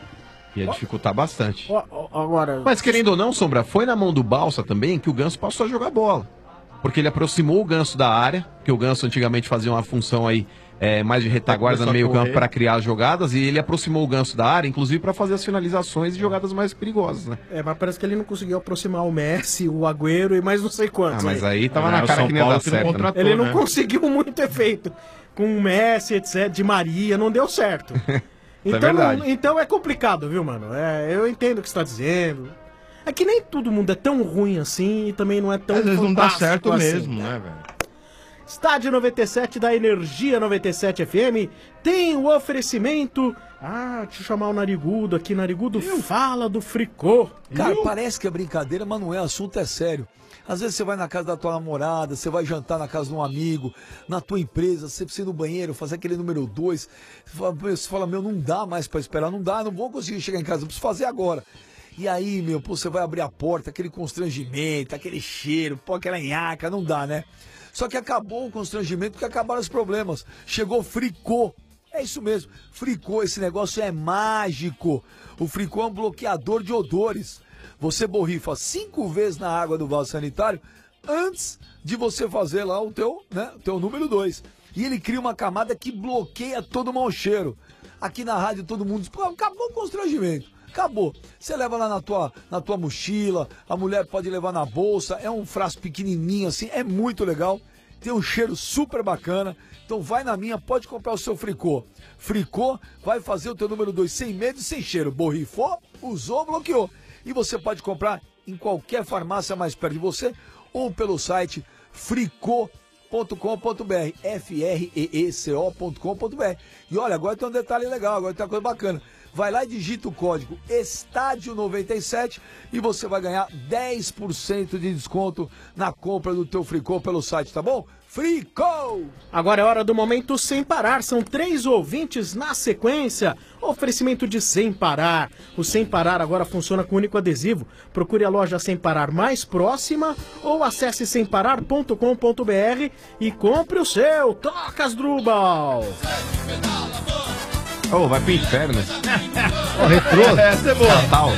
Ia dificultar bastante. Ó, ó, agora... Mas querendo ou não, Sombra, foi na mão do Balsa também que o Ganso passou a jogar bola. Porque ele aproximou o Ganso da área, que o Ganso antigamente fazia uma função aí é, mais de retaguarda no Começou a meio campo correr. para criar as jogadas, e ele aproximou o Ganso da área, inclusive para fazer as finalizações e jogadas mais perigosas, né? É, mas parece que ele não conseguiu aproximar o Messi, o Agüero e mais não sei quantos. Ah, mas aí tava É, na o cara São que nem ia Paulo dar que não certo, né? contratou, Ele não né? conseguiu muito efeito. Com o Messi, etcétera, de Maria, não deu certo. Isso é Então, verdade. então é complicado, viu, mano? É, eu entendo o que você tá dizendo. É que nem todo mundo é tão ruim assim e também não é tão Às vezes não dá fantástico certo assim. mesmo, né, velho? Estádio noventa e sete da Energia noventa e sete F M tem o oferecimento. Ah, deixa eu chamar o Narigudo aqui. Narigudo, fala do Fricô. Cara, Viu? parece que é brincadeira, mas não é, o assunto é sério. Às vezes você vai na casa da tua namorada, você vai jantar na casa de um amigo, na tua empresa, você precisa ir no banheiro, fazer aquele número dois. Você fala, você fala, meu, não dá mais pra esperar, não dá, não vou conseguir chegar em casa, eu preciso fazer agora. E aí, meu, pô, você vai abrir a porta, aquele constrangimento, aquele cheiro, pô, aquela nhaca, não dá, né? Só que acabou o constrangimento porque acabaram os problemas. Chegou Fricô. É isso mesmo. Fricô, esse negócio é mágico. O Fricô é um bloqueador de odores. Você borrifa cinco vezes na água do vaso sanitário antes de você fazer lá o teu, né, o teu número dois. E ele cria uma camada que bloqueia todo o mau cheiro. Aqui na rádio todo mundo diz, pô, acabou o constrangimento. Acabou. Você leva lá na tua, na tua mochila, a mulher pode levar na bolsa, é um frasco pequenininho assim, é muito legal. Tem um cheiro super bacana. Então vai na minha, pode comprar o seu Fricô. Fricô vai fazer o teu número dois sem medo e sem cheiro. Borrifou, usou, bloqueou. E você pode comprar em qualquer farmácia mais perto de você ou pelo site fricô ponto com ponto br, F R E E C O ponto com ponto br. E olha, agora tem um detalhe legal, agora tem uma coisa bacana. Vai lá e digita o código Estádio noventa e sete e você vai ganhar dez por cento de desconto na compra do teu Fricô pelo site, tá bom? Fricô! Agora é hora do momento Sem Parar. São três ouvintes na sequência. Oferecimento de Sem Parar. O Sem Parar agora funciona com único adesivo. Procure a loja Sem Parar mais próxima ou acesse sem parar ponto com ponto br e compre o seu. Toca as Drubal! Ô, oh, vai pro inferno. Ó, oh, retrô. Essa é boa. Natal.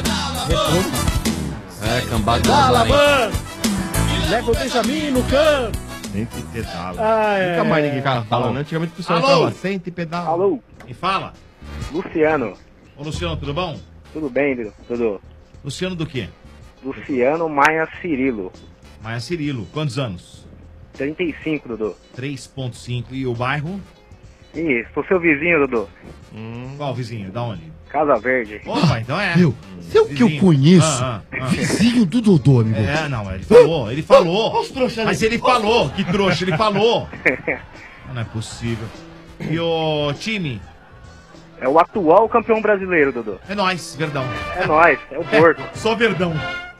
É, cambada. Fala, mano! Leva o Benjamin no campo. Sente e pedala. Ah, é. Nunca mais ninguém ficava falando. Antigamente o pessoal Alô? falava, sente e pedala. Alô? E fala. Luciano. Ô, Luciano, tudo bom? Tudo bem, Dudu? Luciano do quê? Luciano Maia Cirilo. Maia Cirilo. Quantos anos? trinta e cinco, Dudu. três ponto cinco. E o bairro? Ih, sou seu vizinho, Dudu. Hum. Qual vizinho? Da onde? Casa Verde. Opa, então é. Meu, é o que eu Vizinho. conheço. Ah, ah, ah. Vizinho do Dodô, amigo. É, não, ele falou, ele falou. Mas ele falou, que trouxa, ele falou. Não é possível. E o time? É o atual campeão brasileiro, Dudu. É nóis, Verdão. É nóis, é o Porto. É, só Verdão.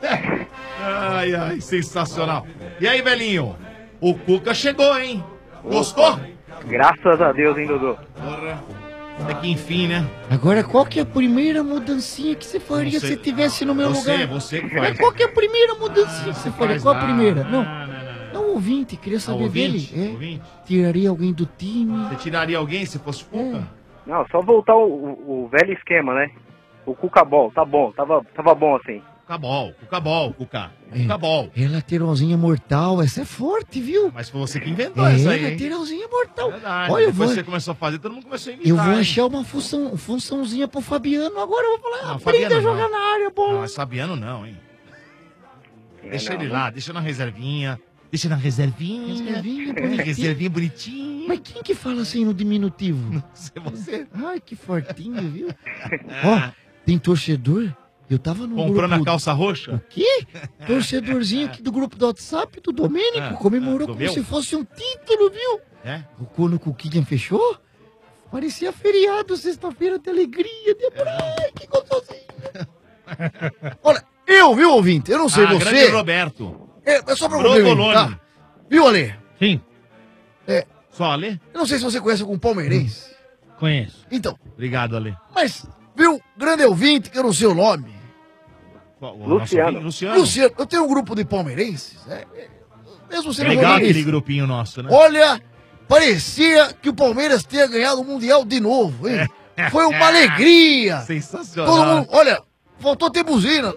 Ai, ai, sensacional. E aí, velhinho? O Cuca chegou, hein? Gostou? Graças a Deus, hein, Dudu? Porra. Até que enfim, né? Agora, qual que é a primeira mudancinha que você faria Você- se você estivesse no meu você, lugar? você que Mas faz. qual que é a primeira mudancinha que você faria? faz Qual a nada. primeira? Não, não, o ouvinte, queria saber ouvinte? dele. É. Ouvinte? Tiraria alguém do time. Você tiraria alguém se fosse o Cuca? Não, só voltar o, o- o velho esquema, né? O Cuca Ball, tá bom, tava, tava bom assim. Cucabol, Cucabol, Cuca. Cucabol. É lateralzinha mortal, essa é forte, viu? Mas foi você que inventou É, essa aí, hein? lateralzinha mortal. Verdade. Olha, eu Depois vou, você começou a fazer, todo mundo começou a imitar. eu vou hein? achar uma função, funçãozinha pro Fabiano. Agora eu vou falar, Não, aprenda Fabiano a jogar não. na área, bola. Não, mas Fabiano não, hein? É, Deixa não, ele não. lá, deixa na reservinha. Deixa na reservinha. Reservinha, É, bonitinho. reservinha bonitinha. Mas quem que fala assim no diminutivo? É você. Ai, que fortinho, viu? Ó, tem torcedor? Eu tava no Comprando grupo... a calça roxa? O quê? Torcedorzinho aqui do grupo do WhatsApp do Domênico Ah, comemorou ah, do como meu? se fosse um título, viu? É? Quando o Cuquinha fechou, parecia feriado, sexta-feira de alegria. De... Ai, que gostosinho. Olha, eu, viu, ouvinte? Eu não sei Ah, você. grande Roberto. É, é só pra Provolone. você, tá? Viu, Ale? Sim. É, Só, Ale? eu não sei se você conhece algum palmeirense. Conheço. Então, Obrigado, Ale. mas, viu, grande ouvinte, que eu não sei o nome. Qual- o nosso Luciano. ouvinte? Luciano. Luciano, eu tenho um grupo de palmeirenses. É, é, Mesmo sendo Legal jornalista. aquele grupinho nosso, né? Olha, parecia que o Palmeiras tinha ganhado o Mundial de novo, hein? Foi uma alegria. Sensacional. Todo mundo, olha, faltou ter buzina.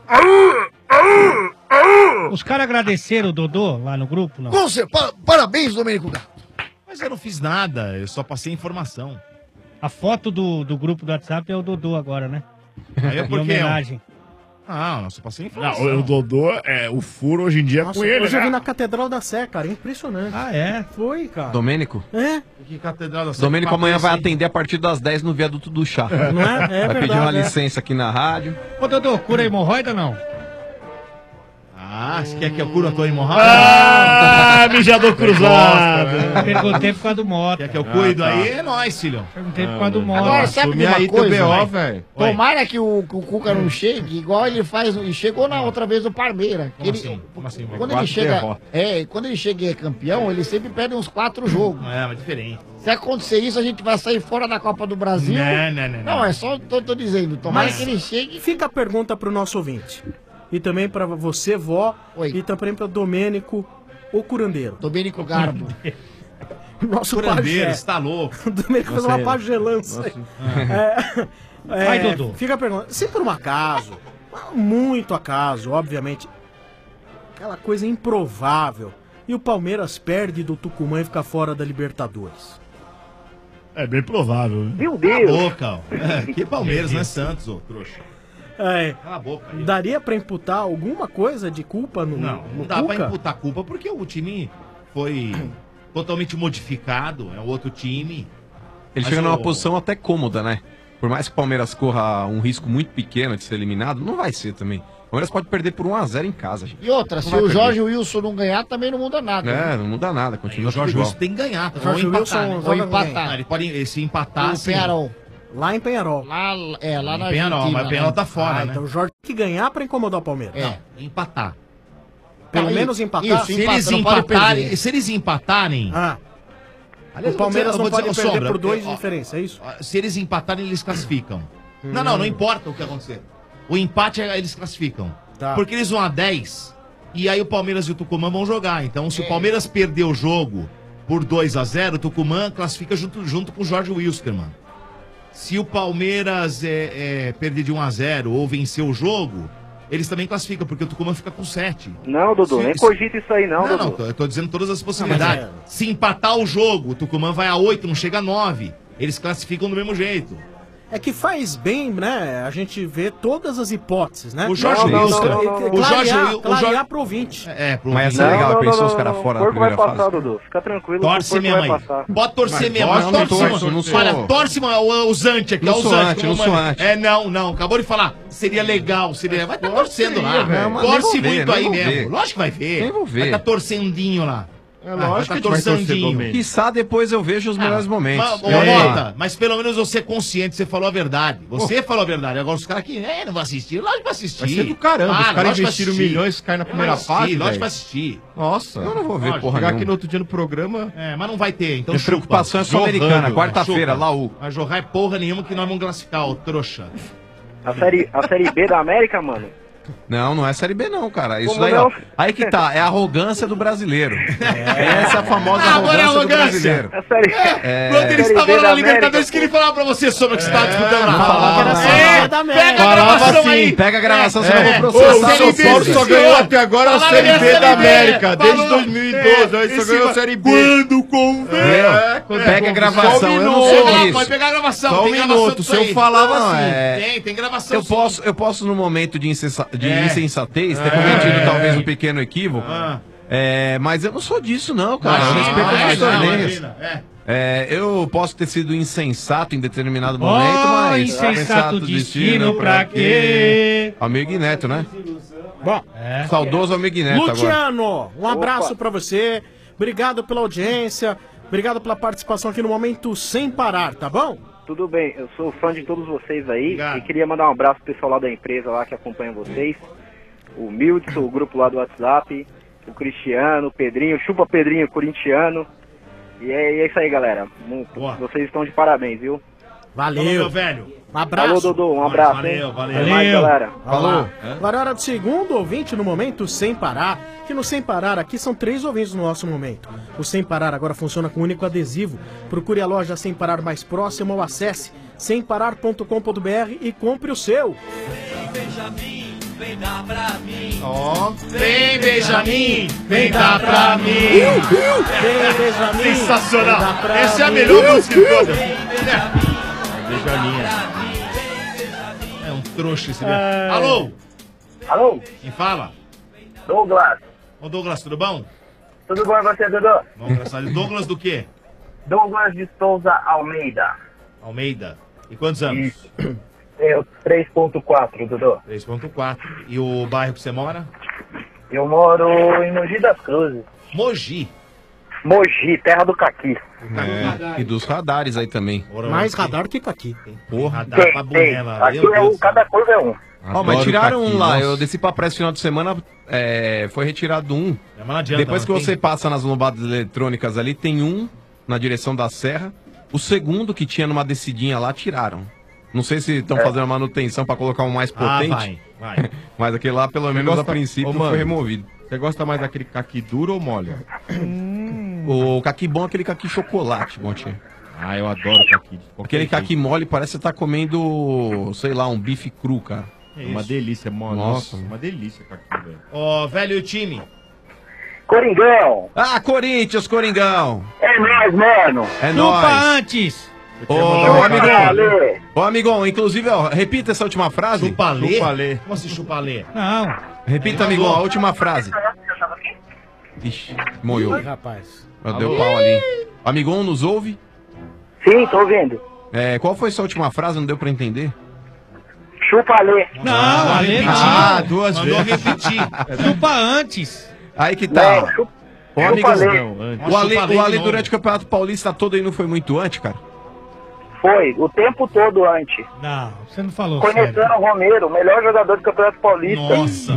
Os caras agradeceram o Dodô lá no grupo, não? Com cer- pa- Parabéns, Domênico Gato. Mas eu não fiz nada, eu só passei informação. A foto do, do grupo do WhatsApp é o Dodô agora, né? Aí é Em porque... homenagem. Ah, não, só passei informação. Não, o Dodô, é, o furo hoje em dia é Nossa, com ele, hoje eu né? vi na Catedral da Sé, cara, impressionante. Ah, é? Foi, cara. Domênico? É? Que catedral da Sé, Domênico que papo amanhã é vai esse? atender a partir das dez no viaduto do chá. Não é? É vai verdade, pedir uma é. licença aqui na rádio. Ô, Dodô, cura hemorroida ou não? Ah, você quer que eu cure a tua hemorroida? Ah, mijador cruzado. Perguntei por causa do moto. Quer que eu cuido Ah, tá. aí? É nóis, filhão. Perguntei por causa do moto. Agora, sabe de uma coisa? Vai. velho? Tomara que o, que o Cuca não chegue, igual ele faz. Ele chegou na outra vez do Parmeira. Como Ele- assim? Como assim? Quando Quatro ele chega. derrotas. É, quando ele chega e é campeão, ele sempre perde uns quatro jogos. É, mas diferente. Se acontecer isso, a gente vai sair fora da Copa do Brasil. Não, não, não, não. Não, é só tô, tô dizendo. Tomara Mas que ele chegue. Fica a pergunta pro nosso ouvinte. E também pra você, vó. E também pra Domênico, o curandeiro. Domênico Garbo. Nosso Curandeiro, pajé. você tá louco. O Domênico fez Nossa, uma é. pagelança. Nossa. É, é, Vai, Dodô. Fica a pergunta. Se por um acaso, muito acaso, obviamente, aquela coisa improvável, e o Palmeiras perde do Tucumã e fica fora da Libertadores. É bem provável. Né? Cala Meu a Deus. boca, ó. É, que Palmeiras, não é Santos, ô trouxa. É, Cala a boca aí. daria pra imputar alguma coisa de culpa no, Não, no não dá Cuca? pra imputar culpa porque o time foi totalmente modificado, é um outro time. Ele Mas chega o- numa posição até cômoda, né? Por mais que o Palmeiras corra um risco muito pequeno de ser eliminado, não vai ser também. O Palmeiras pode perder por um a zero em casa, gente. E outra, Não se vai o perder. Jorge Wilson não ganhar, também não muda nada. É, né? não muda nada, continua O Jorge tudo igual. Wilson tem que ganhar, tá? Jorge ou empatar. Wilson né? joga Ou com empatar. Não, ele pode se empatar. O sim. Penharol. Lá em Penharol. Lá, é, lá na Em Penharol, Argentina, mas o Penharol né? tá fora, Ah, né? então o Jorge tem que ganhar pra incomodar o Palmeiras. É. Não, empatar. Pelo Aí, menos empatar. isso, Se empata, eles não pode empatarem, perder. se eles empatarem, Ah, aliás, o Palmeiras eu não vou dizer- pode eu vou dizer, perder Sombra, por dois de ó, diferença, é isso? se eles empatarem, eles classificam. Não, não, não importa o que acontecer. O empate é- eles classificam. Tá. Porque eles vão a dez e aí o Palmeiras e o Tucumã vão jogar. Então, se o Palmeiras perder o jogo por dois a zero, o Tucumã classifica junto, junto com o Jorge Wilstermann. Se o Palmeiras é, é, perder de um a zero ou vencer o jogo, eles também classificam, porque o Tucumã fica com sete. Não, Dudu, Se- nem se- cogita isso aí não, Não, Dudu. não, tô- eu tô dizendo todas as possibilidades. Não, mas Se empatar o jogo, o Tucumã vai a oito, não chega a nove. Eles classificam do mesmo jeito. É que faz bem, né, a gente ver todas as hipóteses, né? O Jorge Não, não, Wilson. não, não, não, não. O Jorge Clarear, o clarear Jorge- pro ouvinte. É, pro Mas ouvinte. essa é legal, não, pensou não, os caras não, fora o na porco vai primeira passar, fase. Dudu. Fica tranquilo, Torce o porco mesmo vai aí. passar. Pode torcer Mas mesmo. torce, Mas não torce, torce, mano. não sou- Olha, torce, mano, o, o Zante aqui. Não ó, o sou Zante, anti, como não sou mano. anti. É, não, não. Acabou de falar. Seria legal, seria. Vai estar torcendo lá. velho. Mas nem Torce vou ver, muito nem aí vou mesmo. ver. Lógico que vai ver. Nem vou ver. Vai estar torcendinho lá. É Ah, lógico vai que tá a gente vai torcer, torcendinho. Domênico. Quiçá depois eu vejo os melhores momentos. Mas, ô, E aí? Mota, mas pelo menos você é consciente, você falou a verdade. Você falou a verdade. Agora os caras aqui, é, não vão assistir. Lógico que vai assistir. Vai ser do caramba. Os Claro, caras lógico que vai investiram assistir. milhões, caem na primeira Vai assistir, fase, Lógico que velho. vai assistir. Nossa. Eu não vou ver Lógico, porra Chegar aqui nenhuma. no outro dia no programa. É, mas não vai ter, então Minha chupa. preocupação é Jorrando, sul-americana, né? quarta-feira, Chupa. Laú. Vai jogar é porra nenhuma que nós vamos classificar, ô trouxa. A série, a série B da América, mano. Não, não é Série B não, cara. Isso Como daí, não? ó. Aí que tá, é a arrogância do brasileiro. Essa é a famosa Ah, agora é arrogância do arrogância. brasileiro. A série... É... Quando eles Série B estavam da na Libertadores, América, que ele falava pra você sobre o que você estava disputando lá. falava que era só É, a da América. pega a Falava gravação assim, aí. pega a gravação, É, senão eu é. vou Ô, processar o São vocês. Paulo só ganhou até agora a Falava Série da B Série da B. América, desde Falou- dois mil e doze. Aí É, só ganhou a Série B. Quando convém. É, quando Pega a convém. gravação, Só um eu não minuto. sei Pega lá, disso. pode pegar a gravação. Só um tem gravação minuto, disso se eu aí. falava Não, assim. é- Tem, tem gravação. Eu sim. posso, eu posso, no momento de, insensa- de É. insensatez, ter É. cometido talvez um pequeno equívoco. Ah. É, mas eu não sou disso, não, cara. Eu Imagina, respeito os imagina, torneios. imagina, é. É, eu posso ter sido insensato em determinado momento, Oh, mas. insensato destino pra quê? Amigo Neto, né? Bom, É. Saudoso amigo Neto agora. Luciano, um abraço pra você. Obrigado pela audiência. Obrigado pela participação aqui no Momento Sem Parar, tá bom? Tudo bem, eu sou fã de todos vocês aí. Obrigado. E queria mandar um abraço pro pessoal lá da empresa lá que acompanha vocês. O Mildson, o grupo lá do WhatsApp. O Cristiano, o Pedrinho, chupa Pedrinho, corintiano. E é, e é isso aí, galera. Mu- Boa. Vocês estão de parabéns, viu? Falou, Valeu. meu velho. Um abraço. Alô, Dodô, um abraço. Valeu, hein? valeu. Até mais, galera. Falou. Agora é hora do segundo ouvinte no momento Sem Parar. Que no Sem Parar aqui são três ouvintes no nosso momento. O Sem Parar agora funciona com um único adesivo. Procure a loja Sem Parar mais próxima ou acesse sem parar ponto com ponto b r e compre o seu. Benjamin, vem dar pra mim. Ó, vem Benjamin, vem dar pra mim. Vem Benjamin. Sensacional. vem dar pra Essa é a mim. melhor música de todas. Benjamin. É um trouxa esse é... Alô? Alô? Quem fala? Douglas. Ô Douglas, tudo bom? Tudo bom e você, Dodô? Bom, graças a Deus. Douglas do quê? Douglas de Souza Almeida. Almeida. E quantos anos? Eu, três ponto quatro, Dodô. três ponto quatro. E o bairro que você mora? Eu moro em Mogi das Cruzes. Mogi. Mogi, terra do caqui. É, e dos radares aí também. Mais radar que caqui. Porra. Radar pra bunela. Aqui é o, cada coisa é um. Ó, mas tiraram caqui, um lá, nossa. eu desci pra praia esse final de semana, é, foi retirado um. É, mas não adianta, Depois que não, você tem- passa nas lombadas eletrônicas ali, tem um na direção da serra. O segundo que tinha numa descidinha lá, tiraram. Não sei se estão É. fazendo manutenção pra colocar um mais Ah, potente. vai, vai. Mas aquele lá, pelo Você menos, gosta- a princípio, Ô, mano, foi removido. Você gosta mais daquele caqui duro ou mole? O caqui bom é aquele caqui chocolate, Montinho. Ah, eu adoro caqui. de qualquer Aquele jeito. caqui mole parece que você tá comendo, sei lá, um bife cru, cara. É uma delícia, mano. Nossa. Nossa, uma delícia caqui, velho. Ó, velho, e o time? Coringão. Ah, Corinthians, Coringão. É nóis, mano. É Chupa nóis. antes. Ô, Chupa, amigão. Ale. Ô, amigão, inclusive, ó, repita essa última frase. Chupalê? Chupalê. Como assim chupalê? Não. Repita, amigão, a última frase. Ixi, molhou. Ih, rapaz. Meu, deu pau ali. Amigão, nos ouve? Sim, tô ouvindo. É, qual foi sua última frase? Não deu pra entender? Chupa, Ale. Não, Ale não. Ah, duas Mandou vezes. repetir. Chupa antes. Aí que tá. Não, chupa- Ô, chupa amigão, Ale. o Ale, Chupa Ale o de Ale novo. durante o Campeonato Paulista todo aí não foi muito antes, cara? Foi, o tempo todo antes. Não, você não falou sério. Conhecendo o Romero, o melhor jogador do Campeonato Paulista. Nossa.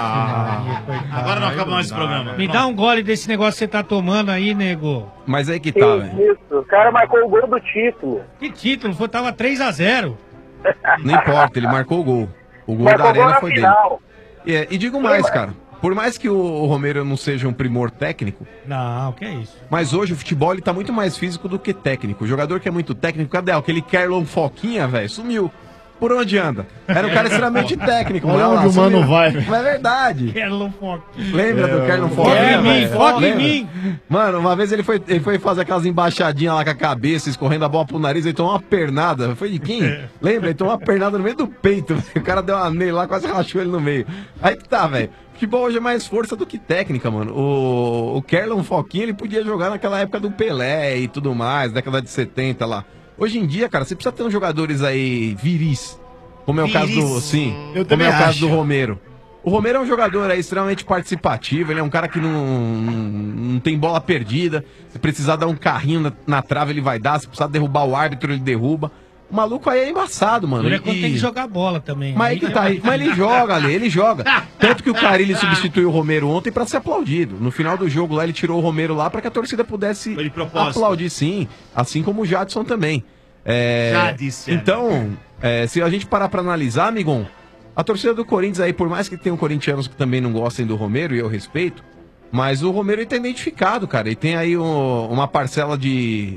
Ah, agora não acaba mais esse programa. Me dá um gole desse negócio que você tá tomando aí, nego. Mas aí que Que tá, velho. isso, o cara marcou o gol do título. Que título? Foi, tava três a zero. Não importa, ele marcou o gol. O gol Marcou da o gol arena na foi final. dele. É, e digo mais, cara. Por mais que o, o Romero não seja um primor técnico, Não, que é isso. mas hoje o futebol ele tá muito mais físico do que técnico. O jogador que é muito técnico, cadê? Aquele Kerlon Foquinha, velho, sumiu. Por onde anda? Era um cara extremamente técnico. Olha mano, onde o mano sumiu. vai. Mas é verdade. Kerlon Foquinha. Lembra do É, Kerlon foca Foquinha? em mim, velho? foca em Lembra? mim. Mano, uma vez ele foi, ele foi fazer aquelas embaixadinhas lá com a cabeça, escorrendo a bola pro nariz, ele tomou uma pernada. Foi de quem? Lembra? Ele tomou uma pernada no meio do peito. O cara deu uma nele lá, quase rachou ele no meio. Aí que tá, velho. Futebol hoje é mais força do que técnica, mano. O, o Kerlon Foquinha, ele podia jogar naquela época do Pelé e tudo mais, década de setenta lá. Hoje em dia, cara, você precisa ter uns jogadores aí viris. Como é o caso do. Sim, Eu como também é o caso acho. do Romero. O Romero é um jogador aí extremamente participativo, ele é um cara que não, não tem bola perdida. Se precisar dar um carrinho na, na trave, ele vai dar. Se precisar derrubar o árbitro, ele derruba. O maluco aí é embaçado, mano. Ele é E- quando tem que jogar bola também. Mas aí que tá, mas ele joga ali, ele joga. Tanto que o Carille substituiu o Romero ontem pra ser aplaudido. No final do jogo lá, ele tirou o Romero lá pra que a torcida pudesse Foi de propósito. aplaudir, sim. Assim como o Jadson também. É, Jadson. Então, é, se a gente parar pra analisar, amigão, a torcida do Corinthians aí, por mais que tenham corintianos que também não gostem do Romero, e eu respeito, mas o Romero ele tá identificado, cara. E tem aí um- uma parcela de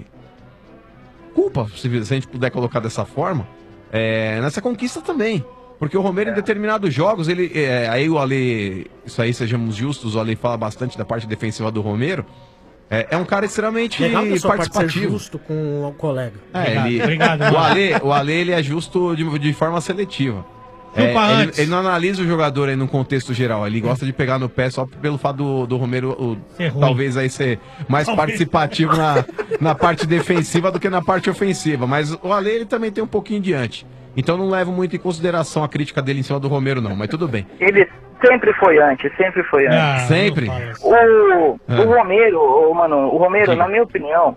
culpa, se se a gente puder colocar dessa forma, é, nessa conquista também. Porque o Romero, em determinados jogos, ele. é, aí o Ale. Isso aí, sejamos justos, o Ale fala bastante da parte defensiva do Romero. É, é um cara extremamente Legal da sua parte ser participativo. justo com o colega. É, ele, obrigado, o, mano. Ale, o Ale ele é justo de, de forma seletiva. É, Chupa ele, antes. ele não analisa o jogador aí no contexto geral. Ele gosta de pegar no pé só pelo fato do, do Romero o- Ser ruim. talvez aí ser mais Talvez. participativo na, na parte defensiva do que na parte ofensiva. Mas o Ale ele também tem um pouquinho diante. Então não levo muito em consideração a crítica dele em cima do Romero, não. Mas tudo bem. Ele sempre foi antes, sempre foi antes. Ah, Sempre. não fala assim. O, Ah. o Romero, ô, mano, o Romero, Sim. na minha opinião,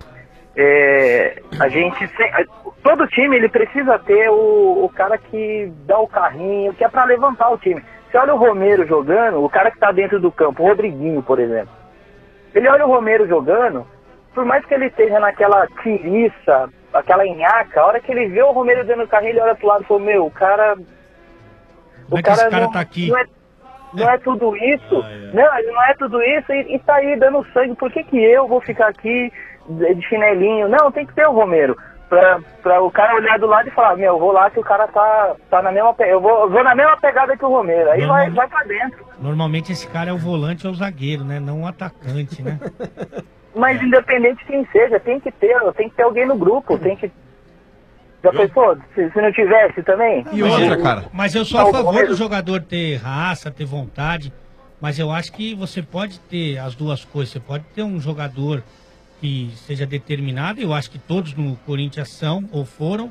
é, a gente se- todo time ele precisa ter o, o cara que dá o carrinho, que é pra levantar o time. Você olha o Romero jogando, o cara que tá dentro do campo, o Rodriguinho, por exemplo. Ele olha o Romero jogando, por mais que ele esteja naquela tiriça, aquela nhaca, a hora que ele vê o Romero dando o carrinho, ele olha pro lado e fala, meu, o cara... Como é que esse cara tá aqui? Não é, não é tudo isso. Não, ele não é tudo isso e, e tá aí dando sangue. Por que que eu vou ficar aqui de de chinelinho? Não, tem que ter o Romero. Pra, pra o cara olhar do lado e falar, meu, eu vou lá que o cara tá, tá na mesma pegada. Eu vou, eu vou na mesma pegada que o Romero. Aí vai, vai pra dentro. Normalmente esse cara é o volante ou o zagueiro, né? Não o atacante, né? Mas independente de quem seja, tem que ter, tem que ter alguém no grupo, tem que... Já pensou? Se, se não tivesse também? E outra, cara. Mas eu sou a Tá, o favor Romero- do jogador ter raça, ter vontade, mas eu acho que você pode ter as duas coisas. Você pode ter um jogador que seja determinado, eu acho que todos no Corinthians são ou foram,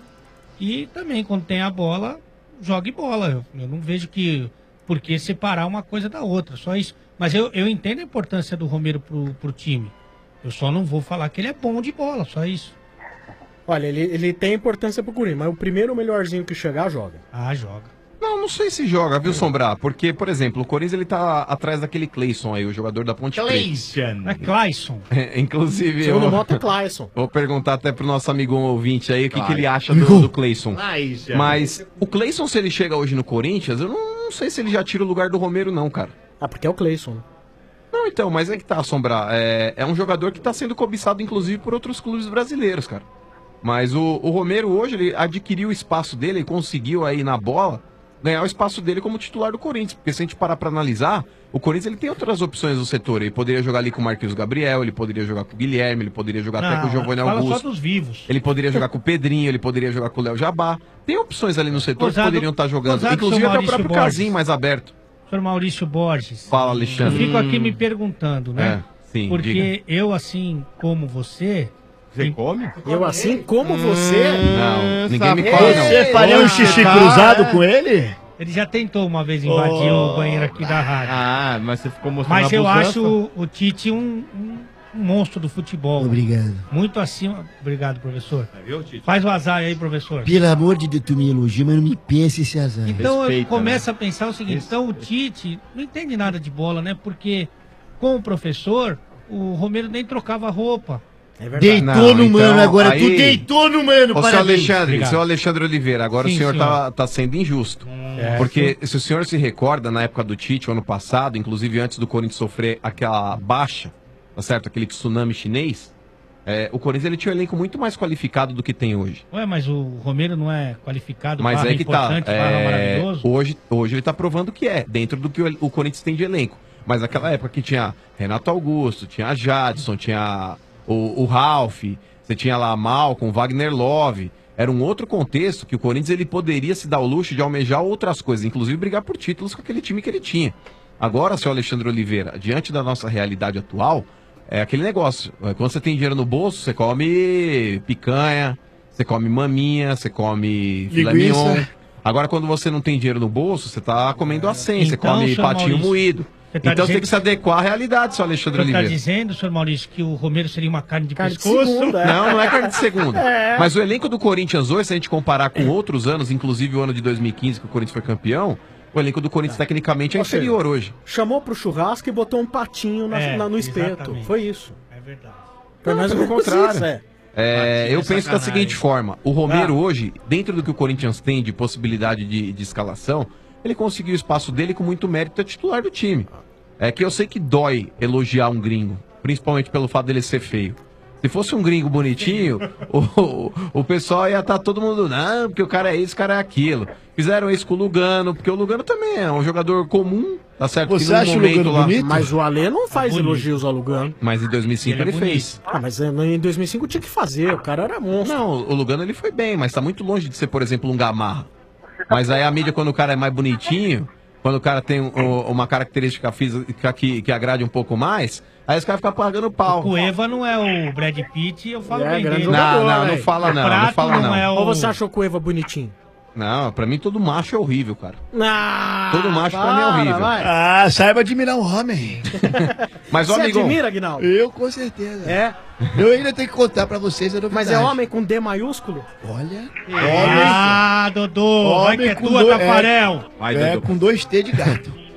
e também quando tem a bola, jogue bola. Eu, eu não vejo que por que separar uma coisa da outra, só isso. Mas eu, eu entendo a importância do Romero pro, pro time. Eu só não vou falar que ele é bom de bola, só isso. Olha, ele, ele tem importância pro Corinthians, mas o primeiro melhorzinho que chegar, joga. Ah, joga. Não, não sei se joga, viu, Sombrar? Porque, por exemplo, o Corinthians ele tá atrás daquele Cleison aí, o jogador da Ponte Cleison. É Clayson. É, inclusive, Segundo eu moto é Clayson. vou perguntar até pro nosso amigo ouvinte aí o que, que Clayson. ele acha do, do Cleison. Clayson. Mas o Cleison, se ele chega hoje no Corinthians, eu não, não sei se ele já tira o lugar do Romero, não, cara. Ah, porque é o Cleison, né? Não, então, mas é que tá, Sombrar. É, é um jogador que tá sendo cobiçado, inclusive, por outros clubes brasileiros, cara. Mas o, o Romero hoje, ele adquiriu o espaço dele, ele conseguiu aí na bola ganhar o espaço dele como titular do Corinthians. Porque se a gente parar pra analisar, o Corinthians ele tem outras opções no setor. Ele poderia jogar ali com o Marquinhos Gabriel, ele poderia jogar com o Guilherme, ele poderia jogar até Não, com o Giovanni fala Augusto. só dos vivos. Ele poderia jogar com o Pedrinho, ele poderia jogar com o Léo Jabá. Tem opções ali no setor Gozado- que poderiam estar jogando. gozado, Inclusive seu até o Maurício próprio Borges. Casim mais aberto. Senhor Maurício Borges. Fala, Alexandre. Eu fico aqui me perguntando, né? É, sim, Porque diga. eu, assim como você. Você come? Eu, assim como você. Não, ninguém me come, não. Você faria um xixi cruzado com ele? Ele já tentou uma vez invadir Oh. o banheiro aqui da rádio. Ah, mas você ficou mostrando Mas a eu busança? acho o, o Tite um, um- um monstro do futebol. Obrigado. Muito acima. Obrigado, professor. Viu, Tite? Faz o azar aí, professor. Pelo amor de Deus, tu me elogia, mas não me pense esse azar. Então eu Respeita, começo a pensar o seguinte, então o Tite não entende nada de bola, né? Porque com o professor, o Romero nem trocava roupa. É Deitou no mano agora, tu deitou no mano, Ô, seu parabéns. Alexandre, Obrigado. seu Alexandre Oliveira, agora Sim, o senhor, senhor. Tá, tá sendo injusto. É. Porque se o senhor se recorda, na época do Tite, o ano passado, inclusive antes do Corinthians sofrer aquela baixa, tá certo? Aquele tsunami chinês, é, o Corinthians ele tinha um elenco muito mais qualificado do que tem hoje. Ué, mas o Romero não é qualificado, Mas barra aí que tá. importante, barra é, maravilhoso? hoje, hoje ele tá provando que é, dentro do que o, o Corinthians tem de elenco. Mas naquela época que tinha Renato Augusto, tinha Jadson, tinha o, o Ralf, você tinha lá Malcom, Wagner Love. Era um outro contexto que o Corinthians ele poderia se dar o luxo de almejar outras coisas, inclusive brigar por títulos com aquele time que ele tinha. Agora, seu Alexandre Oliveira, diante da nossa realidade atual, é aquele negócio. Quando você tem dinheiro no bolso, você come picanha, você come maminha, você come filé Linguiça. mignon. Agora, quando você não tem dinheiro no bolso, você tá comendo acém, você Então, come seu patinho Maurício, moído. você tá Então você tem dizendo- que se adequar à realidade, seu O Alexandre senhor está Oliveira. dizendo, senhor Maurício, que o Romero seria uma carne de Carne de pescoço? segunda, é. Não, não é carne de segunda. É. Mas o elenco do Corinthians hoje, se a gente comparar com outros anos, inclusive o ano de dois mil e quinze, que o Corinthians foi campeão, o elenco do Corinthians tecnicamente é Ou seja, inferior hoje. Chamou pro churrasco e botou um patinho na- É, na- no espeto. exatamente. Foi isso. É verdade. Foi mais ou pelo menos contrário. isso, é. É, Patinho eu é penso da sacanagem. seguinte forma: o Romero Ah. hoje, dentro do que o Corinthians tem de possibilidade de, de escalação, ele conseguiu o espaço dele com muito mérito, é titular do time. É que eu sei que dói elogiar um gringo, principalmente pelo fato dele ser feio. Se fosse um gringo bonitinho, o, o, o pessoal ia estar todo mundo, não, porque o cara é isso, o cara é aquilo. Fizeram isso com o Lugano, porque o Lugano também é um jogador comum, tá certo? Você Que num acha o momento Lugano lá- bonito? Mas o Alê não faz bonito. elogios ao Lugano. Mas em dois mil e cinco Ele ele, é bonito. fez. Ah, mas é, em dois mil e cinco tinha que fazer, o cara era monstro. Não, o Lugano ele foi bem, mas tá muito longe de ser, por exemplo, um Gamarra. Mas aí a mídia, quando o cara é mais bonitinho, quando o cara tem um- uma característica física que, que agrade um pouco mais, aí os caras ficam pagando pau. O Cueva não é o Brad Pitt, eu falo É, bem grande dele. jogador, Não, não, não velho. fala O não, não Prato fala não. é o... Ou você achou o Eva bonitinho? Não, pra mim todo macho é horrível, cara. Ah, Todo macho pra mim é para, horrível. vai. Ah, saiba admirar um homem. Mas, ô Você amigão, admira, Aguinaldo? Eu, com certeza. É, Eu ainda tenho que contar pra vocês a novidade. mas é homem com D maiúsculo? Olha. Ah, Dodô, vai que é com tua, dois- Tafarel. vai, É, Dudu. com dois T de gato.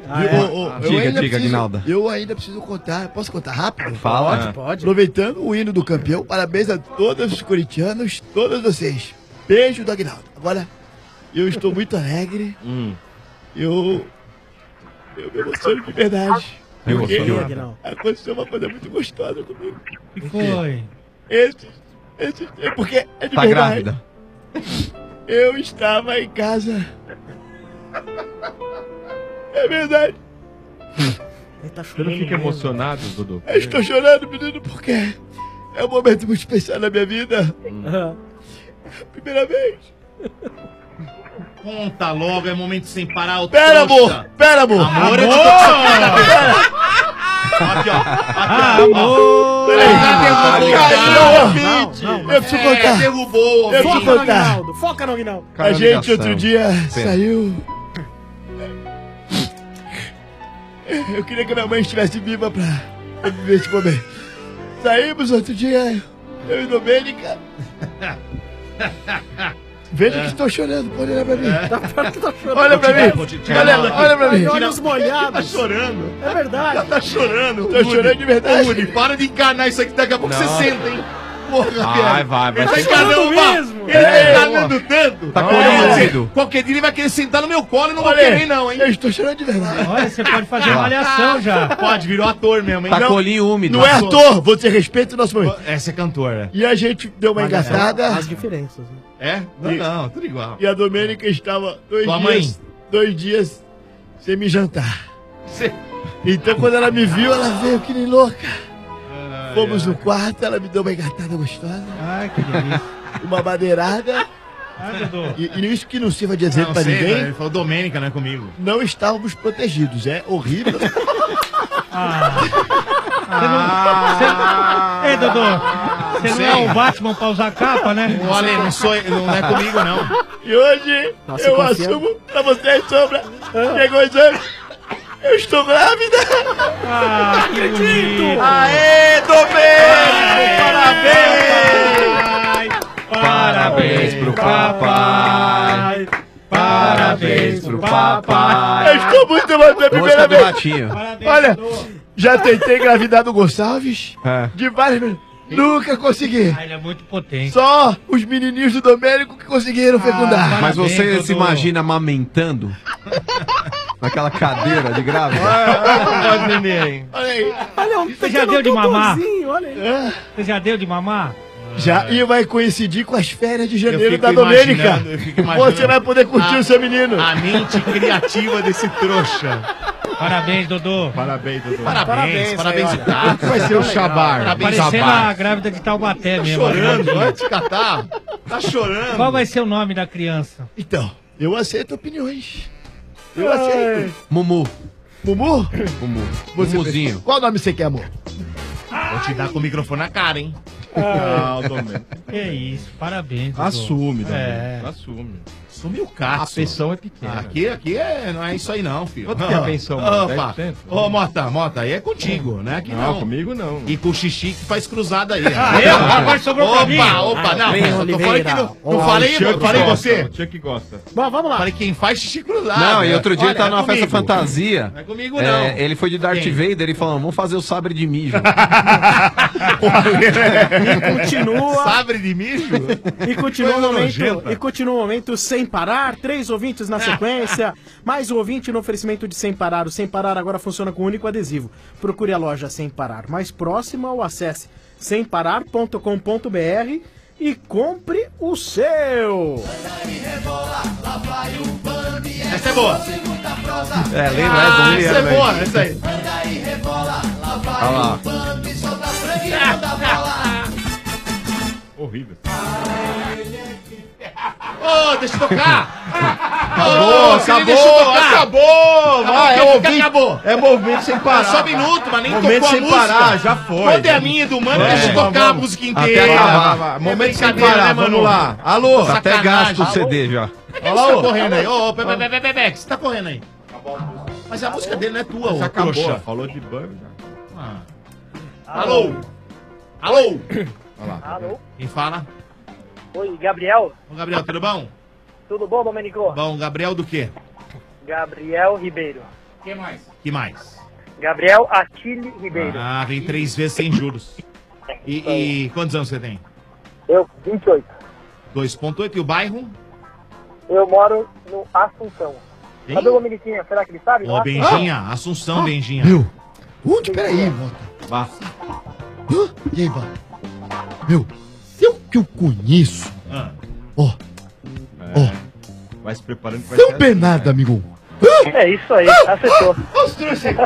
Ah, é? Eu- eu- eu Diga, ainda diga, preciso- Aguinaldo. Eu ainda preciso contar. Posso contar rápido? Fala. Pode, pode. Aproveitando o hino do campeão, parabéns a todos os corintianos, todos vocês. Beijo do Aguinaldo. Agora, eu estou muito alegre. Eu. Eu me emociono de verdade. Me Porque emocionou. aconteceu uma coisa muito gostosa comigo. O que foi? Esse. Esse. É porque é de Tá verdade. grávida. Eu estava em casa. É verdade. Você não fica emocionado, Dudu? Eu estou chorando, menino, porque é um momento muito especial na minha vida. Primeira vez. Conta logo, é momento sem parar. Pera, amor! Pera, amor! Amor, eu Amor! tô Aqui, ó. Aqui, ó. Amor! Peraí, Não, eu preciso contar. É, derrubou. Eu preciso Foca no contar. Aguinaldo, foca no Aguinaldo. A gente outro dia Pera. saiu. Eu queria que minha mãe estivesse viva pra eu viver esse momento. Saímos outro dia, eu e Domênica. Veja que estou chorando, pode olhar pra mim. Olha pra mim, olha, olha pra mim. Olha os molhados. Tá chorando. É verdade. Já tá chorando. Tô chorando de verdade. Ô, Uri, para de encarnar isso aqui, daqui a pouco Não. você senta, hein? Porra, Vai, vai, vai. Ele tá Você- encarnando mesmo. Ele tá encarnando tanto. Tá Não, colhendo quer dizer, úmido. Qualquer dia ele vai querer sentar no meu colo e não vou Olha, querer não, hein? eu estou chorando de verdade. Olha, você pode fazer malhação já. Pode, virou ator mesmo, hein? Tá Não, colinho úmido. Não é ator, você respeita o nosso momento. essa é cantora. E a gente deu uma engatada. As diferenças. Né? É? Não, não, tudo igual. E a Domênica estava dois Tua dias, dois dias sem me jantar. Então quando ela me viu, ela veio que nem louca. Fomos no quarto, ela me deu uma engatada gostosa. Ai, que delícia. Uma madeirada. Ai, Dudu. E, e isso que não sirva de exemplo Não pra sei, ninguém. velho, ele falou Domênica, não é comigo. Não estávamos protegidos, é horrível. Ah. Você não... Ei, Dudu, você não é Sei. o Batman pra usar capa, né? Olha, não, sou, não é comigo, não. E hoje Nossa, eu confia. assumo pra vocês, Sombra. Chegou o exame. Eu estou grávida. Ah, que bonito. Aê, Domênica! Parabéns! Parabéns pro papai. Parabéns pro papai. Eu estou muito mais pela primeira Música do vez. Ratinho. Parabéns, Olha, Dudu. já tentei engravidar do Gonçalves. É. De várias vezes. Nunca consegui. Ah, ele é muito potente. Só os menininhos do Domênico que conseguiram fecundar. Mas Parabéns, você Dudu. se imagina amamentando? Naquela cadeira de grávida? Olha o neném. Olha aí. Olha, um Você já deu de mamar? Duduzinho, olha aí. É. Você já deu de mamar? Já, e vai coincidir com as férias de janeiro fico da Domênica. imaginando, eu fico imaginando Você vai poder curtir a- o seu menino. A mente criativa desse trouxa. Parabéns, Dudu. Parabéns, Dudu. Parabéns, parabéns, aí, de olha. tato. Vai ser o Chabar. Parabéns, Parecendo Chabar. a grávida de Taubaté Tá mesmo. chorando, vai te catar. Tá chorando. Qual vai ser o nome da criança? Então, eu aceito opiniões. Eu aceito. Mumu. Mumu? Mumu. Você Mumuzinho. Qual nome você quer, amor? Vou te dar com o microfone na cara, hein? Não, Domênico. Que isso, parabéns, Dudu. Assume, É. Domênico. Assume. Sumiu o A caço. pensão é pequena. Ah, aqui, aqui é, não é isso aí não, filho. Quanto que é a pensão, mano? Opa. dez por cento? Ô, Mota, Mota, aí é contigo, né? Aqui Não, não. comigo não. E com o xixi que faz cruzada aí. Ah, eu? Agora sobrou pra mim. Opa, opa, não. Bem, Eu tô Oliveira. falando que não, não Ó, falei, o Chuck eu falei gosta, você. O Chuck gosta. Bom, vamos lá. Falei quem faz xixi cruzado. Não, e outro dia Olha, ele tava é numa festa comigo. fantasia. Não é comigo, É, não. ele foi de Darth Quem? Vader e falou: vamos fazer o sabre de mijo. E continua. Sabre de mijo? E continua o Coisa momento, nojenta. e continua o momento sem parar, três ouvintes na sequência, mais um ouvinte no oferecimento de Sem Parar. O Sem Parar agora funciona com um único adesivo. Procure a loja Sem Parar mais próxima ou acesse sem parar ponto com ponto br e compre o seu. Essa é boa. É, lembra? Ah, é, essa é boa, essa aí. Olha lá. Horrível. Ô, deixa eu tocar. Acabou, Ô, você nem acabou, deixou tocar. acabou. Vai, é Acabou, ouvinte. acabou. É movimento sem parar. Só um minuto, mas nem Momento tocou a sem música. parar, já foi. Quando é a minha e do Mano, É, deixa eu tocar a vamos. música Até inteira. acabar. Vai, É momento sem brincadeira, parar, né, mano? vamos lá. Alô? Tá até Sacanagem. gasto o C D já. Por que você tá correndo aí? Ô, ô, Pepe, Pepe, Pepe, Pepe, você tá correndo aí? Mas a música dele não é tua, Já ô acabou. trouxa. Falou de banho já. Ah. Alô? Alô? Olha lá. Alô? Quem fala? Oi, Gabriel? Ô, Gabriel, tudo bom? Tudo bom, Domenico? Bom, Gabriel do quê? Gabriel Ribeiro. Que mais? Que mais? Gabriel Atili Ribeiro. Ah, vem três vezes sem juros. E, e quantos anos você tem? Eu, vinte e oito. dois ponto oito. E o bairro? Eu moro no Assunção. Hein? Sabe o Dominiquinha? Será que ele sabe? Ô, Benjinha, Assunção, Ah, Benjinha. Meu, onde? Peraí, Mota. Vá. Hã? E aí, Vá? Meu, eu que eu conheço. Ah. Ó, ó. Vai se preparando que vai São ser assim, Bernardo, né? amigo. É isso aí, acertou. Os trouxas aí.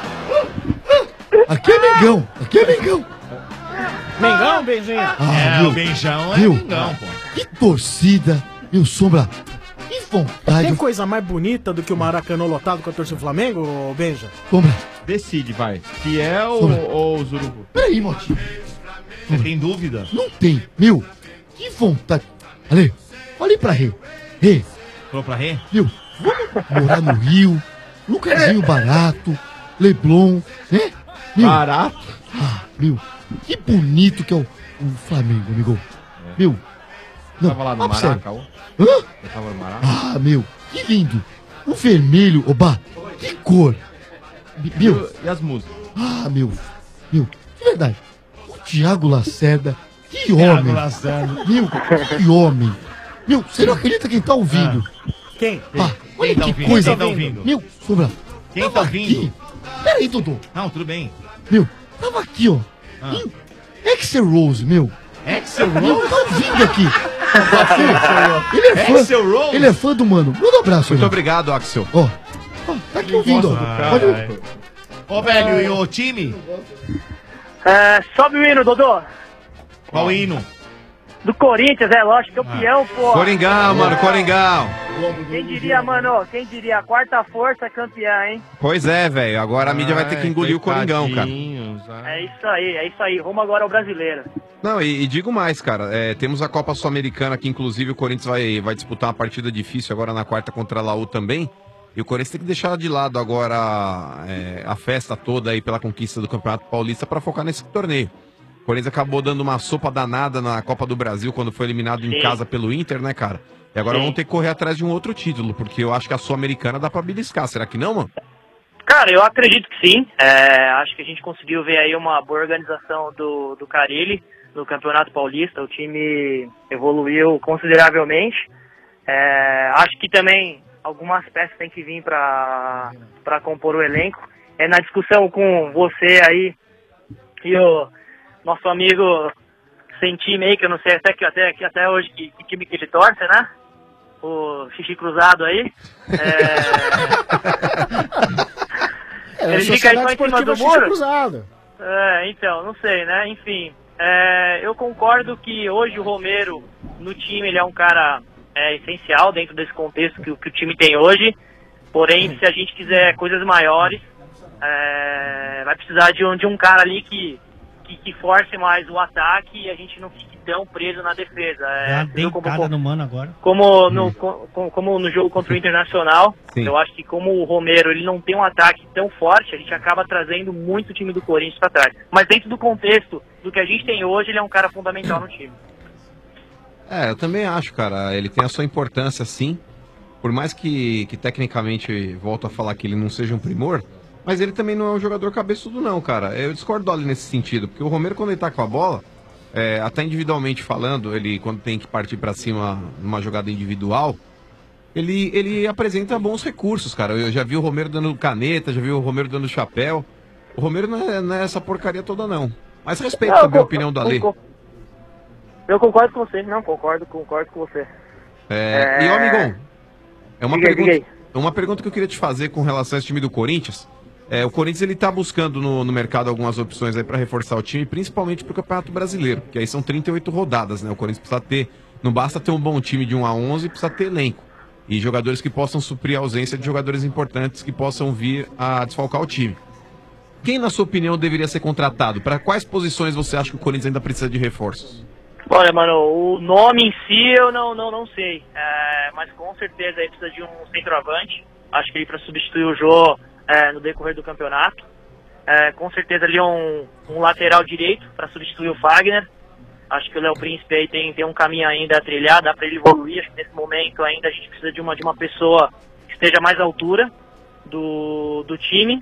Aqui é Mengão, aqui é Mengão. Mengão, Benjinha? É, meu, o Benjão é meu, Mengão, pô. Que torcida, meu Sombra. Que vontade. Tem coisa mais bonita do que o Maracanã lotado com a torcida do Flamengo, ô, Benja? Sombra. Decide, vai. Fiel Sombra. ou Zurubu? Peraí, Motinho. Você tem dúvida? Não tem, meu. Que vontade. Ale, olha aí pra Rê. Rê, Falou pra Rê? meu, vamos morar no Rio. Lugarzinho barato. Leblon, né? Meu, Barato? Ah, meu, que bonito que é o, o Flamengo, amigo. Meu, não, Tava lá no fala pra Maraca, sério. ó. Hã? Eu tava no Maraca. Ah, meu, que lindo. O vermelho, oba, que cor. Mi- Meu, E as músicas? ah, meu, meu, de verdade. O Thiago Lacerda, que Thiago homem. Lacerda. Meu, que homem. Meu, você não acredita quem tá ouvindo? Quem? Ah, olha Quem tá que ouvindo? coisa. Quem tá ouvindo? Meu, Sombra, Quem tava tá ouvindo? aqui. Peraí, Dodô. Não, tudo bem. Meu, tava aqui, ó. Ah. Em Axel Rose, meu. Axel Meu, Rose? tá ouvindo aqui. Ele é fã. Axel Rose? Ele é fã do mano. Manda um abraço, Muito gente. obrigado, Axel. Ó, ó, tá aqui ouvindo, ó. Ah, Olha ai. o... Ô, velho, e o time? É, sobe o hino, Dodô. Qual hino? Do Corinthians, é lógico, campeão, pô. Coringão, mano, Coringão. Quem diria, mano, quem diria, a quarta força campeã, hein? Pois é, velho. Agora a mídia vai ter que engolir o Coringão, cara. É isso aí, é isso aí. Rumo agora ao brasileiro. Não, e, e digo mais, cara. é, temos a Copa Sul-Americana, que inclusive o Corinthians vai, vai disputar uma partida difícil agora na quarta contra a Laú também. E o Corinthians tem que deixar de lado agora é, a festa toda aí pela conquista do Campeonato Paulista para focar nesse torneio. O Corinthians acabou dando uma sopa danada na Copa do Brasil quando foi eliminado em Sim. casa pelo Inter, né, cara? E agora Sim. vão ter que correr atrás de um outro título, porque eu acho que a Sul-Americana dá pra beliscar. Será que não, mano? Cara, eu acredito que sim. É, acho que a gente conseguiu ver aí uma boa organização do, do Carille no Campeonato Paulista. O time evoluiu consideravelmente. É, acho que também algumas peças têm que vir para para compor o elenco. É na discussão com você aí e o nosso amigo sem time aí, que eu não sei até, que, até, que até hoje que, que time que ele torce, né? O xixi cruzado aí. É... É, ele Sociedade fica aí só em cima Esportiva do Xixi muro? Cruzado. É, então, não sei, né? Enfim, é, eu concordo que hoje o Romero no time ele é um cara é, essencial dentro desse contexto que, o- que o time tem hoje. Porém, se a gente quiser coisas maiores, é, vai precisar de um, de um cara ali que, que, que force mais o ataque e a gente não fique tão preso na defesa. Dá É, uma você viu como, deitada no mano agora. como no, co- como no jogo contra o Internacional, Sim. eu acho que como o Romero ele não tem um ataque tão forte, a gente acaba trazendo muito o time do Corinthians para trás. Mas dentro do contexto do que a gente tem hoje, ele é um cara fundamental no time. É, eu também acho, cara. Ele tem a sua importância, sim. Por mais que, que tecnicamente, volto a falar que ele não seja um primor, mas ele também não é um jogador cabeçudo, não, cara. Eu discordo do Ali nesse sentido, porque o Romero, quando ele tá com a bola, é, até individualmente falando, ele quando tem que partir pra cima numa jogada individual, ele, ele apresenta bons recursos, cara. Eu já vi o Romero dando caneta, já vi o Romero dando chapéu. O Romero não é, não é essa porcaria toda, não. Mas respeito Não, também a eu- opinião do eu- Ali. Eu concordo com você, não, concordo, concordo com você. É, E, ó, amigão, é uma Diga aí, pergunta, diga uma pergunta que eu queria te fazer com relação a esse time do Corinthians. É, o Corinthians ele tá buscando no, no mercado algumas opções aí para reforçar o time, principalmente pro Campeonato Brasileiro, que aí são trinta e oito rodadas, né? O Corinthians precisa ter, não basta ter um bom time de um a onze, precisa ter elenco. E jogadores que possam suprir a ausência de jogadores importantes que possam vir a desfalcar o time. Quem, na sua opinião, deveria ser contratado? Para quais posições você acha que o Corinthians ainda precisa de reforços? Olha, mano, o nome em si eu não, não, não sei, é, mas com certeza aí precisa de um centroavante, acho que ele para substituir o Jô é, no decorrer do campeonato, é, com certeza ali um, um lateral direito para substituir o Fagner, acho que o Léo Príncipe aí tem, tem um caminho ainda a trilhar, dá para ele evoluir, acho que nesse momento ainda a gente precisa de uma, de uma pessoa que esteja mais à altura do, do time.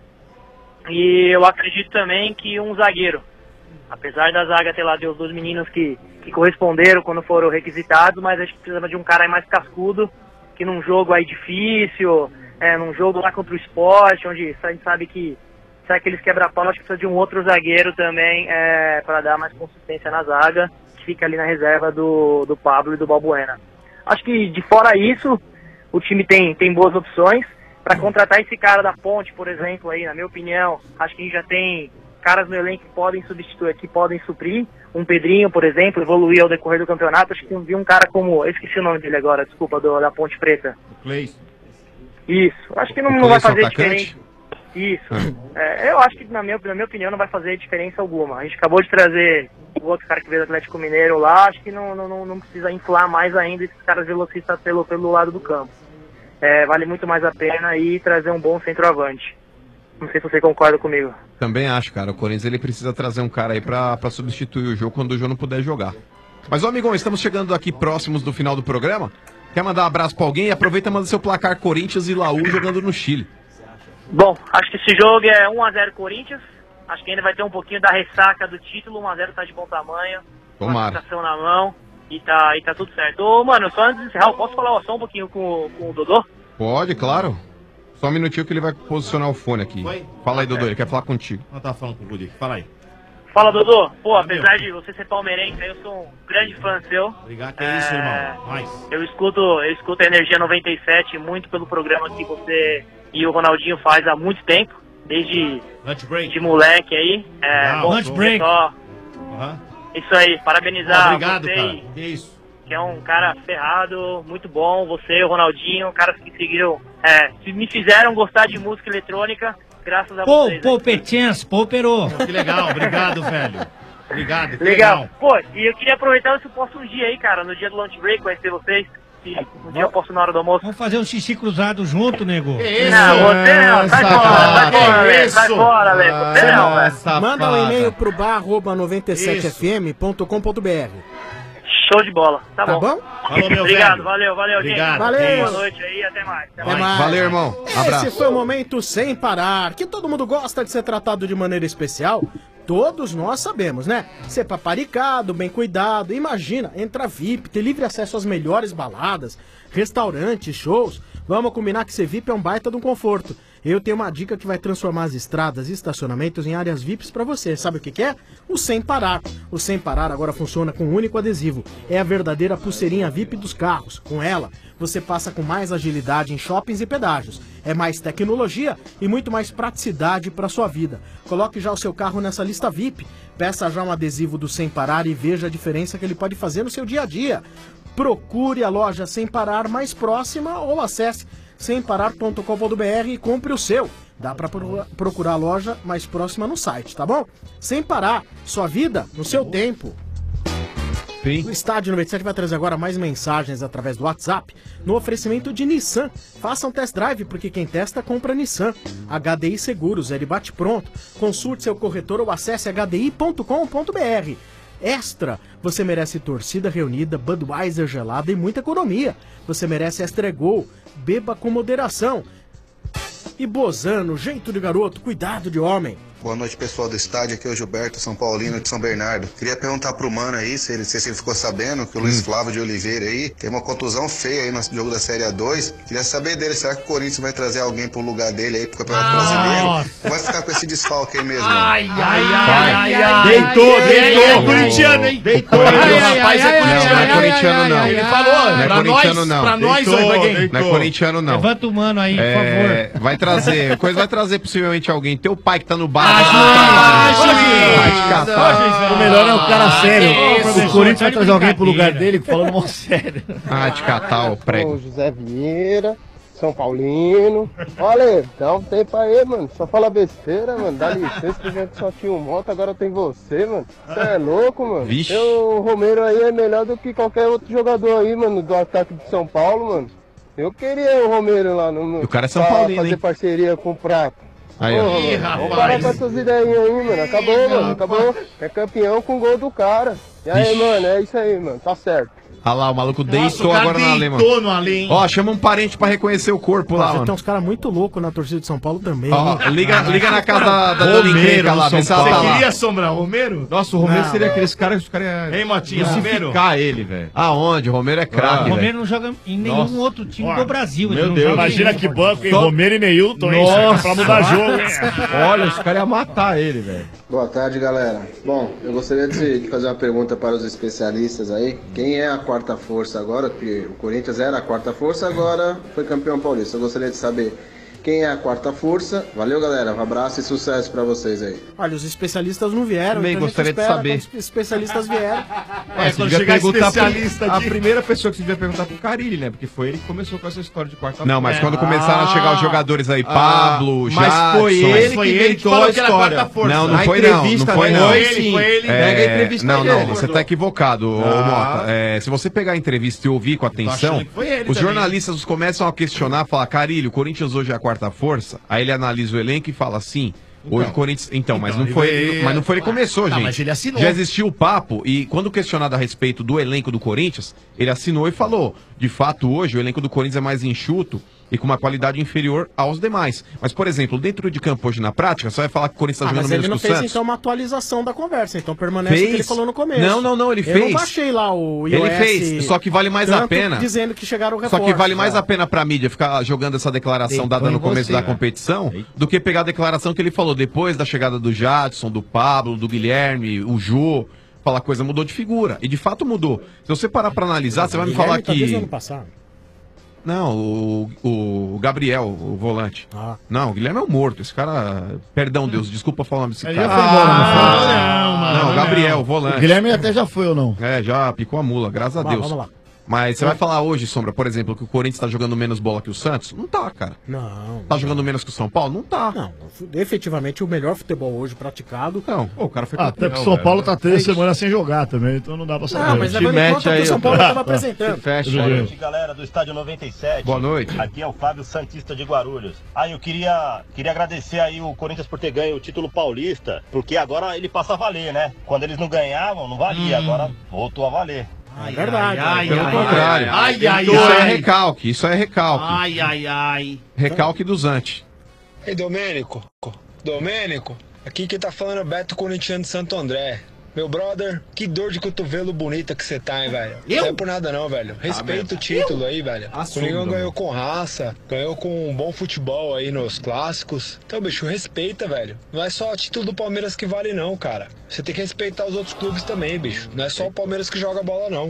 E eu acredito também que um zagueiro, apesar da zaga ter lá de os dois meninos que, que corresponderam quando foram requisitados, mas a gente precisa de um cara aí mais cascudo, que num jogo aí difícil, é, num jogo lá contra o Sport, onde a gente sabe que sai aqueles quebra-pau, acho que precisa de um outro zagueiro também é, para dar mais consistência na zaga, que fica ali na reserva do, do Pablo e do Balbuena. Acho que de fora isso, o time tem, tem boas opções. Para contratar esse cara da Ponte, por exemplo, aí, na minha opinião, acho que a gente já tem caras no elenco que podem substituir, que podem suprir. Um Pedrinho, por exemplo, evoluir ao decorrer do campeonato. Acho que vi um cara como, eu esqueci o nome dele agora, desculpa, do, da Ponte Preta. Cleis. Isso, acho que não, não vai fazer diferença. Isso, é, eu acho que na minha, na minha opinião não vai fazer diferença alguma. A gente acabou de trazer o outro cara que veio do Atlético Mineiro lá, acho que não, não, não precisa inflar mais ainda esses caras velocistas pelo, pelo lado do campo. É, vale muito mais a pena aí trazer um bom centroavante. Não sei se você concorda comigo. Também acho, cara. O Corinthians ele precisa trazer um cara aí pra, pra substituir o jogo quando o jogo não puder jogar. Mas, ô amigão, estamos chegando aqui próximos do final do programa. Quer mandar um abraço pra alguém? Aproveita e manda seu placar Corinthians e Laú jogando no Chile. Bom, acho que esse jogo é um a zero Corinthians. Acho que ainda vai ter um pouquinho da ressaca do título. um a zero tá de bom tamanho. Tomara. Classificação na mão. E tá, e tá tudo certo. Ô, mano, só antes de encerrar, eu posso falar só um pouquinho com, com o Dodô? Pode, claro. Só um minutinho que ele vai posicionar o fone aqui. Oi? Fala aí, Dodô, ele quer falar contigo. Não tá falando com o Rudy. Fala aí. Fala, Dodô. Pô, apesar de você ser palmeirense, eu sou um grande fã seu. Obrigado, que é isso, irmão. Mais. Eu escuto, eu escuto a Energia noventa e sete muito pelo programa que você e o Ronaldinho faz há muito tempo. Desde de moleque aí. É, Wow, bom, lunch break. Só, Uhum. Isso aí, parabenizar Obrigado, você, cara. Que isso. que é um cara ferrado, muito bom. Você, o Ronaldinho, caras que seguiram, é, me fizeram gostar de música eletrônica, graças a Pô, vocês. pô, Petens, pô, Perô. Que legal, obrigado, velho. Obrigado, que Legal. legal. Pô, e eu queria aproveitar se eu posso um dia aí, cara, no dia do lunch break, conhecer vocês. Se um dia eu posso na hora do almoço. Vamos fazer um xixi cruzado junto, nego. Não, você não, sai fora, sai fora, Aleco, sai fora, Aleco. Você não, velho. Manda um e-mail pro bar arroba noventa e sete f m ponto com ponto b r. Show de bola, tá, Tá bom? bom? Falou, meu Obrigado, velho. valeu, valeu, Obrigado. gente. Valeu. Boa noite aí, até mais. Até mais. mais. Valeu, irmão. Abraço. Esse foi o momento sem parar, que todo mundo gosta de ser tratado de maneira especial. Todos nós sabemos, né? Ser paparicado, bem cuidado. Imagina, entra V I P, ter livre acesso às melhores baladas, restaurantes, shows. Vamos combinar que ser V I P é um baita de um conforto. Eu tenho uma dica que vai transformar as estradas e estacionamentos em áreas V I Ps pra você. Sabe o que que é? O Sem Parar. O Sem Parar agora funciona com um único adesivo. É a verdadeira pulseirinha V I P dos carros. Com ela, você passa com mais agilidade em shoppings e pedágios. É mais tecnologia e muito mais praticidade para sua vida. Coloque já o seu carro nessa lista V I P. Peça já um adesivo do Sem Parar e veja a diferença que ele pode fazer no seu dia a dia. Procure a loja Sem Parar mais próxima ou acesse sem parar ponto com ponto b r e compre o seu. Dá para procurar a loja mais próxima no site, tá bom? Sem Parar, sua vida no seu tempo. Sim. O Estádio noventa e sete vai trazer agora mais mensagens através do WhatsApp no oferecimento de Nissan. Faça um test drive, porque quem testa compra Nissan. H D I Seguros, ele bate pronto. Consulte seu corretor ou acesse h d i ponto com ponto b r. Extra, você merece torcida reunida, Budweiser gelada e muita economia. Você merece Extra Gol, beba com moderação. E Bozano, jeito de garoto, cuidado de homem. Boa noite, pessoal do estádio. Aqui é o Gilberto, São Paulino de São Bernardo. Queria perguntar pro Mano aí, se ele, se ele ficou sabendo que o Luiz Flávio de Oliveira aí tem uma contusão feia aí no jogo da Série A dois. Queria saber dele, será que o Corinthians vai trazer alguém pro lugar dele aí pro Campeonato Brasileiro? Ou vai ficar com esse desfalque aí mesmo? Ai, ai, ai, ai, ai. Deitou, ai, deitou. ai, É corintiano, hein? Deitou. O rapaz é corintiano. Não, não é corintiano, não. Ele falou, Não é pra corintiano, nós, não. pra nós, Deitou, vai quem? Não é corintiano, não. Levanta o mano aí, por É, favor. vai trazer, coisa vai trazer possivelmente alguém. Teu pai que tá no bar. Ah, vai te catar. O melhor é o cara sério. Professor, O Corinthians tá vai de trazer alguém pro lugar brincadeira. dele falando mal sério. Ah, te catar, o prego. Sou José Vieira, São Paulino. Olha, dá um tempo aí, mano. Só fala besteira, mano. Dá licença que já só tinha um monte, agora tem você, mano. Você é louco, mano. Vixe. O Romero aí é melhor do que qualquer outro jogador aí, mano, do ataque de São Paulo, mano. Eu queria o Romero lá no. no O cara é São pra Paulino, fazer hein? parceria com o Prato. Aí, ó. Porra, Ih, mano, rapaz. vamos parar com essas ideinhas aí, mano. Acabou, mano. Acabou. É campeão com o gol do cara. E aí, Vixe. mano, é isso aí, mano. Tá certo. Olha lá, o maluco Nossa, deitou o cara agora na Ale, mano. deitou no Ale, hein? Ó, chama um parente pra reconhecer o corpo lá, Nossa, mano. tem uns caras muito loucos na torcida de São Paulo também. Ó, hein? liga, liga na casa da, da Romero, Dona Encrenca lá, São vê se ela tá Paulo. lá. Você queria assombrar o Romero? Nossa, o Romero Não, seria não. aqueles caras que os caras iam Hein, Motinha? Romero? crucificar ele, velho. Aonde? O Romero é craque, O velho. Romero não joga em nenhum Nossa. outro time Ó, do Brasil. ele Meu não Deus, joga em imagina nenhum. que banco, hein? Só- Romero e Neilton, hein? Nossa. Pra mudar jogo, hein? Olha, os caras iam matar ele, velho. Boa tarde, galera. Bom, eu gostaria de de fazer uma pergunta para os especialistas aí. Quem é a quarta força agora? Porque o Corinthians era a quarta força, agora foi campeão paulista. Eu gostaria de saber quem é a quarta força. Valeu, galera. Um abraço e sucesso para vocês aí. Olha, os especialistas não vieram. Também então a gente gostaria de espera saber. quando os especialistas vieram. É, quando chegar especialista A de- primeira pessoa que você devia perguntar pro Carilli, né? Porque foi ele que começou com essa história de quarta Não, mas É. quando começaram a chegar os jogadores aí, Pablo, Ah, mas Jadson... foi ele Foi que ele que inventou falou a que era história. quarta força. Não, não Na foi não, não entrevista foi dele, não. Foi ele, sim. foi ele. É, Pega a entrevista não, dele. não, você tá equivocado, ô, Ah. Mota. É, se você pegar a entrevista e ouvir com atenção, achando que foi ele os também. jornalistas começam a questionar, falar, Carilho, o Corinthians hoje é a quarta força. Aí ele analisa o elenco e fala assim. Hoje o Corinthians. Então, mas então, não foi. ele- Mas não foi ele que começou, Não, gente. mas ele assinou. Já existiu o papo, e quando questionado a respeito do elenco do Corinthians, ele assinou e falou: de fato, hoje o elenco do Corinthians é mais enxuto e com uma qualidade inferior aos demais. Mas, por exemplo, dentro de campo hoje na prática, você vai falar que o Corinthians está Ah, jogando mas menos ele não que o fez Santos. então uma atualização da conversa, então permanece o que ele Fez. falou no começo. Não, não, não, ele Eu fez. não baixei lá o Ele iOS fez, só que vale mais a tanto pena. dizendo que chegaram o Só reforço. que vale mais a pena pra mídia ficar jogando essa declaração Deitou dada em no começo você, da né? competição do que pegar a declaração que ele falou depois da chegada do Jadson, do Pablo, do Guilherme, o Jô. Falar coisa mudou de figura. E de fato mudou. Se você parar pra analisar, você vai me Guilherme falar tá desde o que. ano passado. Não, o, o Gabriel, o volante. Ah. Não, o Guilherme é um morto. Esse cara. Perdão, Deus, desculpa falar o nome desse Ele cara. já foi embora, não foi? não, mano. Não, o Gabriel, o volante. O Guilherme até já foi ou não? É, já picou a mula, graças a Vamos lá, Deus. vamos lá. Mas você vai falar hoje, Sombra, por exemplo, que o Corinthians tá jogando menos bola que o Santos? Não tá, cara. Não. Tá jogando menos que o São Paulo? Não tá. Não, efetivamente o melhor futebol hoje praticado. Não. Pô, o cara foi Ah, até porque o São Paulo tá três semanas sem jogar também, então não dá pra saber. Não, mas Te levando em mete conta que aí, o São ó. Paulo estava Ah, apresentando. Fecha. Tudo aí. bem. Galera do Estádio noventa e sete. Boa noite. Aqui é o Fábio Santista de Guarulhos. Ah, eu queria, queria agradecer aí o Corinthians por ter ganho o título paulista, porque agora ele passa a valer, né? Quando eles não ganhavam, não valia, agora voltou a valer. É verdade. ai, Pelo ai, contrário. ai, ai, isso ai. é recalque, isso é recalque. Ai, ai, ai. Recalque do Zante. Ei, Domênico. Domênico, aqui quem tá falando é o Beto Corintiano de Santo André. Meu brother, que dor de cotovelo bonita que você tá, hein, velho? Eu? Não é por nada não, velho. Respeita o título aí, velho. O Coringão Assume, ganhou com raça, ganhou com um bom futebol aí nos clássicos. Então, bicho, respeita, velho. Não é só o título do Palmeiras que vale não, cara. Você tem que respeitar os outros clubes também, bicho. Não é só o Palmeiras que joga bola, não.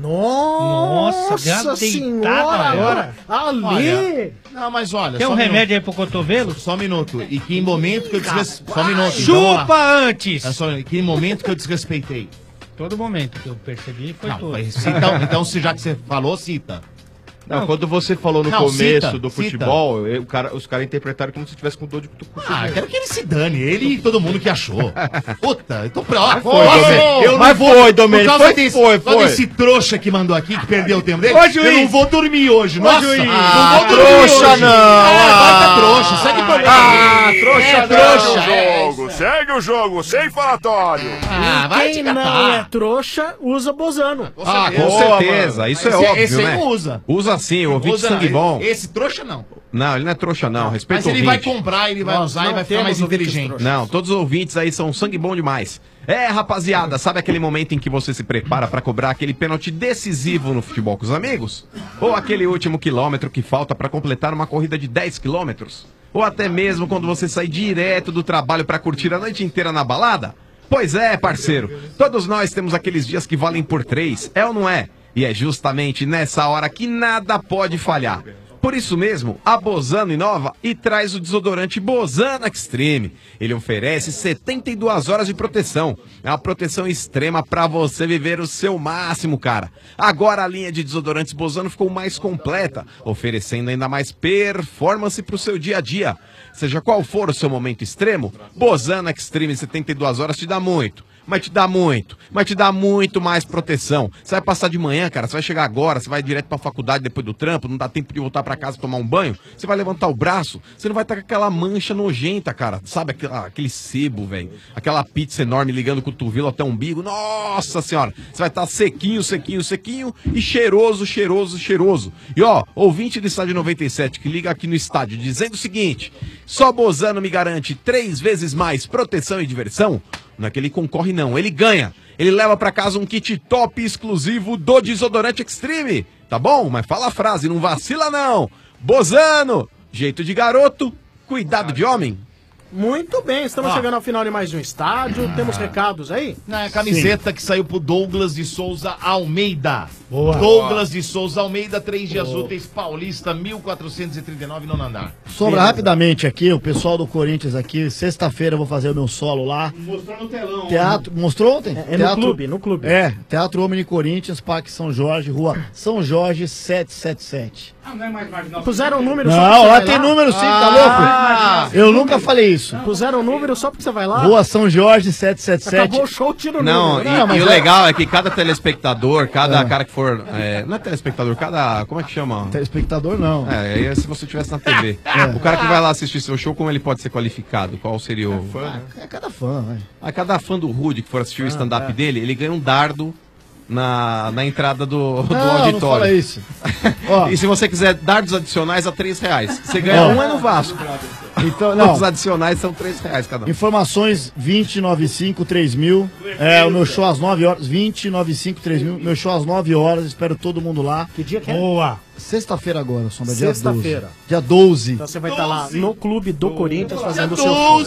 Nossa, deu uma senhora! deitada Agora, ali! Olha, não, mas olha. Quer só um um remédio aí pro cotovelo? Só um minuto. E que momento que eu desrespeitei. Só um minuto. então, vamos lá. Chupa antes! É só- Que momento que eu desrespeitei. Todo momento que eu percebi foi Não, todo. mas então, então, se já que você falou, cita. Não, quando você falou no Não, começo cita, do cita. futebol, eu- o cara- os caras interpretaram como se tivesse com dor de cotovelo. Ah, quero que ele se dane. Ele e todo mundo que achou. Puta, então pra. Mas foi, Domênico. eu não Mas vou. foi, Domênico. Por causa Foi, desse, foi, por causa foi. desse trouxa que mandou aqui, que perdeu o tempo dele. Ô, eu juiz. não vou dormir hoje. Ô, Nossa, juiz. não vou dormir trouxa hoje. não. É, vai tá Ah. trouxa. Segue o programa. Ah, trouxa é, não. trouxa. Segue o é. jogo, segue o jogo, sem falatório. Ah, vai Quem te não catar. é trouxa, usa Bozano. Ah, com Boa, certeza. mano. Isso é Esse- óbvio, esse aí né? não usa. Usa sim, o ouvinte Usa, sangue bom. Esse trouxa não. pô. Não, ele não é trouxa não, respeita Mas o ele vai ouvinte. comprar, ele vai Nós usar e não vai ficar temos mais ouvintes inteligente. trouxas. Não, todos os ouvintes aí são sangue bom demais. É, rapaziada, sabe aquele momento em que você se prepara pra cobrar aquele pênalti decisivo no futebol com os amigos? Ou aquele último quilômetro que falta pra completar uma corrida de dez quilômetros? Ou até mesmo quando você sai direto do trabalho pra curtir a noite inteira na balada? Pois é, parceiro, todos nós temos aqueles dias que valem por três, é ou não é? E é justamente nessa hora que nada pode falhar. Por isso mesmo, a Bozano inova e traz o desodorante Bozano Extreme. Ele oferece setenta e duas horas de proteção. É uma proteção extrema para você viver o seu máximo, cara. Agora a linha de desodorantes Bozano ficou mais completa, oferecendo ainda mais performance para o seu dia a dia. Seja qual for o seu momento extremo, Bozano Extreme setenta e duas horas te dá muito. mas te dá muito, mas te dá muito mais proteção. Você vai passar de manhã, cara, você vai chegar agora, você vai direto pra faculdade depois do trampo, não dá tempo de voltar pra casa tomar um banho, você vai levantar o braço, você não vai estar com aquela mancha nojenta, cara, sabe, aquele, aquele sebo, velho, aquela pizza enorme ligando o cotovelo até o umbigo, nossa senhora, você vai estar sequinho, sequinho, sequinho e cheiroso, cheiroso, cheiroso. E ó, ouvinte do Estádio noventa e sete que liga aqui no estádio dizendo o seguinte, só Bozano me garante três vezes mais proteção e diversão, não é que ele concorre não, ele ganha. Ele leva pra casa um kit top exclusivo do Desodorante Extreme, tá bom? Mas fala a frase, não vacila não. Bozano, jeito de garoto, cuidado de homem. Muito bem, estamos Ah. chegando ao final de mais um estádio. Temos recados aí? Não, é a camiseta que saiu pro Douglas de Souza Almeida. Boa. Douglas de Souza Almeida, três dias Boa. úteis, Paulista, mil quatrocentos e trinta e nove, nono andar. Sobra rapidamente aqui, o pessoal do Corinthians aqui, sexta-feira eu vou fazer o meu solo lá. Mostrou no telão. Teatro, mostrou ontem? É, é no Teatro, clube, no clube. É, Teatro Omni Corinthians, Parque São Jorge, Rua São Jorge setecentos e setenta e sete. Ah, não é mais marginal. Puseram um número só Não, porque você lá vai tem lá? número sim, Ah, tá louco? Eu nunca falei isso. Puseram um número só porque você vai lá? Rua São Jorge setecentos e setenta e sete. Acabou o show, tira o Não, número. e, Não, mas e o é- legal é que cada telespectador, cada É. cara que for. é, não é telespectador, cada. Como é que chama? Telespectador não. É, aí é se você estivesse na T V. O cara que vai lá assistir seu show, como ele pode ser qualificado? Qual seria o. É cada fã, vai. A cada fã do Rude que for assistir o Ah, stand-up tá. dele, ele ganha um dardo na, na entrada do, do Não, auditório. não fala isso. Ó. E se você quiser dardos adicionais, a três reais. Você ganha Ó. um é no Vasco. Então, não. Os adicionais são três reais cada um. Informações vinte noventa e cinco, três mil. É, o meu show às nove horas. vinte noventa e cinco, três mil. Meu show às nove horas. Espero todo mundo lá. Que dia que é? Boa. Sexta-feira agora, Sombra. Dia doze. Sexta-feira. Dia doze. Então você vai estar lá no clube do Corinthians fazendo o seu show.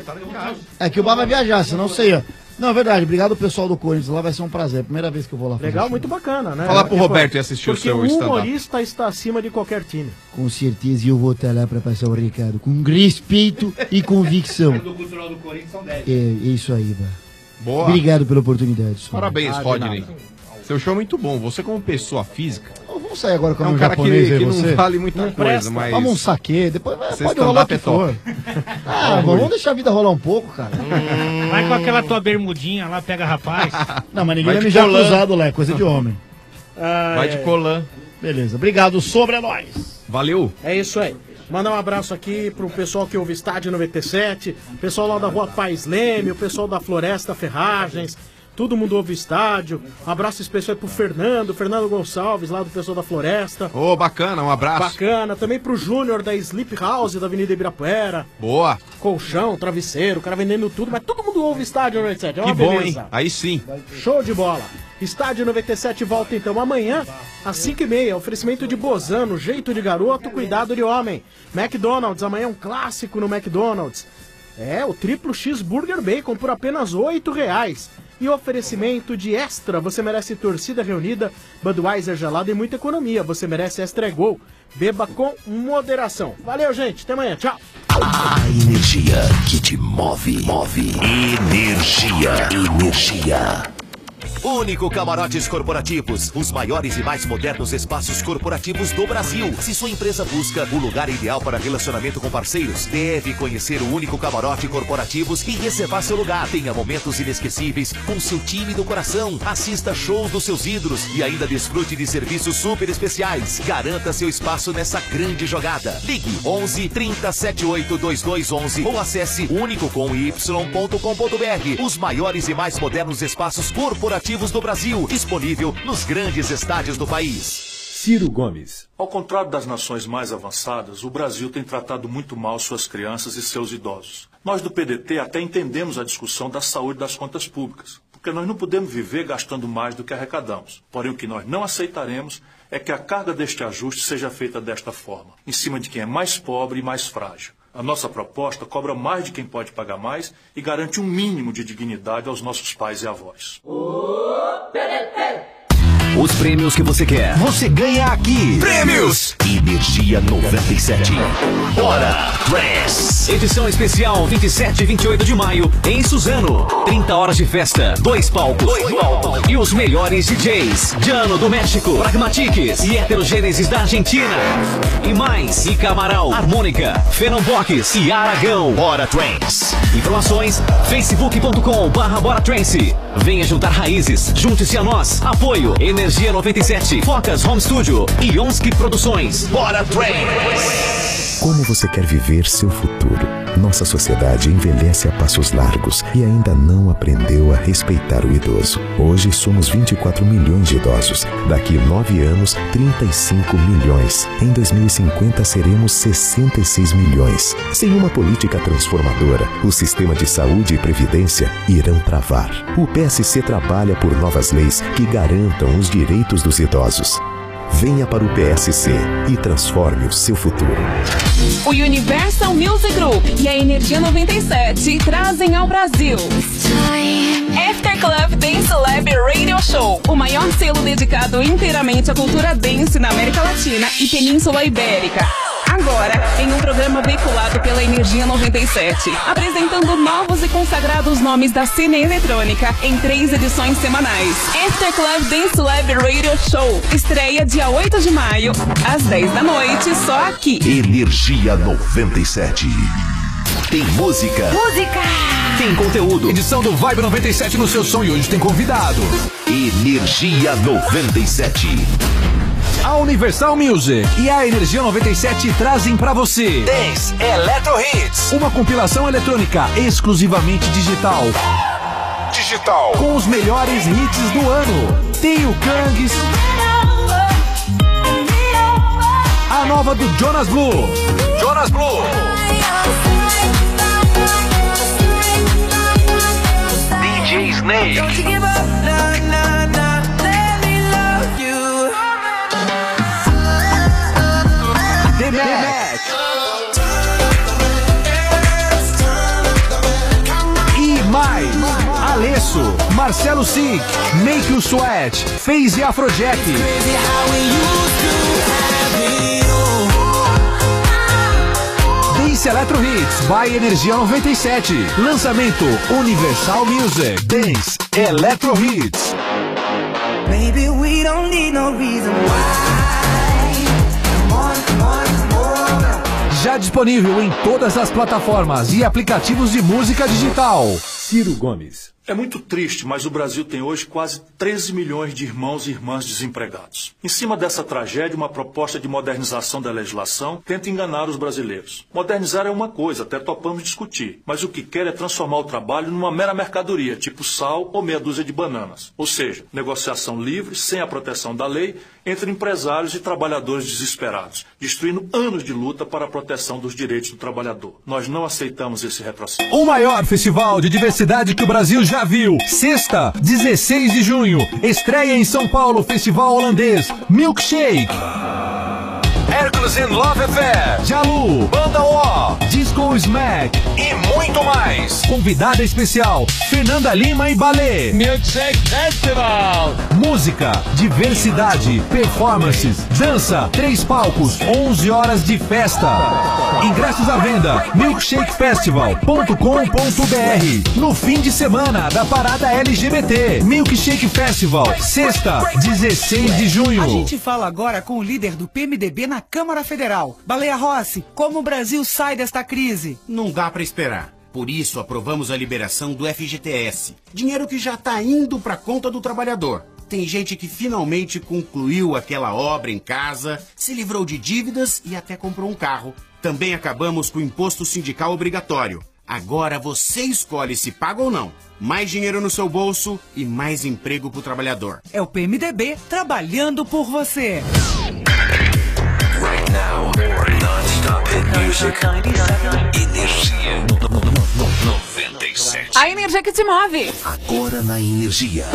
É que o Bar vai viajar, senão você ia. Não, é verdade. Obrigado pessoal do Corinthians. Lá vai ser um prazer. Primeira vez que eu vou lá fazer Legal, show. muito bacana, né? Fala pro Porque, Roberto ir assistir o porque seu o stand-up. humorista está acima de qualquer time. Com certeza eu vou estar lá para passar o recado. Com respeito e convicção. Do cultural do Corinthians são dez. É, é isso aí, Bar. Boa. Obrigado pela oportunidade. Sombra. Parabéns, Ah, de Rodney. nada. Seu show é muito bom. Você, como pessoa física, Vamos sair agora com é um um cara que, japonês aí, que você. não vale muita Não coisa, presta. mas. Vamos um saque, depois vai, Você pode rolar o stand-up que é top. for. Ah, mano, vamos deixar a vida rolar um pouco, cara. Vai com aquela tua bermudinha lá, pega rapaz. Não, mas ninguém Vai vai de mijar colã. cruzado lá, é coisa de homem. Ah, Vai de é. colã. Beleza, obrigado, Sombra é nóis. Valeu. É isso aí. Mandar um abraço aqui pro pessoal que ouve Estádio noventa e sete, pessoal lá da Rua Paz Leme, o pessoal da Floresta Ferragens, todo mundo ouve Estádio. Um abraço especial pro Fernando, Fernando Gonçalves, lá do pessoal da Floresta. Ô, bacana, um abraço. Bacana. Também pro Júnior da Sleep House da Avenida Ibirapuera. Boa. Colchão, travesseiro, o cara vendendo tudo, mas todo mundo ouve Estádio noventa e sete. É Que uma bom, beleza. hein? Aí sim. Show de bola. Estádio noventa e sete volta então amanhã, às cinco e meia. Oferecimento de Bozano, jeito de garoto, cuidado de homem. McDonald's, amanhã um clássico no McDonald's. É, o triplo cheeseburger bacon por apenas oito reais. E oferecimento de Extra, você merece torcida reunida, Budweiser gelado e muita economia. Você merece Extra é Gol. Beba com moderação. Valeu, gente. Até amanhã. Tchau. A energia que te move, move. Energia, energia. Único Camarotes Corporativos, os maiores e mais modernos espaços corporativos do Brasil. Se sua empresa busca o lugar ideal para relacionamento com parceiros, deve conhecer o Único Camarote Corporativos e reservar seu lugar. Tenha momentos inesquecíveis com seu time do coração. Assista shows dos seus ídolos e ainda desfrute de serviços super especiais. Garanta seu espaço nessa grande jogada. Ligue onze, trinta, setenta e oito, vinte e dois onze ou acesse único com y ponto com ponto br. Os maiores e mais modernos espaços corporativos do Brasil, disponível nos grandes estádios do país. Ciro Gomes. Ao contrário das nações mais avançadas, o Brasil tem tratado muito mal suas crianças e seus idosos. Nós do P D T até entendemos a discussão da saúde das contas públicas, porque nós não podemos viver gastando mais do que arrecadamos. Porém, o que nós não aceitaremos é que a carga deste ajuste seja feita desta forma, em cima de quem é mais pobre e mais frágil. A nossa proposta cobra mais de quem pode pagar mais e garante um mínimo de dignidade aos nossos pais e avós. O P D T Os prêmios que você quer, você ganha aqui. Prêmios Energia noventa e sete. Bora Trance. Edição especial vinte e sete e vinte e oito de maio em Suzano. trinta horas de festa, dois palcos, dois palcos. E os melhores D Js. Jano do México, Pragmatics e Heterogênesis da Argentina. E mais, Ica Amaral, Harmônica, Fenombox e Aragão. Bora Trance. Informações facebook ponto com barra Bora Trance. Venha juntar raízes, junte-se a nós. Apoio Energia noventa e sete, Focas Home Studio e Onski Produções. Bora Trance. Como você quer viver seu futuro? Nossa sociedade envelhece a passos largos e ainda não aprendeu a respeitar o idoso. Hoje somos vinte e quatro milhões de idosos. Daqui nove anos, trinta e cinco milhões. Em dois mil e cinquenta seremos sessenta e seis milhões. Sem uma política transformadora, o sistema de saúde e previdência irão travar. O P S C trabalha por novas leis que garantam os direitos dos idosos. Venha para o P S C e transforme o seu futuro. O Universal Music Group e a Energia noventa e sete trazem ao Brasil After Club Dance Lab Radio Show, o maior selo dedicado inteiramente à cultura dance na América Latina e Península Ibérica. Agora, em um programa veiculado pela Energia noventa e sete, apresentando novos e consagrados nomes da cena eletrônica em três edições semanais. After Club Dance Lab Radio Show estreia dia oito de maio, às dez da noite, só aqui. Energia noventa e sete. Tem música. Música! Tem conteúdo. Edição do Vibe noventa e sete no seu som e hoje tem convidado. Energia noventa e sete. A Universal Music e a Energia noventa e sete trazem pra você Dance Electro Hits, uma compilação eletrônica exclusivamente digital. Digital. Com os melhores hits do ano. Tem o Kangs, a nova do Jonas Blue, Jonas Blue, D J Snake, The Mac e mais Alesso, Marcelo Sick, Make You Sweat, FaZe e Afrojack. Dance Electro Hits by Energia noventa e sete. Lançamento Universal Music Dance Electro Hits. Maybe we don't need no reason why. Já disponível em todas as plataformas e aplicativos de música digital. Ciro Gomes. É muito triste, mas o Brasil tem hoje quase treze milhões de irmãos e irmãs desempregados. Em cima dessa tragédia, uma proposta de modernização da legislação tenta enganar os brasileiros. Modernizar é uma coisa, até topamos discutir, mas o que quer é transformar o trabalho numa mera mercadoria, tipo sal ou meia dúzia de bananas. Ou seja, negociação livre, sem a proteção da lei, entre empresários e trabalhadores desesperados, destruindo anos de luta para a proteção dos direitos do trabalhador. Nós não aceitamos esse retrocesso. O maior festival de diversidade que o Brasil já Já viu. Sexta, dezesseis de junho. Estreia em São Paulo, Festival Holandês. Milkshake. Hercules in Love Affair, Jalu, Banda O, Disco Smack e muito mais. Convidada especial, Fernanda Lima e Balé. Milkshake Festival. Música, diversidade, performances, dança, três palcos, onze horas de festa. Ingressos à venda, milkshake festival ponto com ponto br. No fim de semana da parada L G B T. Milkshake Festival, sexta, dezesseis de junho. A gente fala agora com o líder do P M D B na Câmara Federal. Baleia Rossi, como o Brasil sai desta crise? Não dá para esperar. Por isso, aprovamos a liberação do F G T S. Dinheiro que já está indo para a conta do trabalhador. Tem gente que finalmente concluiu aquela obra em casa, se livrou de dívidas e até comprou um carro. Também acabamos com o imposto sindical obrigatório. Agora você escolhe se paga ou não. Mais dinheiro no seu bolso e mais emprego para o trabalhador. É o P M D B trabalhando por você. Right now, non-stop hit music. Energia noventa e sete. A energia que te move. Agora na Energia.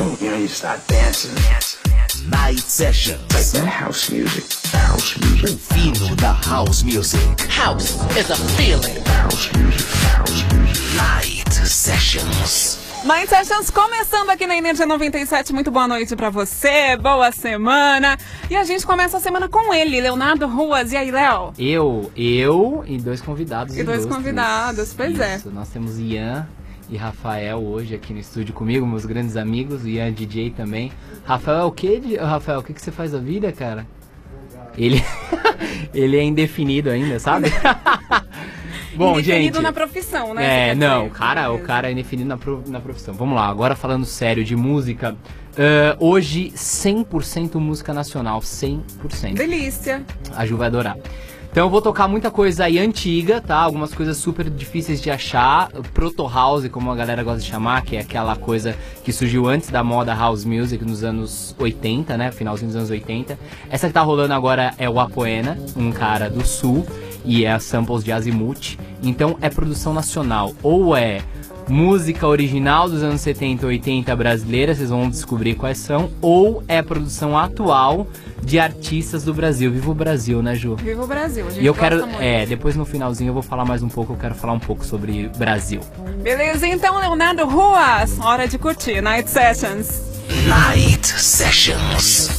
Night Sessions. Like that house music. House music. O fino da house music. House is a feeling. House music. House music. Night Sessions. Night Sessions começando aqui na Energia noventa e sete. Muito boa noite pra você, boa semana. E a gente começa a semana com ele, Leonardo Ruas. E aí, Léo? Eu, eu e dois convidados. E dois ilustres. convidados, pois Isso, é. Nós temos Ian e Rafael hoje aqui no estúdio comigo, meus grandes amigos. O Ian é D J também. Rafael é o que? Rafael, o que, que você faz da vida, cara? Ele, ele é indefinido ainda, sabe? Bom, indefinido gente, na profissão, né? É, não, o cara, o cara é indefinido na, pro, na profissão. Vamos lá, agora falando sério de música. Uh, hoje, cem por cento música nacional, cem por cento. Delícia. A Ju vai adorar. Então eu vou tocar muita coisa aí antiga, tá? Algumas coisas super difíceis de achar. Proto House, como a galera gosta de chamar, que é aquela coisa que surgiu antes da moda House Music nos anos oitenta, né? Finalzinho dos anos oitenta. Essa que tá rolando agora é o Apoena, um cara do sul, e é a samples de Azimuth. Então é produção nacional, ou é música original dos anos setenta, oitenta brasileira, vocês vão descobrir quais são, ou é produção atual de artistas do Brasil. Viva o Brasil, né, Ju? Viva o Brasil, a gente E eu gosta quero, muito. é, depois no finalzinho eu vou falar mais um pouco, eu quero falar um pouco sobre Brasil. Beleza, então, Leonardo Ruas, hora de curtir Night Sessions. Night Sessions.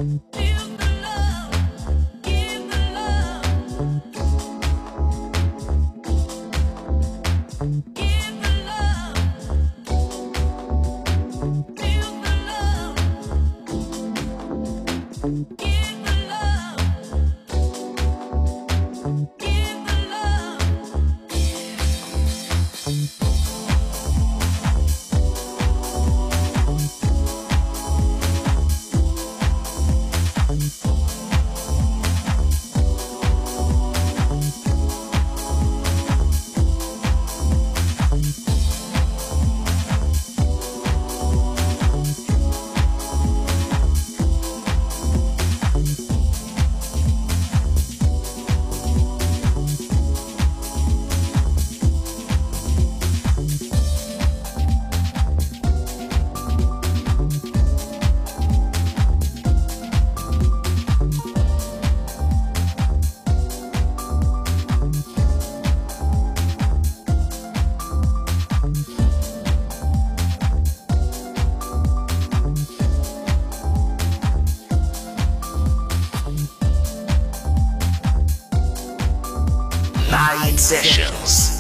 Night Sessions.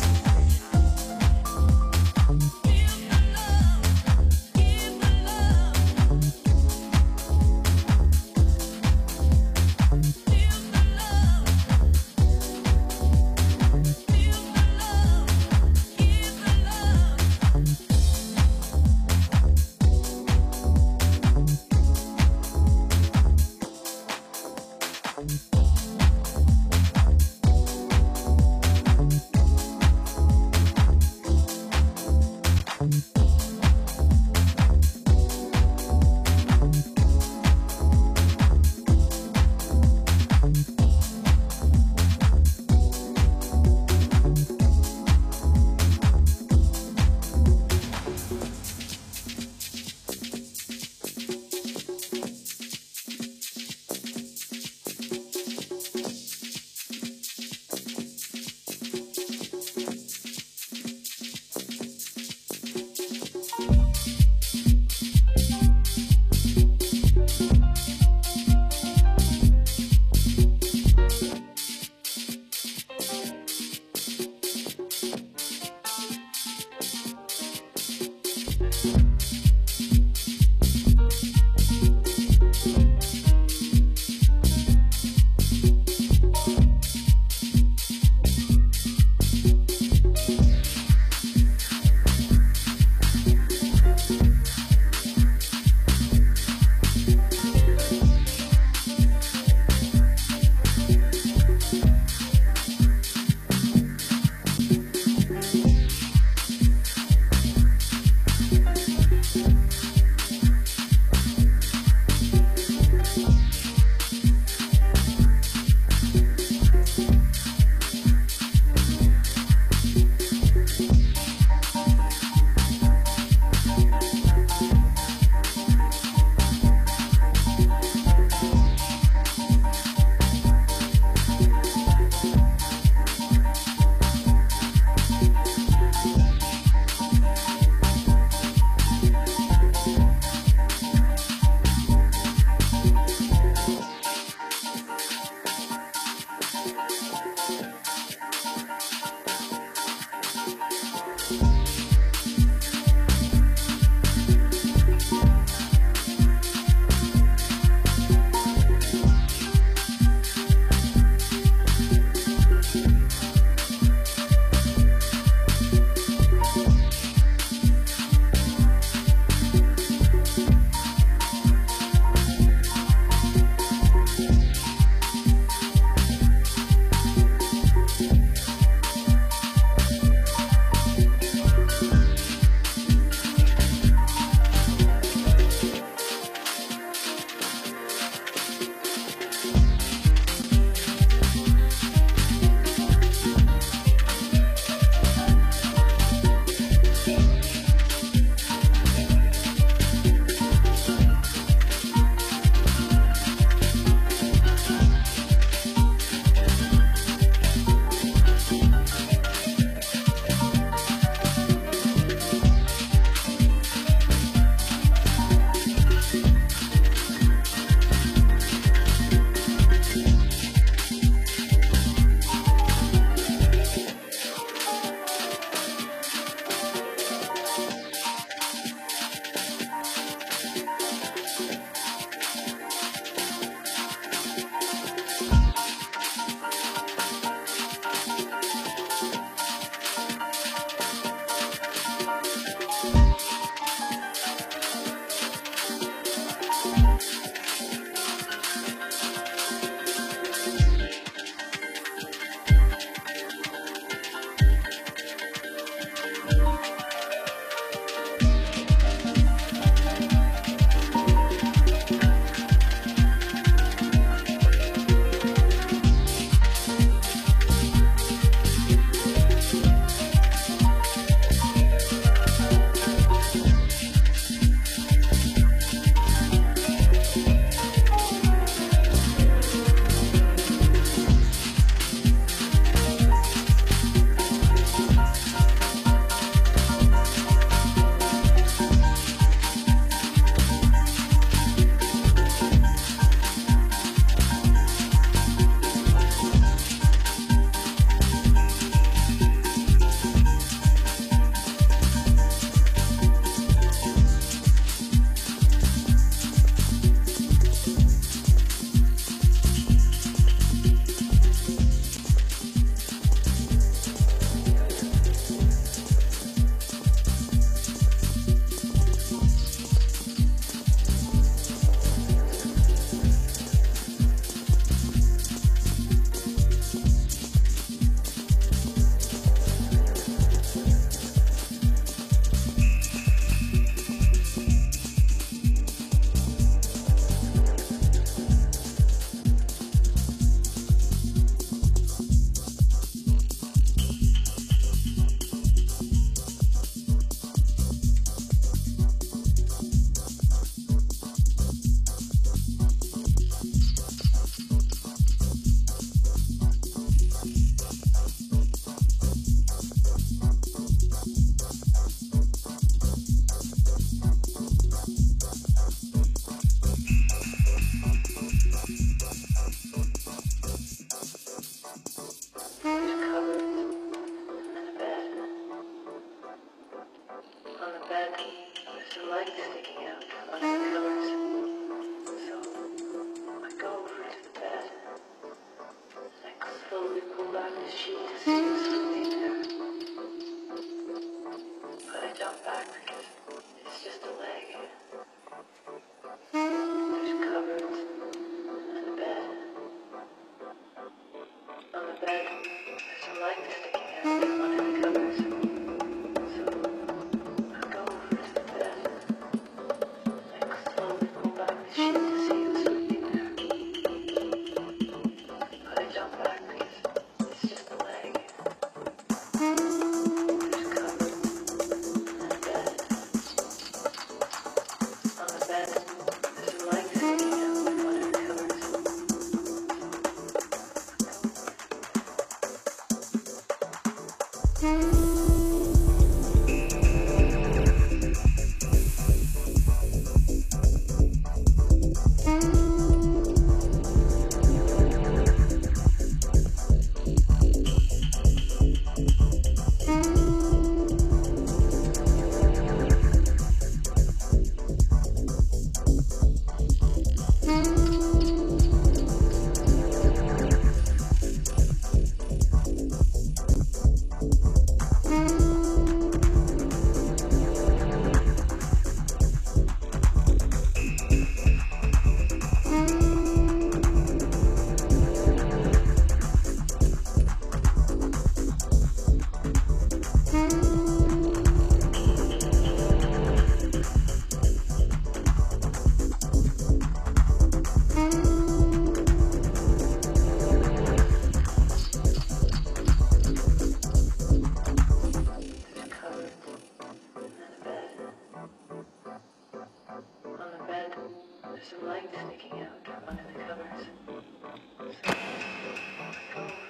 some light sticking out under the covers.